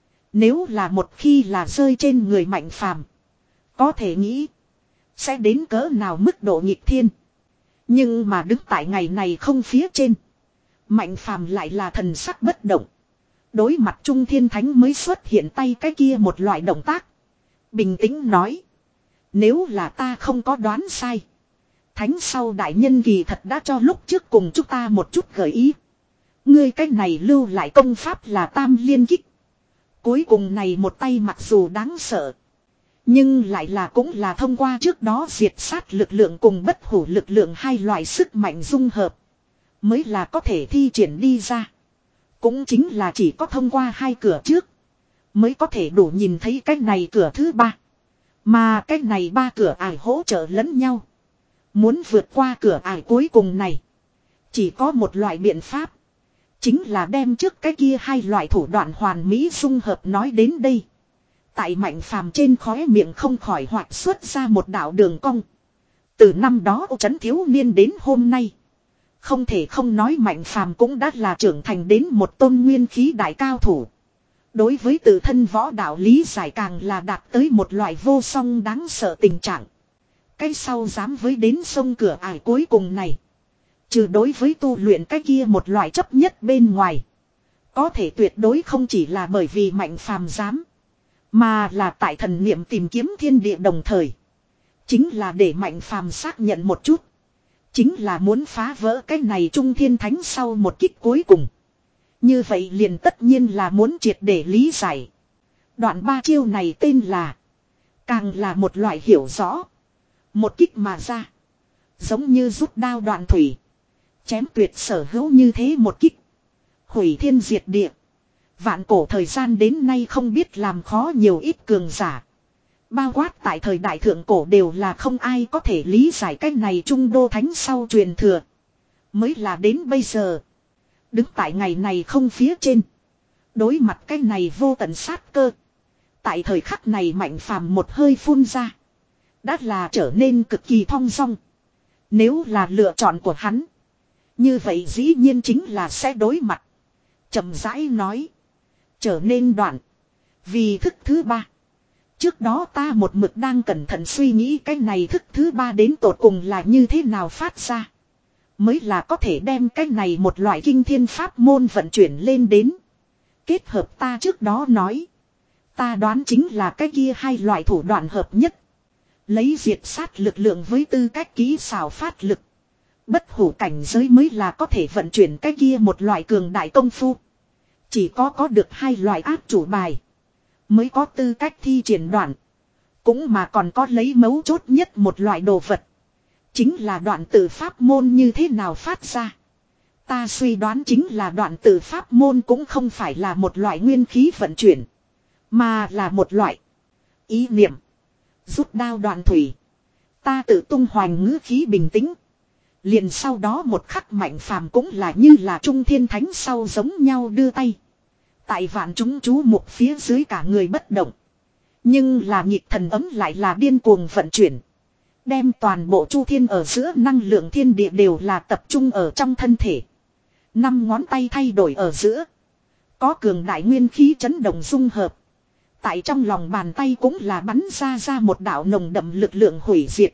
Nếu là một khi là rơi trên người Mạnh Phàm, có thể nghĩ sẽ đến cỡ nào mức độ nghịch thiên. Nhưng mà đứng tại ngày này không phía trên, Mạnh Phàm lại là thần sắc bất động. Đối mặt Trung Thiên Thánh mới xuất hiện tay cái kia một loại động tác. Bình tĩnh nói. Nếu là ta không có đoán sai, Thánh sau đại nhân kỳ thật đã cho lúc trước cùng chúng ta một chút gợi ý. Ngươi cái này lưu lại công pháp là tam liên kích. Cuối cùng này một tay mặc dù đáng sợ, nhưng lại là cũng là thông qua trước đó diệt sát lực lượng cùng bất hủ lực lượng hai loại sức mạnh dung hợp. Mới là có thể thi triển đi ra. Cũng chính là chỉ có thông qua hai cửa trước. Mới có thể đủ nhìn thấy cái này cửa thứ ba. Mà cái này ba cửa ải hỗ trợ lẫn nhau. Muốn vượt qua cửa ải cuối cùng này. Chỉ có một loại biện pháp. Chính là đem trước cái kia hai loại thủ đoạn hoàn mỹ dung hợp nói đến đây. Tại Mạnh Phàm trên khóe miệng không khỏi hoạt xuất ra một đạo đường cong. Từ năm đó Ô Trấn thiếu niên đến hôm nay. Không thể không nói Mạnh Phàm cũng đã là trưởng thành đến một tôn nguyên khí đại cao thủ. Đối với tự thân võ đạo lý giải càng là đạt tới một loại vô song đáng sợ tình trạng. Cái sau dám với đến sông cửa ải cuối cùng này. Trừ đối với tu luyện cái kia một loại chấp nhất bên ngoài. Có thể tuyệt đối không chỉ là bởi vì Mạnh Phàm dám. Mà là tại thần niệm tìm kiếm thiên địa đồng thời. Chính là để Mạnh Phàm xác nhận một chút. Chính là muốn phá vỡ cái này Trung Thiên Thánh sau một kích cuối cùng. Như vậy liền tất nhiên là muốn triệt để lý giải. Đoạn ba chiêu này tên là. Càng là một loại hiểu rõ. Một kích mà ra. Giống như rút đao đoạn thủy. Chém tuyệt sở hữu như thế một kích. Hủy thiên diệt địa. Vạn cổ thời gian đến nay không biết làm khó nhiều ít cường giả. Bao quát tại thời đại thượng cổ đều là không ai có thể lý giải cách này Trung Đô Thánh sau truyền thừa. Mới là đến bây giờ. Đứng tại ngày này không phía trên. Đối mặt cái này vô tận sát cơ. Tại thời khắc này Mạnh Phàm một hơi phun ra. Đã là trở nên cực kỳ thong dong. Nếu là lựa chọn của hắn. Như vậy dĩ nhiên chính là sẽ đối mặt. Chậm rãi nói. Trở nên đoạn. Vì thức thứ ba. Trước đó ta một mực đang cẩn thận suy nghĩ cái này thức thứ ba đến tột cùng là như thế nào phát ra. Mới là có thể đem cái này một loại kinh thiên pháp môn vận chuyển lên đến. Kết hợp ta trước đó nói. Ta đoán chính là cái kia hai loại thủ đoạn hợp nhất. Lấy diệt sát lực lượng với tư cách kỹ xảo phát lực. Bất hủ cảnh giới mới là có thể vận chuyển cái kia một loại cường đại công phu. Chỉ có có được hai loại áp chủ bài. Mới có tư cách thi triển đoạn. Cũng mà còn có lấy mấu chốt nhất một loại đồ vật. Chính là đoạn tự pháp môn như thế nào phát ra. Ta suy đoán chính là đoạn tự pháp môn cũng không phải là một loại nguyên khí vận chuyển. Mà là một loại ý niệm. Rút đao đoạn thủy. Ta tự tung hoành ngữ khí bình tĩnh. Liền sau đó một khắc Mạnh Phàm cũng là như là Trung Thiên Thánh sau giống nhau đưa tay. Tại vạn chúng chú mục phía dưới cả người bất động. Nhưng là nhịp thần ấm lại là điên cuồng vận chuyển. Đem toàn bộ chu thiên ở giữa năng lượng thiên địa đều là tập trung ở trong thân thể. Năm ngón tay thay đổi ở giữa. Có cường đại nguyên khí chấn động dung hợp. Tại trong lòng bàn tay cũng là bắn ra ra một đạo nồng đậm lực lượng hủy diệt.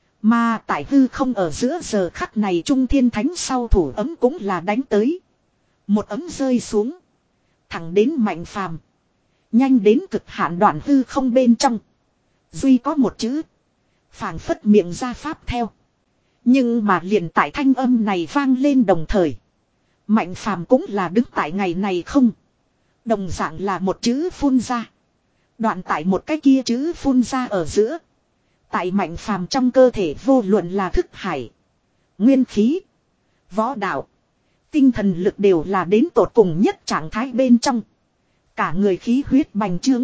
Mà tại hư không ở giữa giờ khắc này Trung Thiên Thánh sau thủ ấm cũng là đánh tới. Một ấm rơi xuống. Thẳng đến Mạnh Phàm. Nhanh đến cực hạn đoạn hư không bên trong. Duy có một chữ. Phảng phất miệng ra pháp theo. Nhưng mà liền tại thanh âm này vang lên đồng thời. Mạnh phàm cũng là đứng tại ngày này không. Đồng dạng là một chữ phun ra. Đoạn tại một cái kia chữ phun ra ở giữa. Tại mạnh phàm trong cơ thể vô luận là thức hải. Nguyên khí. Võ đạo. Tinh thần lực đều là đến tột cùng nhất trạng thái bên trong. Cả người khí huyết bành trướng.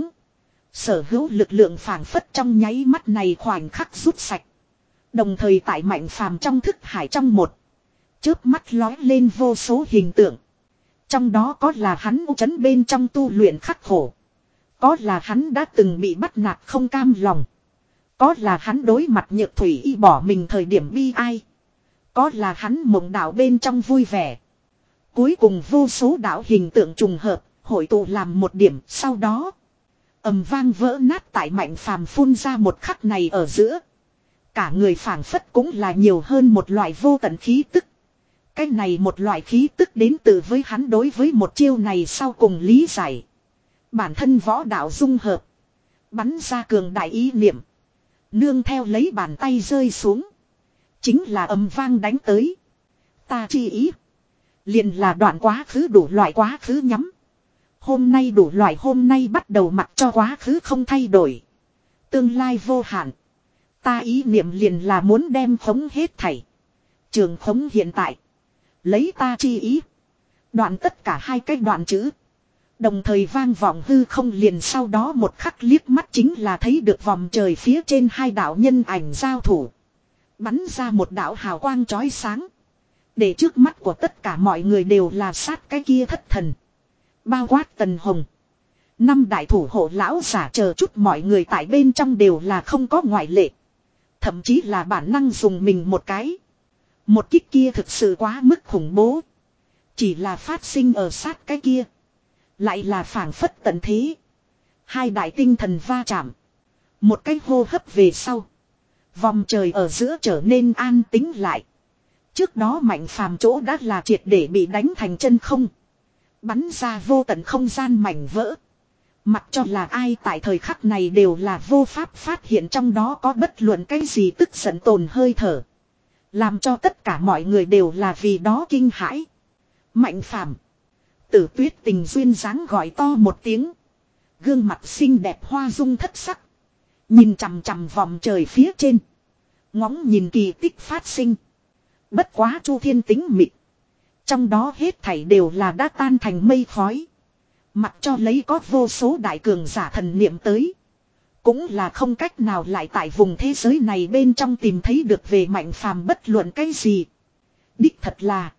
Sở hữu lực lượng phảng phất trong nháy mắt này khoảnh khắc rút sạch. Đồng thời tại mạnh phàm trong thức hải trong một. Chớp mắt lói lên vô số hình tượng. Trong đó có là hắn u chấn bên trong tu luyện khắc khổ. Có là hắn đã từng bị bắt nạt không cam lòng. Có là hắn đối mặt nhược thủy y bỏ mình thời điểm bi ai. Có là hắn mộng đạo bên trong vui vẻ. Cuối cùng vô số đạo hình tượng trùng hợp, hội tụ làm một điểm, sau đó ầm vang vỡ nát tại mạnh phàm phun ra một khắc này ở giữa. Cả người phảng phất cũng là nhiều hơn một loại vô tận khí tức. Cái này một loại khí tức đến từ với hắn đối với một chiêu này sau cùng lý giải. Bản thân võ đạo dung hợp. Bắn ra cường đại ý niệm. Nương theo lấy bàn tay rơi xuống. Chính là ầm vang đánh tới. Ta chi ý. Liền là đoạn quá khứ đủ loại quá khứ nhắm. Hôm nay đủ loại hôm nay bắt đầu mặc cho quá khứ không thay đổi. Tương lai vô hạn. Ta ý niệm liền là muốn đem khống hết thảy. Trường khống hiện tại. Lấy ta chi ý. Đoạn tất cả hai cái đoạn chữ. Đồng thời vang vọng hư không liền sau đó một khắc liếc mắt chính là thấy được vòng trời phía trên hai đạo nhân ảnh giao thủ. Bắn ra một đạo hào quang chói sáng. Để trước mắt của tất cả mọi người đều là sát cái kia thất thần. Bao quát Tần Hồng. Năm đại thủ hộ lão giả chờ chút mọi người tại bên trong đều là không có ngoại lệ. Thậm chí là bản năng dùng mình một cái. Một kích kia thực sự quá mức khủng bố. Chỉ là phát sinh ở sát cái kia. Lại là phảng phất tận thế. Hai đại tinh thần va chạm. Một cái hô hấp về sau. Vòng trời ở giữa trở nên an tĩnh lại. Trước đó mạnh phàm chỗ đã là triệt để bị đánh thành chân không. Bắn ra vô tận không gian mảnh vỡ. Mặc cho là ai tại thời khắc này đều là vô pháp phát hiện trong đó có bất luận cái gì tức giận tồn hơi thở. Làm cho tất cả mọi người đều là vì đó kinh hãi. Mạnh phàm. Tử Tuyết Tình duyên dáng gọi to một tiếng. Gương mặt xinh đẹp hoa dung thất sắc. Nhìn chằm chằm vòng trời phía trên. Ngóng nhìn kỳ tích phát sinh. Bất quá Chu Thiên tính mịt. Trong đó hết thảy đều là đã tan thành mây khói. Mặc cho lấy có vô số đại cường giả thần niệm tới. Cũng là không cách nào lại tại vùng thế giới này bên trong tìm thấy được về mạnh phàm bất luận cái gì. Đích thật là.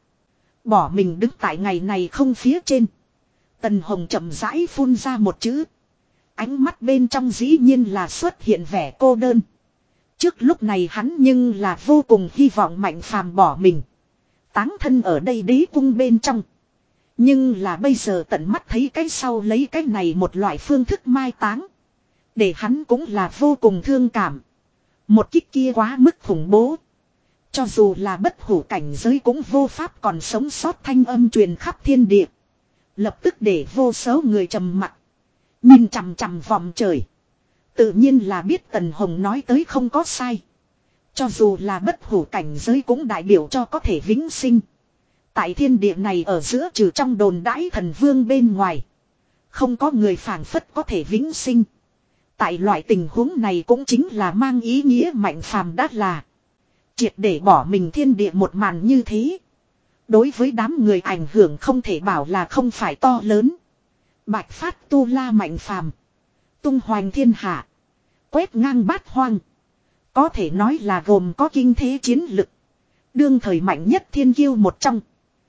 Bỏ mình đứng tại ngày này không phía trên. Tần Hồng chậm rãi phun ra một chữ. Ánh mắt bên trong dĩ nhiên là xuất hiện vẻ cô đơn. Trước lúc này hắn nhưng là vô cùng hy vọng mạnh phàm bỏ mình. Táng thân ở đây đế cung bên trong. Nhưng là bây giờ tận mắt thấy cái sau lấy cái này một loại phương thức mai táng. Để hắn cũng là vô cùng thương cảm. Một kích kia quá mức khủng bố. Cho dù là bất hủ cảnh giới cũng vô pháp còn sống sót thanh âm truyền khắp thiên địa. Lập tức để vô số người trầm mặc. Nhìn chằm chằm vòng trời. Tự nhiên là biết Tần Hồng nói tới không có sai. Cho dù là bất hủ cảnh giới cũng đại biểu cho có thể vĩnh sinh. Tại thiên địa này ở giữa trừ trong đồn đãi thần vương bên ngoài. Không có người phảng phất có thể vĩnh sinh. Tại loại tình huống này cũng chính là mang ý nghĩa mạnh phàm đắt là. Triệt để bỏ mình thiên địa một màn như thế. Đối với đám người ảnh hưởng không thể bảo là không phải to lớn. Bạch phát tu la mạnh phàm. Tung hoành thiên hạ. Quét ngang bát hoang. Có thể nói là gồm có kinh thế chiến lực. Đương thời mạnh nhất thiên kiêu một trong.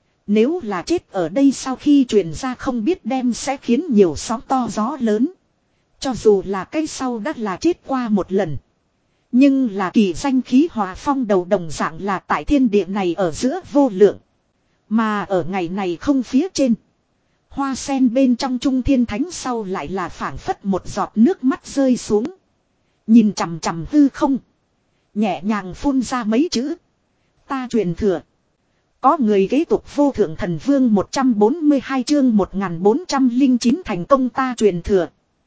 Nếu là chết ở đây sau khi truyền ra không biết đem sẽ khiến nhiều sóng to gió lớn. Cho dù là cái sau đã là chết qua một lần. Nhưng là kỳ danh khí hòa phong đầu đồng dạng là tại thiên địa này ở giữa vô lượng. Mà ở ngày này không phía trên. Hoa sen bên trong trung thiên thánh sau lại là phảng phất một giọt nước mắt rơi xuống. Nhìn chằm chằm hư không. Nhẹ nhàng phun ra mấy chữ. Ta truyền thừa. Có người kế tục vô thượng thần vương một trăm bốn mươi hai chương một nghìn bốn trăm lẻ chín thành công ta truyền thừa.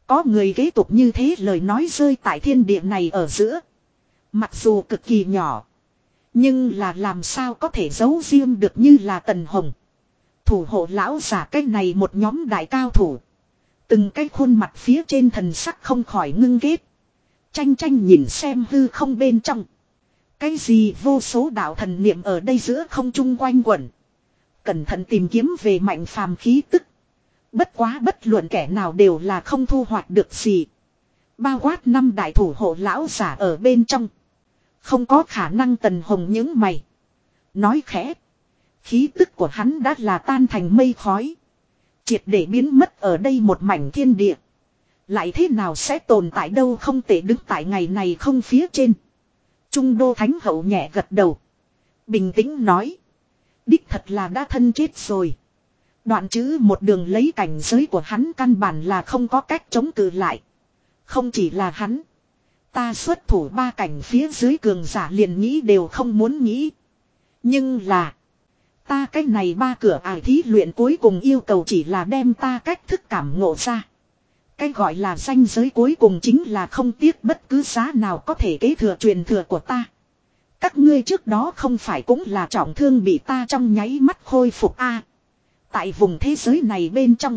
có người kế tục như thế lời nói rơi tại thiên địa này ở giữa. Mặc dù cực kỳ nhỏ. Nhưng là làm sao có thể giấu riêng được như là Tần Hồng. Thủ hộ lão giả cái này một nhóm đại cao thủ. Từng cái khuôn mặt phía trên thần sắc không khỏi ngưng kết. Tranh tranh nhìn xem hư không bên trong. Cái gì vô số đạo thần niệm ở đây giữa không trung quanh quẩn. Cẩn thận tìm kiếm về mạnh phàm khí tức. Bất quá bất luận kẻ nào đều là không thu hoạch được gì. Bao quát năm đại thủ hộ lão giả ở bên trong. Không có khả năng Tần Hồng những mày. Nói khẽ. Khí tức của hắn đã là tan thành mây khói. Triệt để biến mất ở đây một mảnh thiên địa. Lại thế nào sẽ tồn tại đâu không thể đứng tại ngày này không phía trên. Trung đô thánh hậu nhẹ gật đầu. Bình tĩnh nói. Đích thật là đã thân chết rồi. Đoạn chữ một đường lấy cảnh giới của hắn căn bản là không có cách chống cự lại. Không chỉ là hắn. Ta xuất thủ ba cảnh phía dưới cường giả liền nghĩ đều không muốn nghĩ. Nhưng là. Ta cách này ba cửa ải thí luyện cuối cùng yêu cầu chỉ là đem ta cách thức cảm ngộ ra. Cái gọi là danh giới cuối cùng chính là không tiếc bất cứ giá nào có thể kế thừa truyền thừa của ta. Các ngươi trước đó không phải cũng là trọng thương bị ta trong nháy mắt khôi phục a à, tại vùng thế giới này bên trong.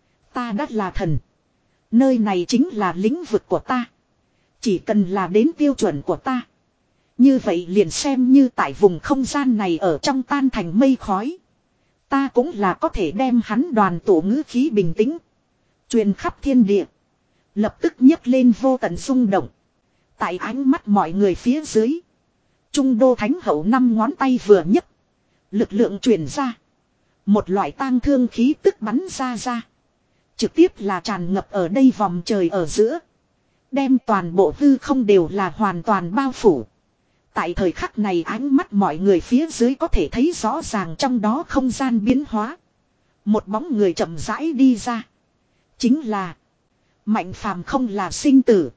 Ta đã là thần. Nơi này chính là lĩnh vực của ta. Chỉ cần là đến tiêu chuẩn của ta. Như vậy liền xem như tại vùng không gian này ở trong tan thành mây khói. Ta cũng là có thể đem hắn đoàn tổ ngữ khí bình tĩnh. Truyền khắp thiên địa. Lập tức nhấc lên vô tận rung động. Tại ánh mắt mọi người phía dưới. Trung đô thánh hậu năm ngón tay vừa nhấc. Lực lượng truyền ra. Một loại tang thương khí tức bắn ra ra. Trực tiếp là tràn ngập ở đây vòng trời ở giữa. Đem toàn bộ hư không đều là hoàn toàn bao phủ. Tại thời khắc này ánh mắt mọi người phía dưới có thể thấy rõ ràng trong đó không gian biến hóa. Một bóng người chậm rãi đi ra. Chính là Mạnh Phàm không là sinh tử.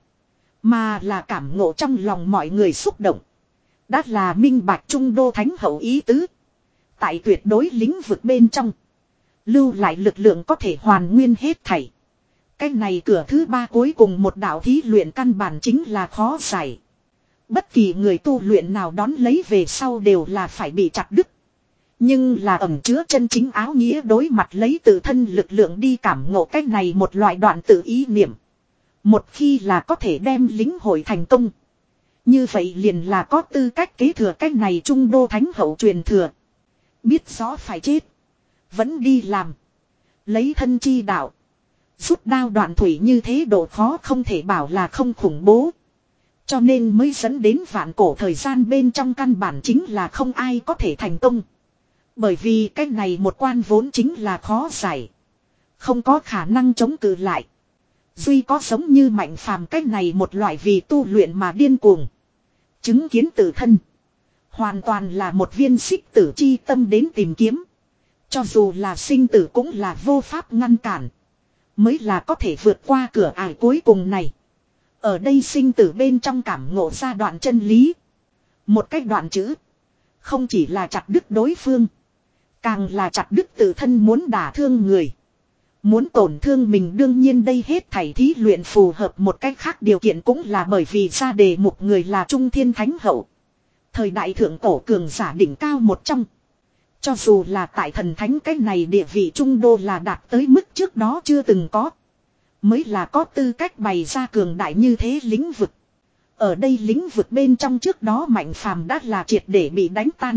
Mà là cảm ngộ trong lòng mọi người xúc động. Đã là minh bạch trung đô thánh hậu ý tứ. Tại tuyệt đối lĩnh vực bên trong. Lưu lại lực lượng có thể hoàn nguyên hết thảy. Cái này cửa thứ ba cuối cùng một đạo thí luyện căn bản chính là khó giải. Bất kỳ người tu luyện nào đón lấy về sau đều là phải bị chặt đứt. Nhưng là ẩn chứa chân chính áo nghĩa đối mặt lấy tự thân lực lượng đi cảm ngộ cách này một loại đoạn tự ý niệm. Một khi là có thể đem lính hội thành công. Như vậy liền là có tư cách kế thừa cách này trung đô thánh hậu truyền thừa. Biết rõ phải chết. Vẫn đi làm. Lấy thân chi đạo. Rút đao đoạn thủy như thế độ khó không thể bảo là không khủng bố. Cho nên mới dẫn đến vạn cổ thời gian bên trong căn bản chính là không ai có thể thành công. Bởi vì cái này một quan vốn chính là khó giải. Không có khả năng chống cự lại. Duy có giống như Mạnh Phàm cái này một loại vì tu luyện mà điên cuồng. Chứng kiến tự thân. Hoàn toàn là một viên xích tử chi tâm đến tìm kiếm. Cho dù là sinh tử cũng là vô pháp ngăn cản. Mới là có thể vượt qua cửa ải cuối cùng này. Ở đây sinh tử bên trong cảm ngộ ra đoạn chân lý. Một cách đoạn chữ. Không chỉ là chặt đứt đối phương. Càng là chặt đứt tự thân muốn đả thương người. Muốn tổn thương mình đương nhiên đây hết thảy thí luyện phù hợp một cách khác điều kiện cũng là bởi vì ra đề mục người là Trung Thiên Thánh Hậu. Thời đại thượng cổ cường giả đỉnh cao một trong. Cho dù là tại thần thánh cách này địa vị trung đô là đạt tới mức trước đó chưa từng có. Mới là có tư cách bày ra cường đại như thế lĩnh vực. Ở đây lĩnh vực bên trong trước đó Mạnh Phàm đã là triệt để bị đánh tan.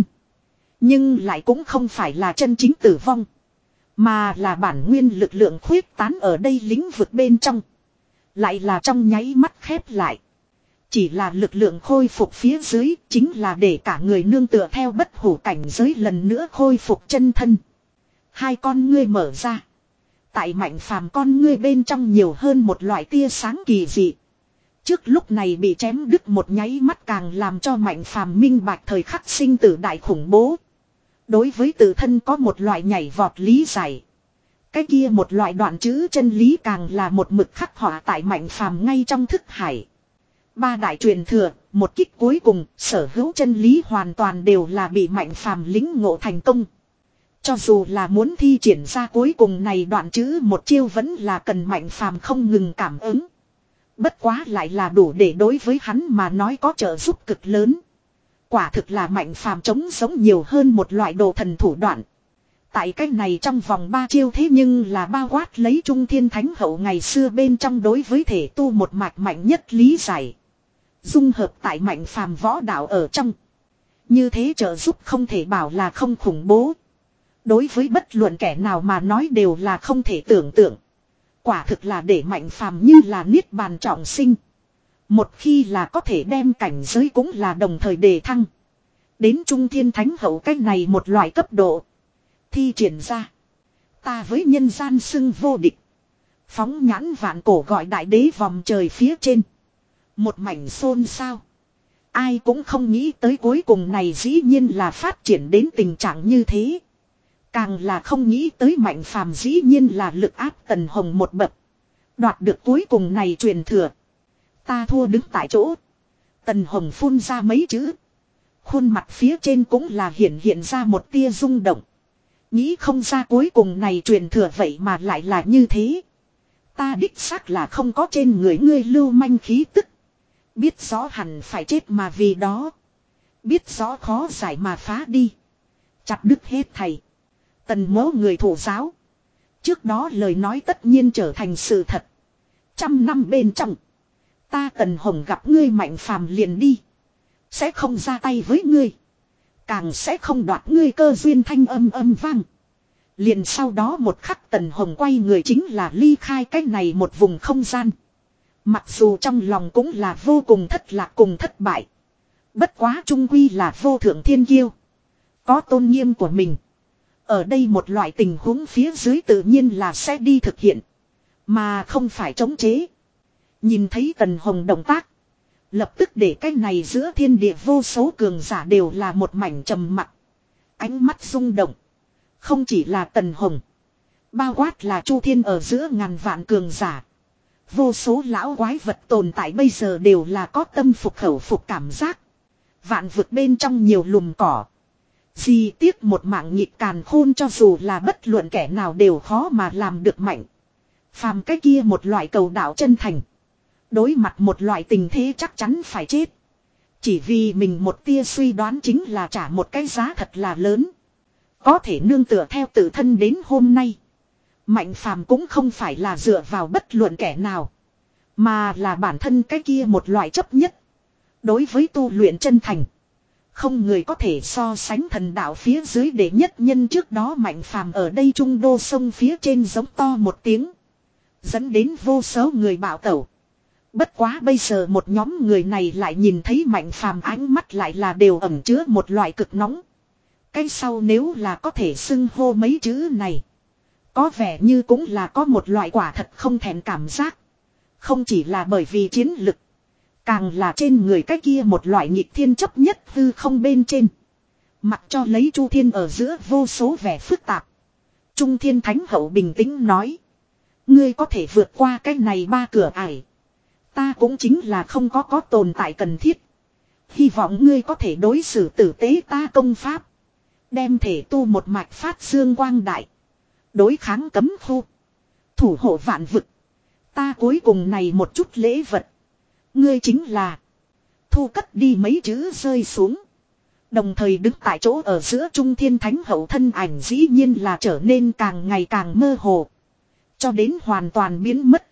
Nhưng lại cũng không phải là chân chính tử vong. Mà là bản nguyên lực lượng khuyết tán ở đây lĩnh vực bên trong. Lại là trong nháy mắt khép lại. Chỉ là lực lượng khôi phục phía dưới chính là để cả người nương tựa theo bất hủ cảnh giới lần nữa khôi phục chân thân. Hai con ngươi mở ra. Tại Mạnh Phàm con ngươi bên trong nhiều hơn một loại tia sáng kỳ dị. Trước lúc này bị chém đứt một nháy mắt càng làm cho Mạnh Phàm minh bạch thời khắc sinh tử đại khủng bố. Đối với tự thân có một loại nhảy vọt lý giải. Cái kia một loại đoạn chữ chân lý càng là một mực khắc họa tại Mạnh Phàm ngay trong thức hải. Ba đại truyền thừa, một kích cuối cùng, sở hữu chân lý hoàn toàn đều là bị Mạnh Phàm lĩnh ngộ thành công. Cho dù là muốn thi triển ra cuối cùng này đoạn chữ một chiêu vẫn là cần Mạnh Phàm không ngừng cảm ứng. Bất quá lại là đủ để đối với hắn mà nói có trợ giúp cực lớn. Quả thực là Mạnh Phàm chống sống nhiều hơn một loại đồ thần thủ đoạn. Tại cách này trong vòng ba chiêu thế nhưng là bao quát lấy Trung Thiên Thánh Hậu ngày xưa bên trong đối với thể tu một mạch mạnh nhất lý giải. Dung hợp tại Mạnh Phàm võ đạo ở trong. Như thế trợ giúp không thể bảo là không khủng bố. Đối với bất luận kẻ nào mà nói đều là không thể tưởng tượng. Quả thực là để Mạnh Phàm như là niết bàn trọng sinh. Một khi là có thể đem cảnh giới cũng là đồng thời đề thăng. Đến Trung Thiên Thánh Hậu cách này một loại cấp độ. Thi triển ra. Ta với nhân gian xưng vô địch. Phóng nhãn vạn cổ gọi đại đế vòng trời phía trên. Một mảnh xôn xao. Ai cũng không nghĩ tới cuối cùng này dĩ nhiên là phát triển đến tình trạng như thế. Càng là không nghĩ tới Mạnh Phàm dĩ nhiên là lực áp Tần Hồng một bậc. Đoạt được cuối cùng này truyền thừa. Ta thua đứng tại chỗ. Tần Hồng phun ra mấy chữ. Khuôn mặt phía trên cũng là hiện hiện ra một tia rung động. Nghĩ không ra cuối cùng này truyền thừa vậy mà lại là như thế. Ta đích xác là không có trên người ngươi lưu manh khí tức. Biết rõ hẳn phải chết mà vì đó. Biết rõ khó giải mà phá đi. Chặt đứt hết thầy. Tần mố người thủ giáo. Trước đó lời nói tất nhiên trở thành sự thật. Trăm năm bên trong. Ta Tần Hồng gặp ngươi Mạnh Phàm liền đi. Sẽ không ra tay với ngươi. Càng sẽ không đoạt ngươi cơ duyên thanh âm âm vang. Liền sau đó một khắc Tần Hồng quay người chính là ly khai cái này một vùng không gian. Mặc dù trong lòng cũng là vô cùng thất lạc cùng thất bại. Bất quá trung quy là vô thượng thiên kiêu. Có tôn nghiêm của mình. Ở đây một loại tình huống phía dưới tự nhiên là sẽ đi thực hiện. Mà không phải chống chế. Nhìn thấy Tần Hồng động tác. Lập tức để cái này giữa thiên địa vô số cường giả đều là một mảnh trầm mặc. Ánh mắt rung động. Không chỉ là Tần Hồng. Bao quát là Chu Thiên ở giữa ngàn vạn cường giả. Vô số lão quái vật tồn tại bây giờ đều là có tâm phục khẩu phục cảm giác. Vạn vực bên trong nhiều lùm cỏ. Gì tiếc một mạng nhịp càn khôn cho dù là bất luận kẻ nào đều khó mà làm được mạnh. Phàm cái kia một loại cầu đạo chân thành. Đối mặt một loại tình thế chắc chắn phải chết. Chỉ vì mình một tia suy đoán chính là trả một cái giá thật là lớn. Có thể nương tựa theo tự thân đến hôm nay. Mạnh Phàm cũng không phải là dựa vào bất luận kẻ nào. Mà là bản thân cái kia một loại chấp nhất. Đối với tu luyện chân thành. Không người có thể so sánh thần đạo phía dưới để nhất nhân trước đó Mạnh Phàm ở đây trung đô sông phía trên giống to một tiếng. Dẫn đến vô số người bạo tẩu. Bất quá bây giờ một nhóm người này lại nhìn thấy Mạnh Phàm ánh mắt lại là đều ẩn chứa một loại cực nóng. Cái sau nếu là có thể xưng hô mấy chữ này. Có vẻ như cũng là có một loại quả thật không thèm cảm giác. Không chỉ là bởi vì chiến lực. Càng là trên người cái kia một loại nghịch thiên chấp nhất hư không bên trên. Mặc cho lấy Chu Thiên ở giữa vô số vẻ phức tạp. Trung Thiên Thánh Hậu bình tĩnh nói. Ngươi có thể vượt qua cái này ba cửa ải. Ta cũng chính là không có có tồn tại cần thiết. Hy vọng ngươi có thể đối xử tử tế ta công pháp. Đem thể tu một mạch phát dương quang đại. Đối kháng cấm khu. Thủ hộ vạn vực. Ta cuối cùng này một chút lễ vật. Ngươi chính là. Thu cất đi mấy chữ rơi xuống. Đồng thời đứng tại chỗ ở giữa Trung Thiên Thánh Hậu thân ảnh dĩ nhiên là trở nên càng ngày càng mơ hồ. Cho đến hoàn toàn biến mất.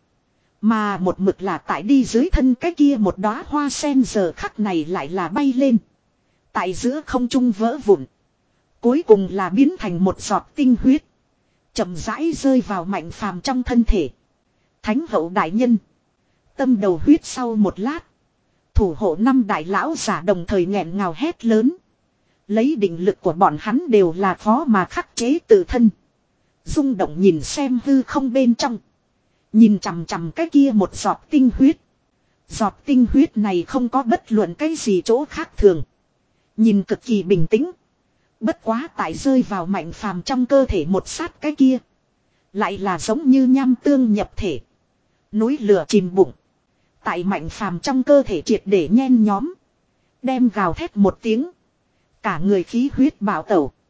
Mà một mực là tại đi dưới thân cái kia một đóa hoa sen giờ khắc này lại là bay lên. Tại giữa không trung vỡ vụn. Cuối cùng là biến thành một giọt tinh huyết. Chậm rãi rơi vào Mạnh Phàm trong thân thể. Thánh Hậu đại nhân. Tâm đầu huyết sau một lát. Thủ hộ năm đại lão giả đồng thời nghẹn ngào hét lớn. Lấy định lực của bọn hắn đều là khó mà khắc chế tự thân. Rung động nhìn xem hư không bên trong. Nhìn chằm chằm cái kia một giọt tinh huyết. Giọt tinh huyết này không có bất luận cái gì chỗ khác thường. Nhìn cực kỳ bình tĩnh. Bất quá tại rơi vào Mạnh Phàm trong cơ thể một sát cái kia. Lại là giống như nham tương nhập thể. Núi lửa chìm bụng. Tại Mạnh Phàm trong cơ thể triệt để nhen nhóm. Đem gào thét một tiếng. Cả người khí huyết bạo tẩu.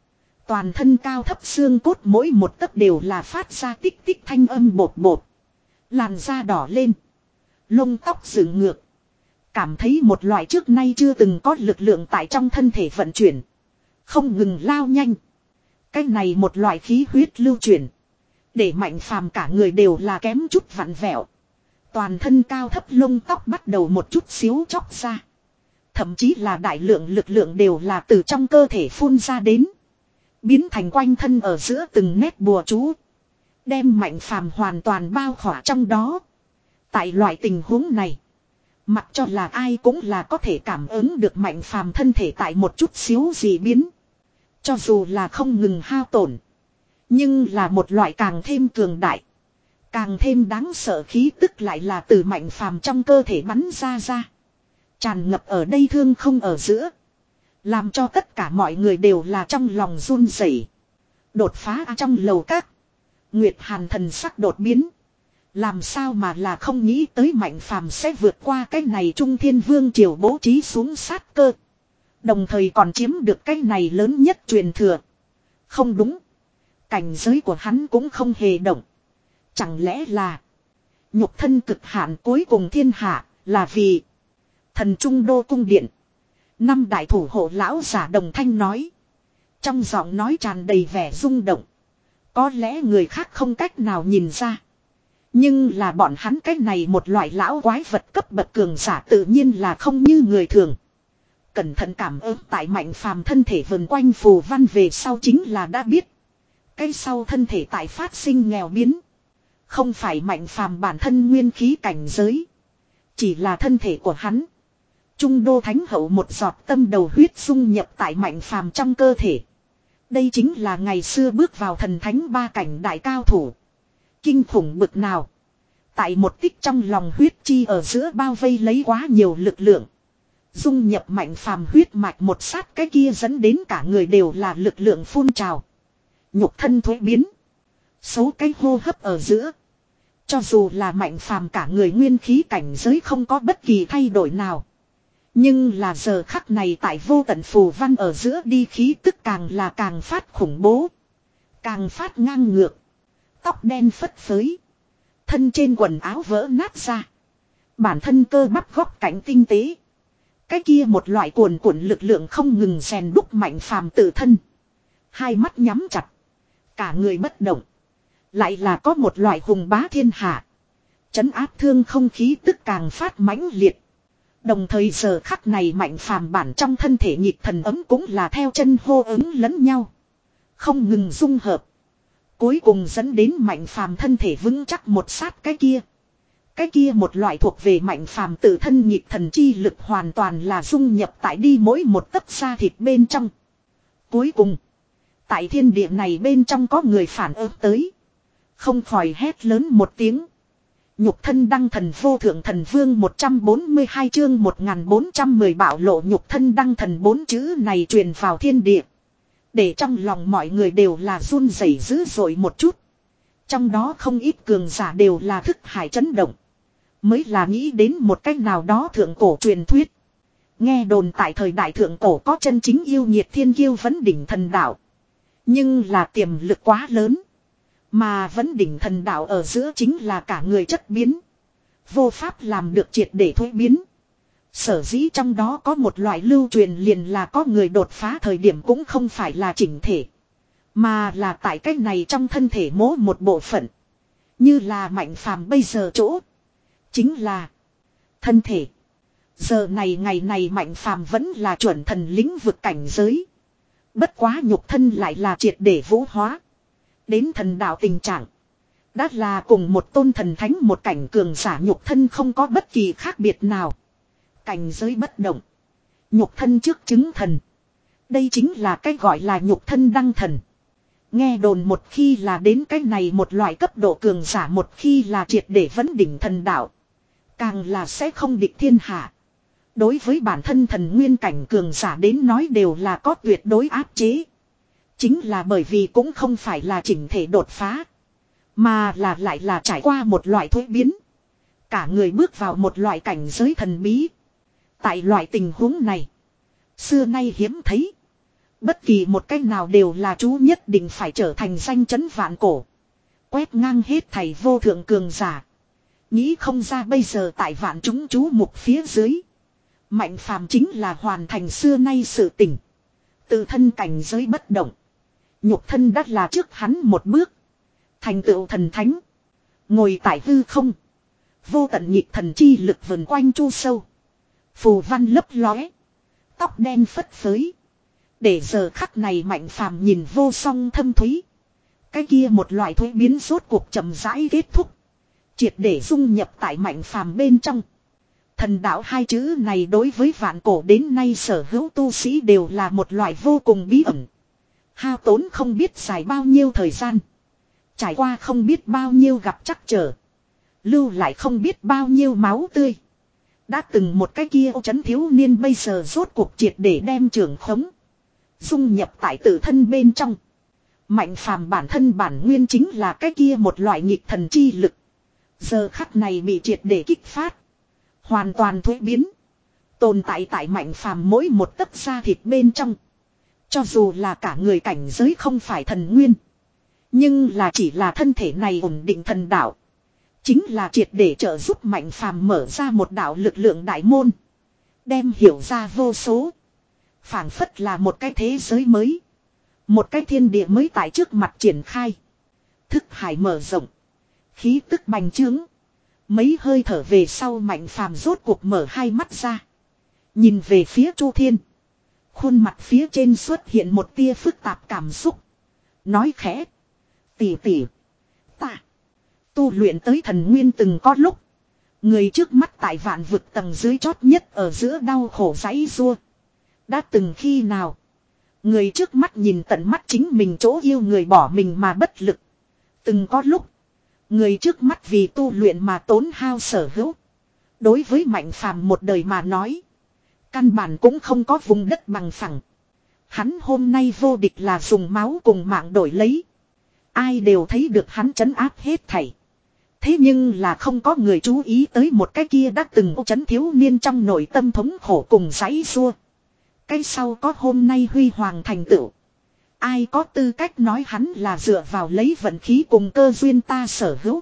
Toàn thân cao thấp xương cốt mỗi một tấc đều là phát ra tích tích thanh âm bột bột. Làn da đỏ lên. Lông tóc dựng ngược. Cảm thấy một loại trước nay chưa từng có lực lượng tại trong thân thể vận chuyển. Không ngừng lao nhanh. Cái này một loại khí huyết lưu chuyển. Để Mạnh Phàm cả người đều là kém chút vặn vẹo. Toàn thân cao thấp lông tóc bắt đầu một chút xíu chóc ra. Thậm chí là đại lượng lực lượng đều là từ trong cơ thể phun ra đến. Biến thành quanh thân ở giữa từng nét bùa chú. Đem Mạnh Phàm hoàn toàn bao khỏa trong đó. Tại loại tình huống này. Mặc cho là ai cũng là có thể cảm ứng được Mạnh Phàm thân thể tại một chút xíu gì biến. Cho dù là không ngừng hao tổn. Nhưng là một loại càng thêm cường đại. Càng thêm đáng sợ khí tức lại là từ Mạnh Phàm trong cơ thể bắn ra ra. Tràn ngập ở đây thương không ở giữa. Làm cho tất cả mọi người đều là trong lòng run rẩy. Đột phá trong lầu các. Nguyệt Hàn thần sắc đột biến. Làm sao mà là không nghĩ tới Mạnh Phàm sẽ vượt qua cái này Trung Thiên Vương triều bố trí xuống sát cơ. Đồng thời còn chiếm được cái này lớn nhất truyền thừa. Không đúng. Cảnh giới của hắn cũng không hề động. Chẳng lẽ là nhục thân cực hạn cuối cùng thiên hạ là vì Thần Trung Đô cung điện. Năm đại thủ hộ lão giả đồng thanh nói. Trong giọng nói tràn đầy vẻ rung động. Có lẽ người khác không cách nào nhìn ra. Nhưng là bọn hắn cách này một loại lão quái vật cấp bậc cường giả tự nhiên là không như người thường. Cẩn thận cảm ứng tại Mạnh Phàm thân thể vần quanh phù văn về sau chính là đã biết. Cái sau thân thể tại phát sinh nghèo biến. Không phải Mạnh Phàm bản thân nguyên khí cảnh giới. Chỉ là thân thể của hắn. Trung Đô Thánh Hậu một giọt tâm đầu huyết dung nhập tại Mạnh Phàm trong cơ thể. Đây chính là ngày xưa bước vào thần thánh ba cảnh đại cao thủ. Kinh khủng bực nào. Tại một tích trong lòng huyết chi ở giữa bao vây lấy quá nhiều lực lượng. Dung nhập Mạnh Phàm huyết mạch một sát cái kia dẫn đến cả người đều là lực lượng phun trào. Nhục thân thuế biến. Số cái hô hấp ở giữa. Cho dù là Mạnh Phàm cả người nguyên khí cảnh giới không có bất kỳ thay đổi nào. Nhưng là giờ khắc này tại vô tận phù văn ở giữa đi khí tức càng là càng phát khủng bố. Càng phát ngang ngược. Tóc đen phất phới. Thân trên quần áo vỡ nát ra. Bản thân cơ bắp góc cạnh tinh tế. Cái kia một loại cuồn cuộn lực lượng không ngừng rèn đúc Mạnh Phàm tự thân. Hai mắt nhắm chặt. Cả người bất động. Lại là có một loại hùng bá thiên hạ. Trấn áp thương không khí tức càng phát mãnh liệt. Đồng thời giờ khắc này Mạnh Phàm bản trong thân thể nhịp thần ấm cũng là theo chân hô ứng lẫn nhau. Không ngừng dung hợp. Cuối cùng dẫn đến Mạnh Phàm thân thể vững chắc một sát cái kia. Cái kia một loại thuộc về Mạnh Phàm tự thân nhịp thần chi lực hoàn toàn là dung nhập tại đi mỗi một tấc da thịt bên trong. Cuối cùng. Tại thiên địa này bên trong có người phản ứng tới. Không khỏi hét lớn một tiếng. Nhục thân đăng thần vô thượng thần vương một trăm bốn mươi hai chương một nghìn bốn trăm mười bạo lộ nhục thân đăng thần bốn chữ này truyền vào thiên địa. Để trong lòng mọi người đều là run rẩy dữ dội một chút. Trong đó không ít cường giả đều là thức hải chấn động. Mới là nghĩ đến một cách nào đó thượng cổ truyền thuyết. Nghe đồn tại thời đại thượng cổ có chân chính yêu nhiệt thiên kiêu vấn đỉnh thần đạo. Nhưng là tiềm lực quá lớn. Mà vấn đỉnh thần đạo ở giữa chính là cả người chất biến. Vô pháp làm được triệt để thuế biến. Sở dĩ trong đó có một loại lưu truyền liền là có người đột phá thời điểm cũng không phải là chỉnh thể. Mà là tại cách này trong thân thể mố một bộ phận. Như là Mạnh Phàm bây giờ chỗ. Chính là thân thể. Giờ này ngày này Mạnh Phàm vẫn là chuẩn thần lĩnh vực cảnh giới. Bất quá nhục thân lại là triệt để vũ hóa. Đến thần đạo tình trạng. Đã là cùng một tôn thần thánh một cảnh cường giả nhục thân không có bất kỳ khác biệt nào. Cảnh giới bất động. Nhục thân trước chứng thần. Đây chính là cái gọi là nhục thân đăng thần. Nghe đồn một khi là đến cái này một loại cấp độ cường giả một khi là triệt để vấn đỉnh thần đạo. Càng là sẽ không địch thiên hạ. Đối với bản thân thần nguyên cảnh cường giả đến nói đều là có tuyệt đối áp chế. Chính là bởi vì cũng không phải là chỉnh thể đột phá. Mà là lại là trải qua một loại thuế biến. Cả người bước vào một loại cảnh giới thần bí. Tại loại tình huống này. Xưa nay hiếm thấy. Bất kỳ một cách nào đều là chú nhất định phải trở thành danh chấn vạn cổ. Quét ngang hết thầy vô thượng cường giả. Nghĩ không ra bây giờ tại vạn chúng chú mục phía dưới. Mạnh phàm chính là hoàn thành xưa nay sự tỉnh. Tự thân cảnh giới bất động. Nhục thân đắt là trước hắn một bước. Thành tựu thần thánh. Ngồi tại hư không. Vô tận nhịp thần chi lực vần quanh chu sâu. Phù văn lấp lóe. Tóc đen phất phới. Để giờ khắc này mạnh phàm nhìn vô song thâm thúy. Cái kia một loại thuế biến rốt cuộc chậm rãi kết thúc. Triệt để dung nhập tại mạnh phàm bên trong. Thần đạo hai chữ này đối với vạn cổ đến nay sở hữu tu sĩ đều là một loại vô cùng bí ẩn. Hao tốn không biết dài bao nhiêu thời gian. Trải qua không biết bao nhiêu gặp trắc trở. Lưu lại không biết bao nhiêu máu tươi. Đã từng một cái kia ô chấn thiếu niên bây giờ rốt cuộc triệt để đem trường khống. Dung nhập tại tự thân bên trong. Mạnh phàm bản thân bản nguyên chính là cái kia một loại nghịch thần chi lực. Giờ khắc này bị triệt để kích phát. Hoàn toàn thuế biến. Tồn tại tại mạnh phàm mỗi một tấc da thịt bên trong. Cho dù là cả người cảnh giới không phải thần nguyên. Nhưng là chỉ là thân thể này ổn định thần đạo. Chính là triệt để trợ giúp mạnh phàm mở ra một đạo lực lượng đại môn. Đem hiểu ra vô số. Phảng phất là một cái thế giới mới. Một cái thiên địa mới tại trước mặt triển khai. Thức hải mở rộng. Khí tức bành trướng. Mấy hơi thở về sau mạnh phàm rốt cuộc mở hai mắt ra. Nhìn về phía Chu Thiên. Khuôn mặt phía trên xuất hiện một tia phức tạp cảm xúc. Nói khẽ. Tỷ tỷ. Ta. Tu luyện tới thần nguyên từng có lúc. Người trước mắt tại vạn vực tầng dưới chót nhất ở giữa đau khổ giãy giụa. Đã từng khi nào. Người trước mắt nhìn tận mắt chính mình chỗ yêu người bỏ mình mà bất lực. Từng có lúc. Người trước mắt vì tu luyện mà tốn hao sở hữu. Đối với mạnh phàm một đời mà nói. Căn bản cũng không có vùng đất bằng phẳng. Hắn hôm nay vô địch là dùng máu cùng mạng đổi lấy. Ai đều thấy được hắn trấn áp hết thảy. Thế nhưng là không có người chú ý tới một cái kia đã từng ô trấn thiếu niên trong nội tâm thống khổ cùng giãy giụa. Cái sau có hôm nay huy hoàng thành tựu. Ai có tư cách nói hắn là dựa vào lấy vận khí cùng cơ duyên ta sở hữu.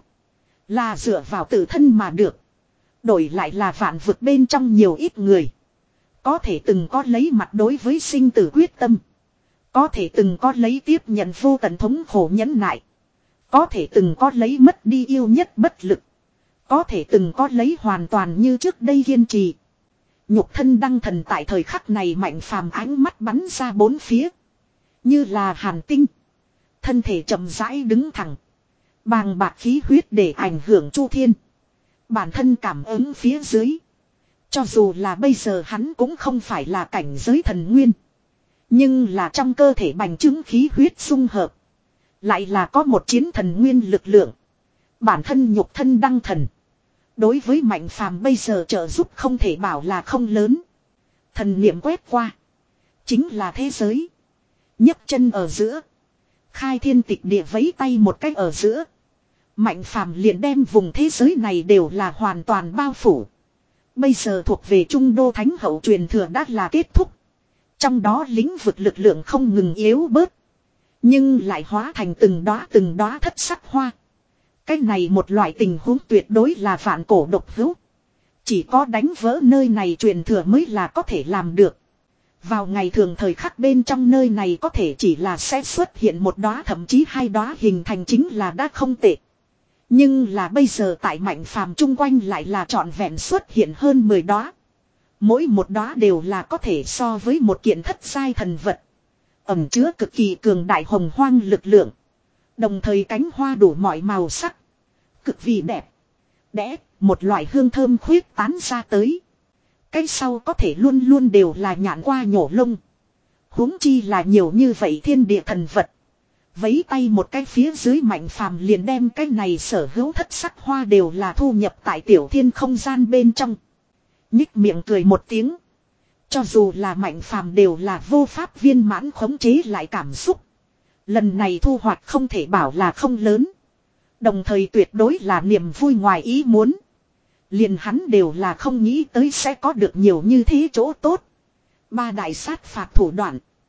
Là dựa vào tự thân mà được. Đổi lại là vạn vực bên trong nhiều ít người. Có thể từng có lấy mặt đối với sinh tử quyết tâm. Có thể từng có lấy tiếp nhận vô tận thống khổ nhẫn nại. Có thể từng có lấy mất đi yêu nhất bất lực. Có thể từng có lấy hoàn toàn như trước đây kiên trì. Nhục thân đăng thần tại thời khắc này mạnh phàm ánh mắt bắn ra bốn phía. Như là hàn tinh. Thân thể chậm rãi đứng thẳng. Bàng bạc khí huyết để ảnh hưởng Chu Thiên. Bản thân cảm ứng phía dưới. Cho dù là bây giờ hắn cũng không phải là cảnh giới thần nguyên. Nhưng là trong cơ thể bành trướng khí huyết xung hợp. Lại là có một chiến thần nguyên lực lượng. Bản thân nhục thân đăng thần. Đối với mạnh phàm bây giờ trợ giúp không thể bảo là không lớn. Thần niệm quét qua. Chính là thế giới. nhấc chân ở giữa. Khai thiên tịch địa vấy tay một cách ở giữa. Mạnh phàm liền đem vùng thế giới này đều là hoàn toàn bao phủ. Bây giờ thuộc về trung đô thánh hậu truyền thừa đã là kết thúc. Trong đó lĩnh vực lực lượng không ngừng yếu bớt. Nhưng lại hóa thành từng đóa từng đóa thất sắc hoa. Cái này một loại tình huống tuyệt đối là vạn cổ độc hữu. Chỉ có đánh vỡ nơi này truyền thừa mới là có thể làm được. Vào ngày thường thời khắc bên trong nơi này có thể chỉ là sẽ xuất hiện một đóa thậm chí hai đóa hình thành chính là đã không tệ. Nhưng là bây giờ tại mạnh phàm chung quanh lại là trọn vẹn xuất hiện hơn mười đóa. Mỗi một đóa đều là có thể so với một kiện thất giai thần vật. Ẩm chứa cực kỳ cường đại hồng hoang lực lượng. Đồng thời cánh hoa đủ mọi màu sắc. Cực kỳ đẹp. Đẽ, một loại hương thơm khuyết tán ra tới. Cái sau có thể luôn luôn đều là nhạn qua nhổ lông. Huống chi là nhiều như vậy thiên địa thần vật. Vấy tay một cái phía dưới mạnh phàm liền đem cái này sở hữu thất sắc hoa đều là thu nhập tại tiểu thiên không gian bên trong. Nhích miệng cười một tiếng. Cho dù là mạnh phàm đều là vô pháp viên mãn khống chế lại cảm xúc. Lần này thu hoạch không thể bảo là không lớn. Đồng thời tuyệt đối là niềm vui ngoài ý muốn. Liền hắn đều là không nghĩ tới sẽ có được nhiều như thế chỗ tốt. Ba đại sát phạt thủ đoạn.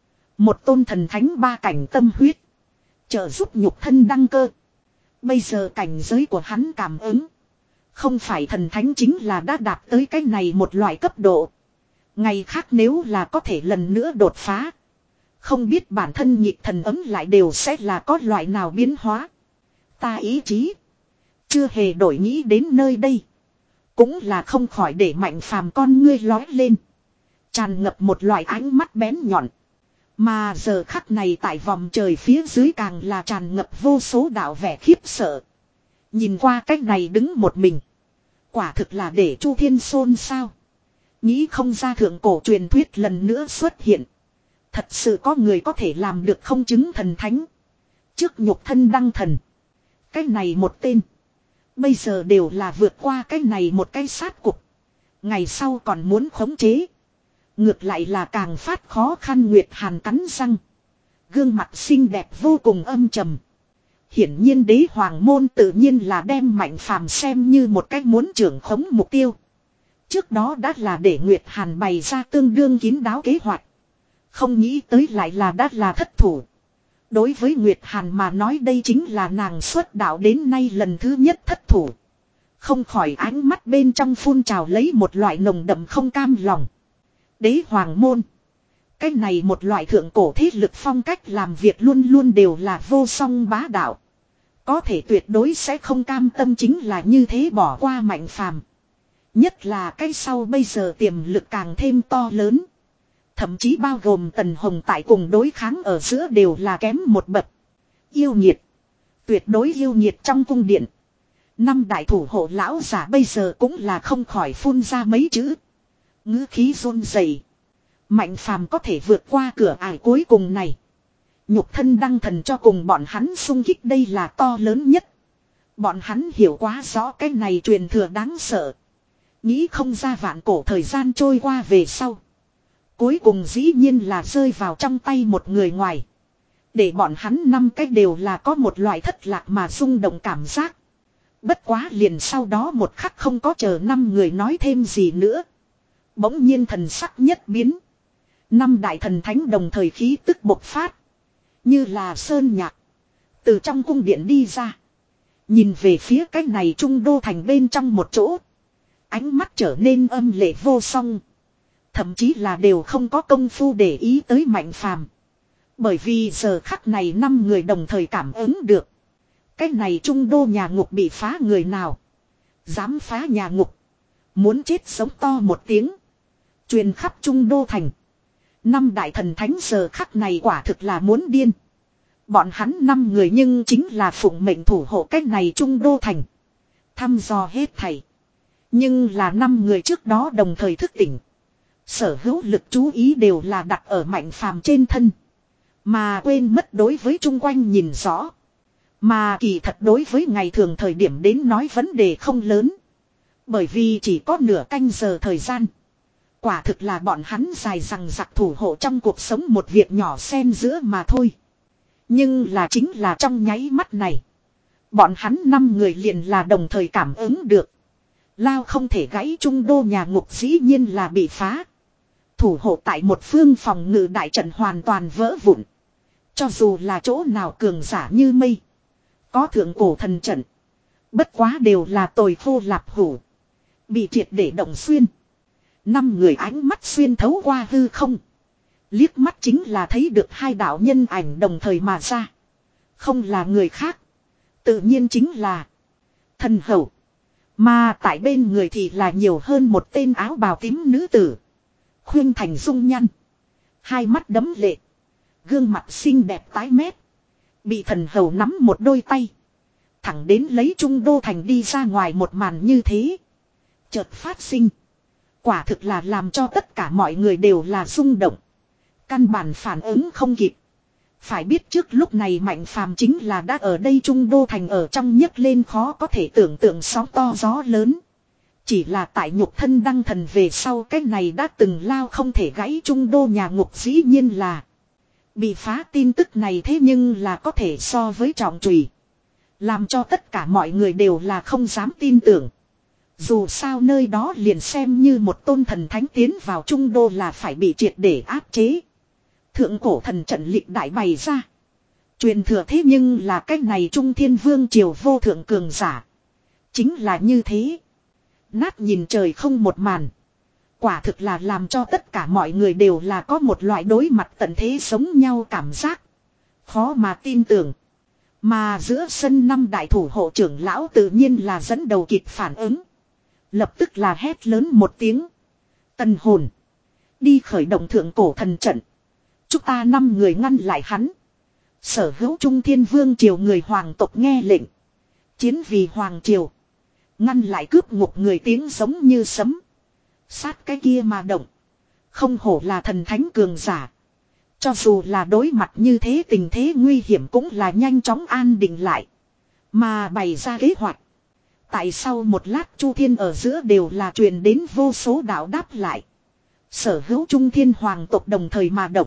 Một tôn thần thánh ba cảnh tâm huyết. Trợ giúp nhục thân đăng cơ. Bây giờ cảnh giới của hắn cảm ứng. Không phải thần thánh chính là đã đạt tới cái này một loại cấp độ. Ngày khác nếu là có thể lần nữa đột phá. Không biết bản thân nhịp thần ấm lại đều sẽ là có loại nào biến hóa. Ta ý chí. Chưa hề đổi nghĩ đến nơi đây. Cũng là không khỏi để Mạnh Phàm con ngươi lói lên. Tràn ngập một loại ánh mắt bén nhọn. Mà giờ khắc này tại vòng trời phía dưới càng là tràn ngập vô số đạo vẻ khiếp sợ. Nhìn qua cách này đứng một mình. Quả thực là để Chu Thiên xôn xao. Nghĩ không ra thượng cổ truyền thuyết lần nữa xuất hiện. Thật sự có người có thể làm được không chứng thần thánh. Trước nhục thân đăng thần. Cái này một tên. Bây giờ đều là vượt qua cái này một cái sát cục. Ngày sau còn muốn khống chế. Ngược lại là càng phát khó khăn. Nguyệt Hàn cắn răng. Gương mặt xinh đẹp vô cùng âm trầm. Hiển nhiên đế hoàng môn tự nhiên là đem Mạnh Phàm xem như một cách muốn trưởng khống mục tiêu. Trước đó đã là để Nguyệt Hàn bày ra tương đương kín đáo kế hoạch. Không nghĩ tới lại là đã là thất thủ. Đối với Nguyệt Hàn mà nói đây chính là nàng xuất đạo đến nay lần thứ nhất thất thủ. Không khỏi ánh mắt bên trong phun trào lấy một loại nồng đậm không cam lòng. Đế hoàng môn. Cái này một loại thượng cổ thế lực phong cách làm việc luôn luôn đều là vô song bá đạo. Có thể tuyệt đối sẽ không cam tâm chính là như thế bỏ qua Mạnh Phàm. Nhất là cái sau bây giờ tiềm lực càng thêm to lớn. Thậm chí bao gồm Tần Hồng tại cùng đối kháng ở giữa đều là kém một bậc. Yêu nhiệt. Tuyệt đối yêu nhiệt trong cung điện. Năm đại thủ hộ lão giả bây giờ cũng là không khỏi phun ra mấy chữ. Ngữ khí run rẩy. Mạnh Phàm có thể vượt qua cửa ải cuối cùng này. Nhục thân đăng thần cho cùng bọn hắn xung kích đây là to lớn nhất. Bọn hắn hiểu quá rõ cái này truyền thừa đáng sợ. Nghĩ không ra vạn cổ thời gian trôi qua về sau. Cuối cùng dĩ nhiên là rơi vào trong tay một người ngoài. Để bọn hắn năm cách đều là có một loại thất lạc mà rung động cảm giác. Bất quá liền sau đó một khắc không có chờ năm người nói thêm gì nữa. Bỗng nhiên thần sắc nhất biến. Năm đại thần thánh đồng thời khí tức bộc phát. Như là sơn nhạc. Từ trong cung điện đi ra. Nhìn về phía cái này trung đô thành bên trong một chỗ. Ánh mắt trở nên âm lệ vô song. Thậm chí là đều không có công phu để ý tới Mạnh Phàm. Bởi vì giờ khắc này năm người đồng thời cảm ứng được. Cái này trung đô nhà ngục bị phá người nào. Dám phá nhà ngục. Muốn chết sống to một tiếng. Truyền khắp trung đô thành. Năm đại thần thánh giờ khắc này quả thực là muốn điên. Bọn hắn năm người nhưng chính là phụng mệnh thủ hộ cái này trung đô thành. Thăm dò hết thảy. Nhưng là năm người trước đó đồng thời thức tỉnh. Sở hữu lực chú ý đều là đặt ở Mạnh Phàm trên thân. Mà quên mất đối với chung quanh nhìn rõ. Mà kỳ thật đối với ngày thường thời điểm đến nói vấn đề không lớn. Bởi vì chỉ có nửa canh giờ thời gian. Quả thực là bọn hắn dài rằng giặc thủ hộ trong cuộc sống một việc nhỏ xen giữa mà thôi. Nhưng là chính là trong nháy mắt này. Bọn hắn năm người liền là đồng thời cảm ứng được. Lao không thể gãy trung đô nhà ngục dĩ nhiên là bị phá. Thủ hộ tại một phương phòng ngự đại trận hoàn toàn vỡ vụn. Cho dù là chỗ nào cường giả như mây. Có thượng cổ thần trận. Bất quá đều là tồi khô lạp hủ. Bị triệt để động xuyên. Năm người ánh mắt xuyên thấu qua hư không. Liếc mắt chính là thấy được hai đạo nhân ảnh đồng thời mà ra. Không là người khác. Tự nhiên chính là thần hậu. Mà tại bên người thì là nhiều hơn một tên áo bào tím nữ tử. Khuyên thành dung nhăn. Hai mắt đấm lệ. Gương mặt xinh đẹp tái mét. Bị thần hầu nắm một đôi tay. Thẳng đến lấy trung đô thành đi ra ngoài một màn như thế. Chợt phát sinh. Quả thực là làm cho tất cả mọi người đều là rung động. Căn bản phản ứng không kịp. Phải biết trước lúc này Mạnh Phàm chính là đã ở đây trung đô thành ở trong nhấc lên khó có thể tưởng tượng sóng to gió lớn. Chỉ là tại nhục thân đăng thần về sau cái này đã từng lao không thể gãy trung đô nhà ngục dĩ nhiên là. Bị phá tin tức này thế nhưng là có thể so với trọng trùy. Làm cho tất cả mọi người đều là không dám tin tưởng. Dù sao nơi đó liền xem như một tôn thần thánh tiến vào trung đô là phải bị triệt để áp chế. Thượng cổ thần trận lịch đại bày ra. Truyền thừa thế nhưng là cái này Trung Thiên Vương triều vô thượng cường giả. Chính là như thế. Nát nhìn trời không một màn. Quả thực là làm cho tất cả mọi người đều là có một loại đối mặt tận thế sống nhau cảm giác. Khó mà tin tưởng. Mà giữa sân năm đại thủ hộ trưởng lão tự nhiên là dẫn đầu kịp phản ứng. Lập tức là hét lớn một tiếng. Tần hồn. Đi khởi động thượng cổ thần trận. Chúng ta năm người ngăn lại hắn. Sở hữu Trung Thiên Vương triều người hoàng tộc nghe lệnh. Chiến vì hoàng triều. Ngăn lại cướp ngục người tiếng giống như sấm. Sát cái kia mà động. Không hổ là thần thánh cường giả. Cho dù là đối mặt như thế tình thế nguy hiểm cũng là nhanh chóng an định lại. Mà bày ra kế hoạch. Tại sau một lát Chu Thiên ở giữa đều là truyền đến vô số đạo đáp lại. Sở hữu Trung Thiên hoàng tộc đồng thời mà động.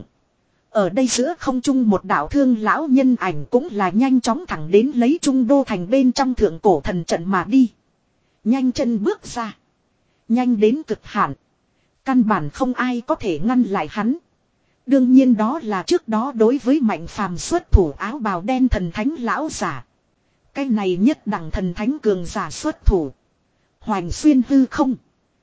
Ở đây giữa không trung một đạo thương lão nhân ảnh cũng là nhanh chóng thẳng đến lấy Trung Đô thành bên trong thượng cổ thần trận mà đi. Nhanh chân bước ra. Nhanh đến cực hạn. Căn bản không ai có thể ngăn lại hắn. Đương nhiên đó là trước đó đối với Mạnh Phàm xuất thủ áo bào đen thần thánh lão giả. Cái này nhất đẳng thần thánh cường giả xuất thủ. Hoành xuyên hư không.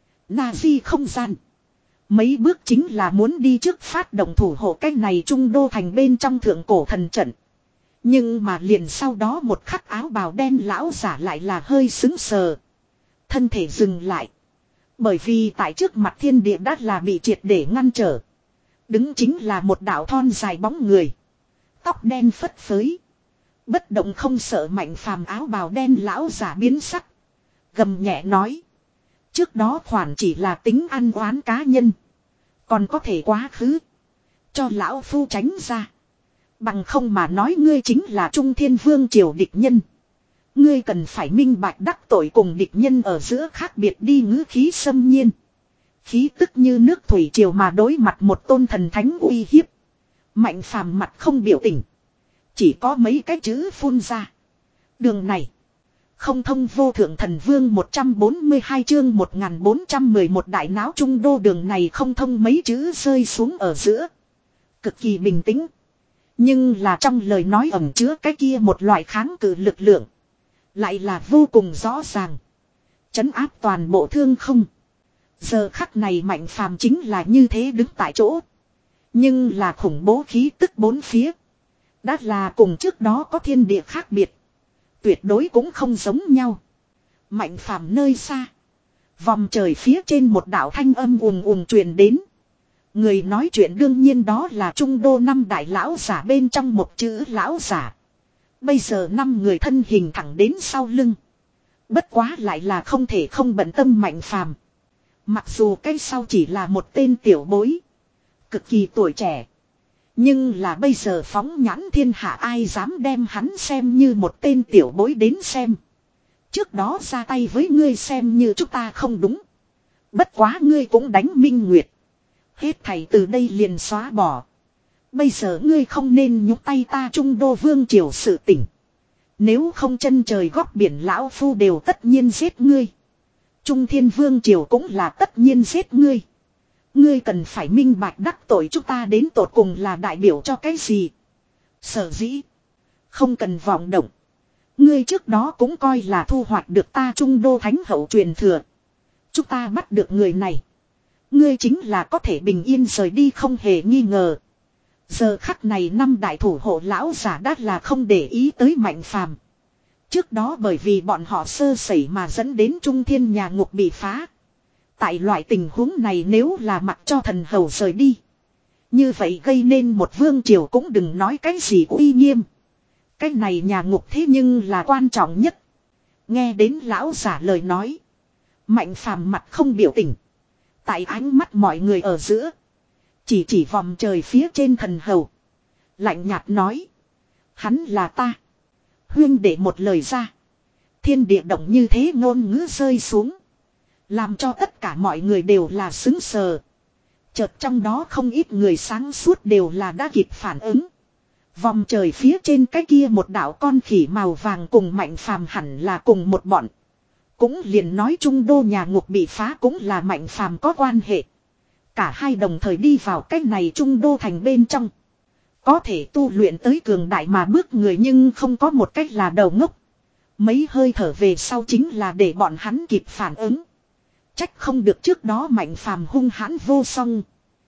Na di không gian. Mấy bước chính là muốn đi trước phát động thủ hộ cái này Trung Đô thành bên trong thượng cổ thần trận. Nhưng mà liền sau đó một khắc áo bào đen lão giả lại là hơi xứng sờ. Thân thể dừng lại. Bởi vì tại trước mặt thiên địa đã là bị triệt để ngăn trở. Đứng chính là một đạo thon dài bóng người. Tóc đen phất phới. Bất động không sợ Mạnh Phàm áo bào đen lão giả biến sắc. Gầm nhẹ nói. Trước đó khoản chỉ là tính ăn oán cá nhân. Còn có thể quá khứ. Cho lão phu tránh ra. Bằng không mà nói ngươi chính là Trung Thiên Vương triều địch nhân. Ngươi cần phải minh bạch đắc tội cùng địch nhân ở giữa khác biệt đi ngữ khí xâm nhiên. Khí tức như nước thủy triều mà đối mặt một tôn thần thánh uy hiếp. Mạnh Phàm mặt không biểu tình. Chỉ có mấy cái chữ phun ra. Đường này. Không thông vô thượng thần vương một trăm bốn mươi hai chương một nghìn bốn trăm mười một đại náo Trung Đô đường này không thông mấy chữ rơi xuống ở giữa. Cực kỳ bình tĩnh. Nhưng là trong lời nói ẩn chứa cái kia một loại kháng cự lực lượng. Lại là vô cùng rõ ràng. Trấn áp toàn bộ thương không. Giờ khắc này Mạnh Phàm chính là như thế đứng tại chỗ. Nhưng là khủng bố khí tức bốn phía. Đã là cùng trước đó có thiên địa khác biệt. Tuyệt đối cũng không giống nhau. Mạnh Phàm nơi xa. Vòng trời phía trên một đạo thanh âm ùm ùm truyền đến. Người nói chuyện đương nhiên đó là Trung Đô năm đại lão giả bên trong một chữ lão giả. Bây giờ năm người thân hình thẳng đến sau lưng. Bất quá lại là không thể không bận tâm Mạnh Phàm. Mặc dù cái sau chỉ là một tên tiểu bối. Cực kỳ tuổi trẻ. Nhưng là bây giờ phóng nhãn thiên hạ ai dám đem hắn xem như một tên tiểu bối đến xem. Trước đó ra tay với ngươi xem như chúng ta không đúng. Bất quá ngươi cũng đánh Minh Nguyệt. Hết thảy từ đây liền xóa bỏ. Bây giờ ngươi không nên nhúc tay ta Trung Đô Vương triều sự tỉnh. Nếu không chân trời góc biển lão phu đều tất nhiên giết ngươi. Trung Thiên Vương triều cũng là tất nhiên giết ngươi. Ngươi cần phải minh bạch đắc tội chúng ta đến tột cùng là đại biểu cho cái gì. Sở dĩ. Không cần vọng động. Ngươi trước đó cũng coi là thu hoạch được ta Trung Đô Thánh hậu truyền thừa. Chúng ta bắt được người này. Ngươi chính là có thể bình yên rời đi không hề nghi ngờ. Giờ khắc này năm đại thủ hộ lão giả đã là không để ý tới Mạnh Phàm. Trước đó bởi vì bọn họ sơ sẩy mà dẫn đến Trung Thiên nhà ngục bị phá. Tại loại tình huống này nếu là mặc cho thần hầu rời đi. Như vậy gây nên một vương triều cũng đừng nói cái gì uy nghiêm. Cái này nhà ngục thế nhưng là quan trọng nhất. Nghe đến lão giả lời nói. Mạnh Phàm mặt không biểu tình. Tại ánh mắt mọi người ở giữa. Chỉ chỉ vòng trời phía trên thần hầu. Lạnh nhạt nói. Hắn là ta. Huyên để một lời ra. Thiên địa động như thế ngôn ngữ rơi xuống. Làm cho tất cả mọi người đều là xứng sờ. Chợt trong đó không ít người sáng suốt đều là đã kịp phản ứng. Vòng trời phía trên cái kia một đạo con khỉ màu vàng cùng Mạnh Phàm hẳn là cùng một bọn. Cũng liền nói Trung Đô nhà ngục bị phá cũng là Mạnh Phàm có quan hệ. Cả hai đồng thời đi vào cái này trung đô thành bên trong. Có thể tu luyện tới cường đại mà bước người nhưng không có một cách là đầu ngốc. Mấy hơi thở về sau chính là để bọn hắn kịp phản ứng. Trách không được trước đó Mạnh Phàm hung hãn vô song.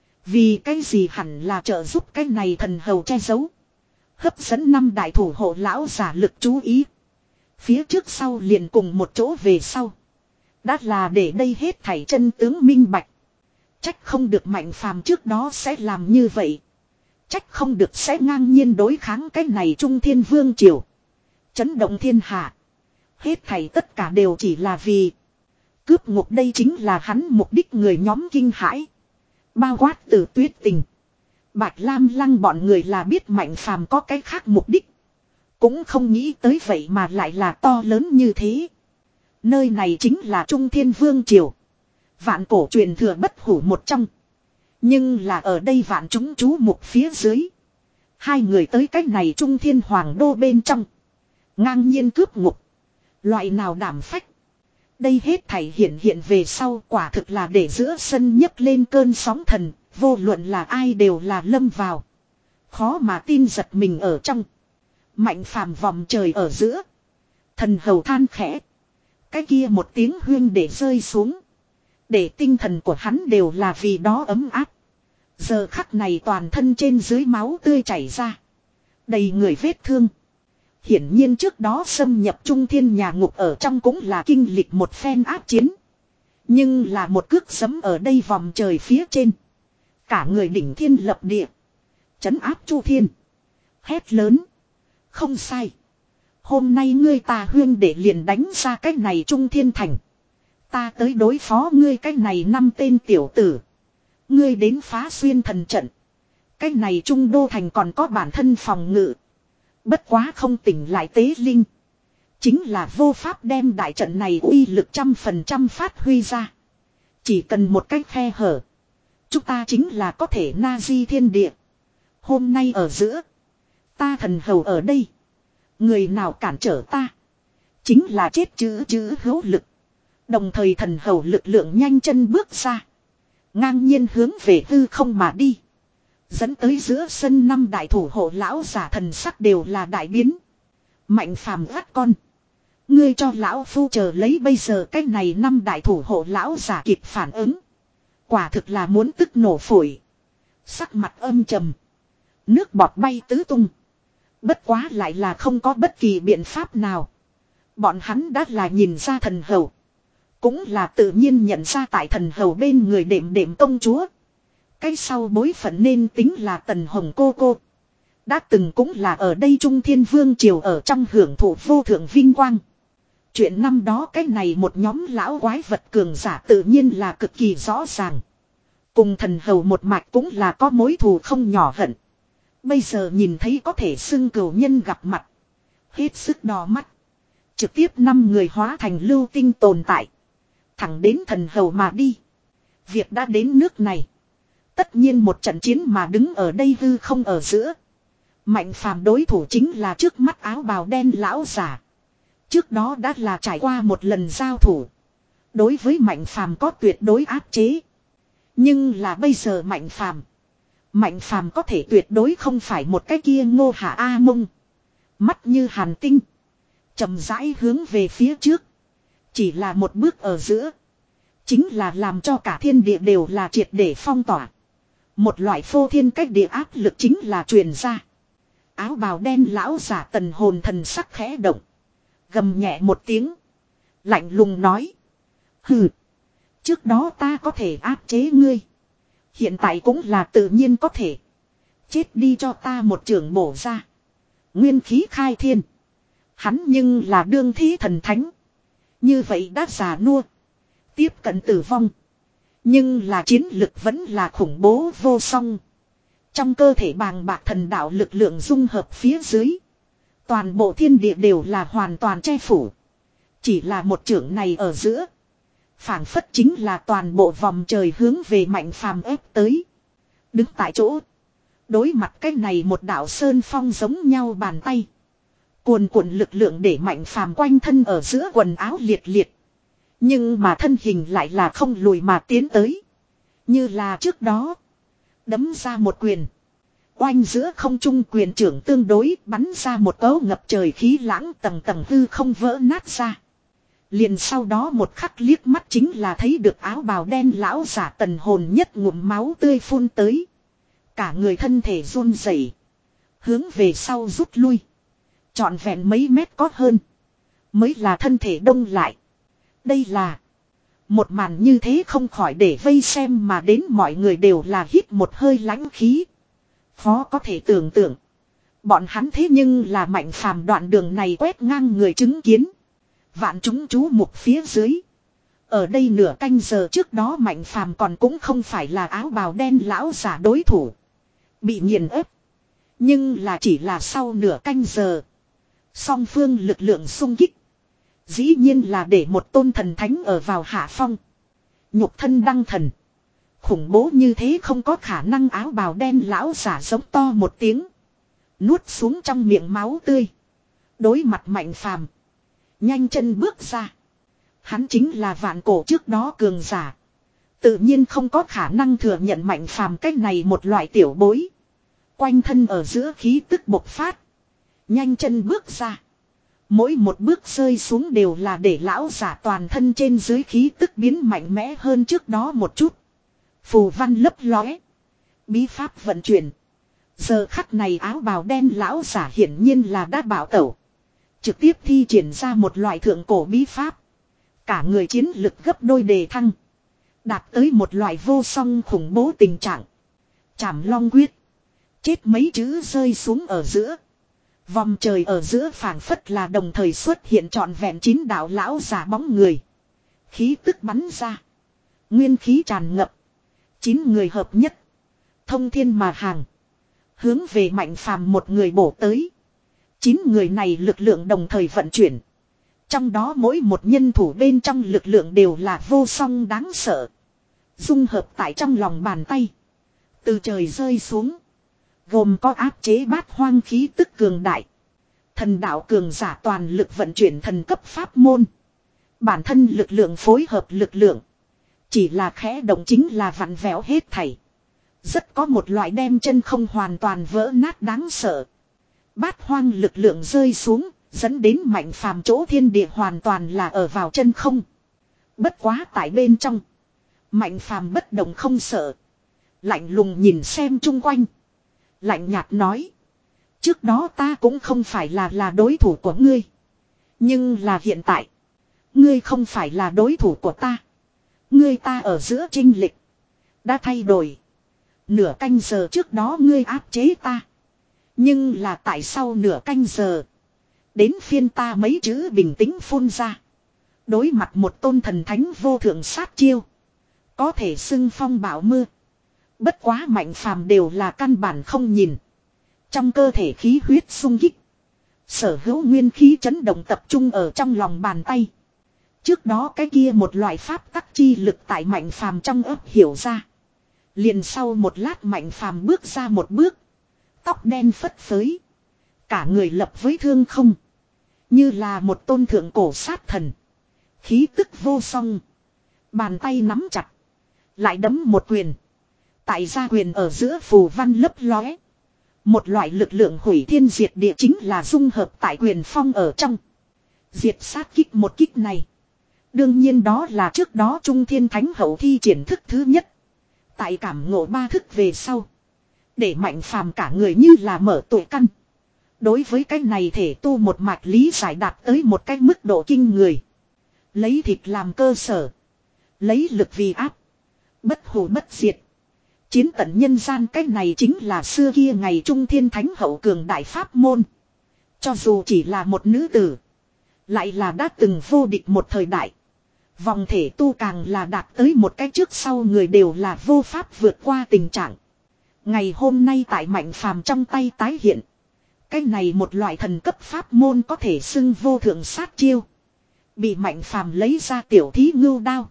Vì cái gì hẳn là trợ giúp cái này thần hầu che giấu. Hấp dẫn năm đại thủ hộ lão giả lực chú ý. Phía trước sau liền cùng một chỗ về sau. Đã là để đây hết thảy chân tướng minh bạch. Trách không được Mạnh Phàm trước đó sẽ làm như vậy. Trách không được sẽ ngang nhiên đối kháng cái này Trung Thiên Vương Triều. Chấn động thiên hạ. Hết thảy tất cả đều chỉ là vì cướp ngục, đây chính là hắn mục đích. Người nhóm kinh hãi. Bao quát từ Tuyết Tình, Bạch Lam Lăng bọn người là biết Mạnh Phàm có cái khác mục đích. Cũng không nghĩ tới vậy mà lại là to lớn như thế. Nơi này chính là Trung Thiên Vương Triều. Vạn cổ truyền thừa bất hủ một trong. Nhưng là ở đây vạn chúng chú mục phía dưới. Hai người tới cách này Trung Thiên Hoàng đô bên trong. Ngang nhiên cướp ngục. Loại nào đảm phách. Đây hết thảy hiện hiện về sau quả thực là để giữa sân nhấc lên cơn sóng thần. Vô luận là ai đều là lâm vào. Khó mà tin giật mình ở trong. Mạnh Phàm vòng trời ở giữa. Thần hầu than khẽ. Cái kia một tiếng huyên để rơi xuống. Để tinh thần của hắn đều là vì đó ấm áp. Giờ khắc này toàn thân trên dưới máu tươi chảy ra. Đầy người vết thương. Hiển nhiên trước đó xâm nhập Trung Thiên nhà ngục ở trong cũng là kinh lịch một phen áp chiến. Nhưng là một cước giẫm ở đây vòng trời phía trên. Cả người đỉnh thiên lập địa. Trấn áp Chu Thiên. Hét lớn. Không sai. Hôm nay ngươi ta huyên để liền đánh ra cái này Trung Thiên thành. Ta tới đối phó ngươi cái này năm tên tiểu tử. Ngươi đến phá xuyên thần trận. Cái này Trung Đô thành còn có bản thân phòng ngự. Bất quá không tỉnh lại tế linh. Chính là vô pháp đem đại trận này uy lực trăm phần trăm phát huy ra. Chỉ cần một cách khe hở. Chúng ta chính là có thể na di thiên địa. Hôm nay ở giữa. Ta thần hầu ở đây. Người nào cản trở ta. Chính là chết chữ chữ hữu lực. Đồng thời thần hầu lực lượng nhanh chân bước ra. Ngang nhiên hướng về hư không mà đi. Dẫn tới giữa sân năm đại thủ hộ lão giả thần sắc đều là đại biến. Mạnh Phàm gắt con. Ngươi cho lão phu chờ lấy, bây giờ cái này năm đại thủ hộ lão giả kịp phản ứng. Quả thực là muốn tức nổ phổi. Sắc mặt âm trầm. Nước bọt bay tứ tung. Bất quá lại là không có bất kỳ biện pháp nào. Bọn hắn đã là nhìn ra thần hầu. Cũng là tự nhiên nhận ra tại thần hầu bên người đệm đệm công chúa. Cái sau bối phận nên tính là Tần Hồng cô cô. Đã từng cũng là ở đây Trung Thiên Vương Triều ở trong hưởng thụ vô thượng vinh quang. Chuyện năm đó cái này một nhóm lão quái vật cường giả tự nhiên là cực kỳ rõ ràng. Cùng thần hầu một mạch cũng là có mối thù không nhỏ hận. Bây giờ nhìn thấy có thể xưng cừu nhân gặp mặt. Hết sức đỏ mắt. Trực tiếp năm người hóa thành lưu tinh tồn tại. Thẳng đến thần hầu mà đi. Việc đã đến nước này. Tất nhiên một trận chiến mà đứng ở đây hư không ở giữa. Mạnh Phàm đối thủ chính là trước mắt áo bào đen lão giả. Trước đó đã là trải qua một lần giao thủ. Đối với Mạnh Phàm có tuyệt đối áp chế. Nhưng là bây giờ Mạnh Phàm. Mạnh Phàm có thể tuyệt đối không phải một cái kia Ngô Hạ A Mông. Mắt như hàn tinh. Chậm rãi hướng về phía trước. Chỉ là một bước ở giữa. Chính là làm cho cả thiên địa đều là triệt để phong tỏa. Một loại phô thiên cách địa áp lực chính là truyền ra. Áo bào đen lão giả Tần hồn thần sắc khẽ động. Gầm nhẹ một tiếng. Lạnh lùng nói. Hừ. Trước đó ta có thể áp chế ngươi. Hiện tại cũng là tự nhiên có thể. Chết đi cho ta một trường bổ ra. Nguyên khí khai thiên. Hắn nhưng là đương thí thần thánh. Như vậy đã già nua. Tiếp cận tử vong. Nhưng là chiến lực vẫn là khủng bố vô song. Trong cơ thể bàng bạc thần đạo lực lượng dung hợp phía dưới. Toàn bộ thiên địa đều là hoàn toàn che phủ. Chỉ là một trưởng này ở giữa. Phảng phất chính là toàn bộ vòng trời hướng về Mạnh Phàm ép tới. Đứng tại chỗ. Đối mặt cái này một đạo sơn phong giống nhau bàn tay. Cuồn cuộn lực lượng để Mạnh Phàm quanh thân ở giữa quần áo liệt liệt. Nhưng mà thân hình lại là không lùi mà tiến tới. Như là trước đó. Đấm ra một quyền. Oanh giữa không trung quyền trưởng tương đối bắn ra một cấu ngập trời khí lãng tầng tầng hư không vỡ nát ra. Liền sau đó một khắc liếc mắt chính là thấy được áo bào đen lão giả tần hồn nhất ngụm máu tươi phun tới. Cả người thân thể run rẩy, hướng về sau rút lui. Trọn vẹn mấy mét có hơn. Mới là thân thể đông lại. Đây là. Một màn như thế không khỏi để vây xem mà đến mọi người đều là hít một hơi lãnh khí. Khó có thể tưởng tượng. Bọn hắn thế nhưng là Mạnh Phàm đoạn đường này quét ngang người chứng kiến. Vạn chúng chú mục phía dưới. Ở đây nửa canh giờ trước đó Mạnh Phàm còn cũng không phải là áo bào đen lão giả đối thủ. Bị nghiền ép. Nhưng là chỉ là sau nửa canh giờ. Song phương lực lượng xung kích. Dĩ nhiên là để một tôn thần thánh ở vào hạ phong. Nhục thân đăng thần. Khủng bố như thế không có khả năng áo bào đen lão giả giống to một tiếng. Nuốt xuống trong miệng máu tươi. Đối mặt Mạnh Phàm, nhanh chân bước ra. Hắn chính là vạn cổ trước đó cường giả. Tự nhiên không có khả năng thừa nhận Mạnh Phàm cách này một loại tiểu bối. Quanh thân ở giữa khí tức bộc phát. Nhanh chân bước ra. Mỗi một bước rơi xuống đều là để lão giả toàn thân trên dưới khí tức biến mạnh mẽ hơn trước đó một chút. Phù văn lấp lóe. Bí pháp vận chuyển. Giờ khắc này áo bào đen lão giả hiển nhiên là đã bảo tẩu. Trực tiếp thi triển ra một loại thượng cổ bí pháp. Cả người chiến lực gấp đôi đề thăng. Đạt tới một loại vô song khủng bố tình trạng. Chảm long quyết. Chết mấy chữ rơi xuống ở giữa. Vòng trời ở giữa phảng phất là đồng thời xuất hiện trọn vẹn chín đạo lão giả bóng người. Khí tức bắn ra. Nguyên khí tràn ngập. Chín người hợp nhất. Thông thiên mà hàng. Hướng về Mạnh Phàm một người bổ tới. Chín người này lực lượng đồng thời vận chuyển. Trong đó mỗi một nhân thủ bên trong lực lượng đều là vô song đáng sợ. Dung hợp tại trong lòng bàn tay. Từ trời rơi xuống. Gồm có áp chế bát hoang khí tức cường đại. Thần đạo cường giả toàn lực vận chuyển thần cấp pháp môn. Bản thân lực lượng phối hợp lực lượng. Chỉ là khẽ động chính là vặn vẹo hết thảy. Rất có một loại đem chân không hoàn toàn vỡ nát đáng sợ. Bát hoang lực lượng rơi xuống, dẫn đến Mạnh Phàm chỗ thiên địa hoàn toàn là ở vào chân không. Bất quá tại bên trong. Mạnh Phàm bất động không sợ. Lạnh lùng nhìn xem chung quanh. Lạnh nhạt nói. Trước đó ta cũng không phải là là đối thủ của ngươi. Nhưng là hiện tại. Ngươi không phải là đối thủ của ta. Ngươi ta ở giữa chênh lệch đã thay đổi. Nửa canh giờ trước đó ngươi áp chế ta. Nhưng là tại sau nửa canh giờ. Đến phiên ta mấy chữ bình tĩnh phun ra. Đối mặt một tôn thần thánh vô thượng sát chiêu. Có thể xưng phong bão mưa. Bất quá Mạnh Phàm đều là căn bản không nhìn. Trong cơ thể khí huyết sung kích. Sở hữu nguyên khí chấn động tập trung ở trong lòng bàn tay. Trước đó cái kia một loại pháp tắc chi lực tại Mạnh Phàm trong ấp hiểu ra. Liền sau một lát Mạnh Phàm bước ra một bước. Tóc đen phất phới. Cả người lập với thương không. Như là một tôn thượng cổ sát thần. Khí tức vô song. Bàn tay nắm chặt. Lại đấm một quyền. Tại gia quyền ở giữa phù văn lấp lóe. Một loại lực lượng hủy thiên diệt địa chính là dung hợp tại quyền phong ở trong. Diệt sát kích một kích này. Đương nhiên đó là trước đó Trung Thiên Thánh Hậu thi triển thức thứ nhất. Tại cảm ngộ ba thức về sau. Để Mạnh Phàm cả người như là mở tuổi căn. Đối với cái này thể tu một mạch lý giải đạt tới một cái mức độ kinh người. Lấy thịt làm cơ sở. Lấy lực vì áp. Bất hủ bất diệt. Chiến tận nhân gian cái này chính là xưa kia ngày Trung Thiên Thánh Hậu cường đại pháp môn. Cho dù chỉ là một nữ tử. Lại là đã từng vô địch một thời đại. Vòng thể tu càng là đạt tới một cái trước sau người đều là vô pháp vượt qua tình trạng. Ngày hôm nay tại Mạnh Phàm trong tay tái hiện. Cái này một loại thần cấp pháp môn có thể xưng vô thượng sát chiêu. Bị Mạnh Phàm lấy ra tiểu thí ngưu đao.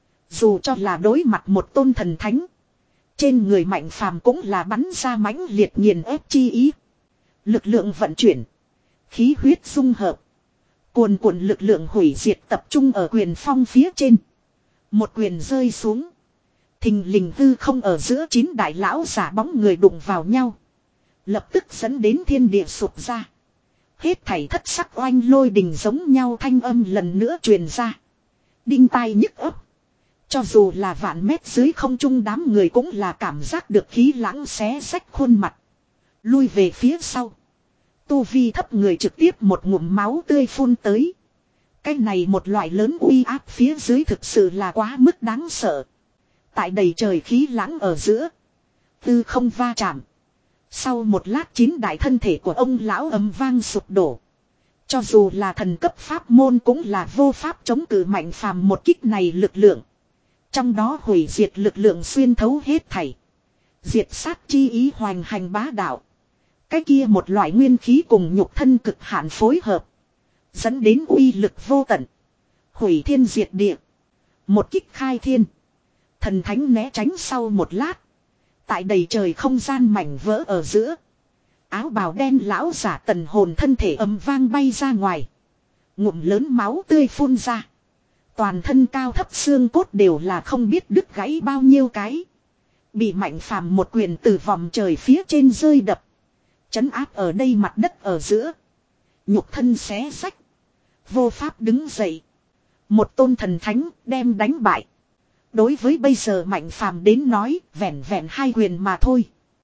Dù cho là đối mặt một tôn thần thánh. Trên người Mạnh Phàm cũng là bắn ra mãnh liệt nghiền ép chi ý. Lực lượng vận chuyển. Khí huyết dung hợp. Cuồn cuộn lực lượng hủy diệt tập trung ở quyền phong phía trên. Một quyền rơi xuống. Thình lình hư không ở giữa chín đại lão giả bóng người đụng vào nhau. Lập tức dẫn đến thiên địa sụp ra. Hết thảy thất sắc oanh lôi đình giống nhau thanh âm lần nữa truyền ra. Đinh tai nhức ấp. Cho dù là vạn mét dưới không trung đám người cũng là cảm giác được khí lãng xé rách khuôn mặt. Lui về phía sau. Tu vi thấp người trực tiếp một ngụm máu tươi phun tới. Cái này một loại lớn uy áp phía dưới thực sự là quá mức đáng sợ. Tại đầy trời khí lãng ở giữa. Tư không va chạm. Sau một lát chín đại thân thể của ông lão ầm vang sụp đổ. Cho dù là thần cấp pháp môn cũng là vô pháp chống cự mạnh phàm một kích này lực lượng. Trong đó hủy diệt lực lượng xuyên thấu hết thảy. Diệt sát chi ý hoành hành bá đạo. Cái kia một loại nguyên khí cùng nhục thân cực hạn phối hợp. Dẫn đến uy lực vô tận. Hủy thiên diệt địa. Một kích khai thiên. Thần thánh né tránh sau một lát. Tại đầy trời không gian mảnh vỡ ở giữa. Áo bào đen lão giả tần hồn thân thể ầm vang bay ra ngoài. Ngụm lớn máu tươi phun ra. Toàn thân cao thấp xương cốt đều là không biết đứt gãy bao nhiêu cái. Bị mạnh phàm một quyền từ vòng trời phía trên rơi đập. Chấn áp ở đây mặt đất ở giữa. Nhục thân xé sách. Vô pháp đứng dậy. Một tôn thần thánh đem đánh bại. Đối với bây giờ mạnh phàm đến nói vẹn vẹn hai quyền mà thôi.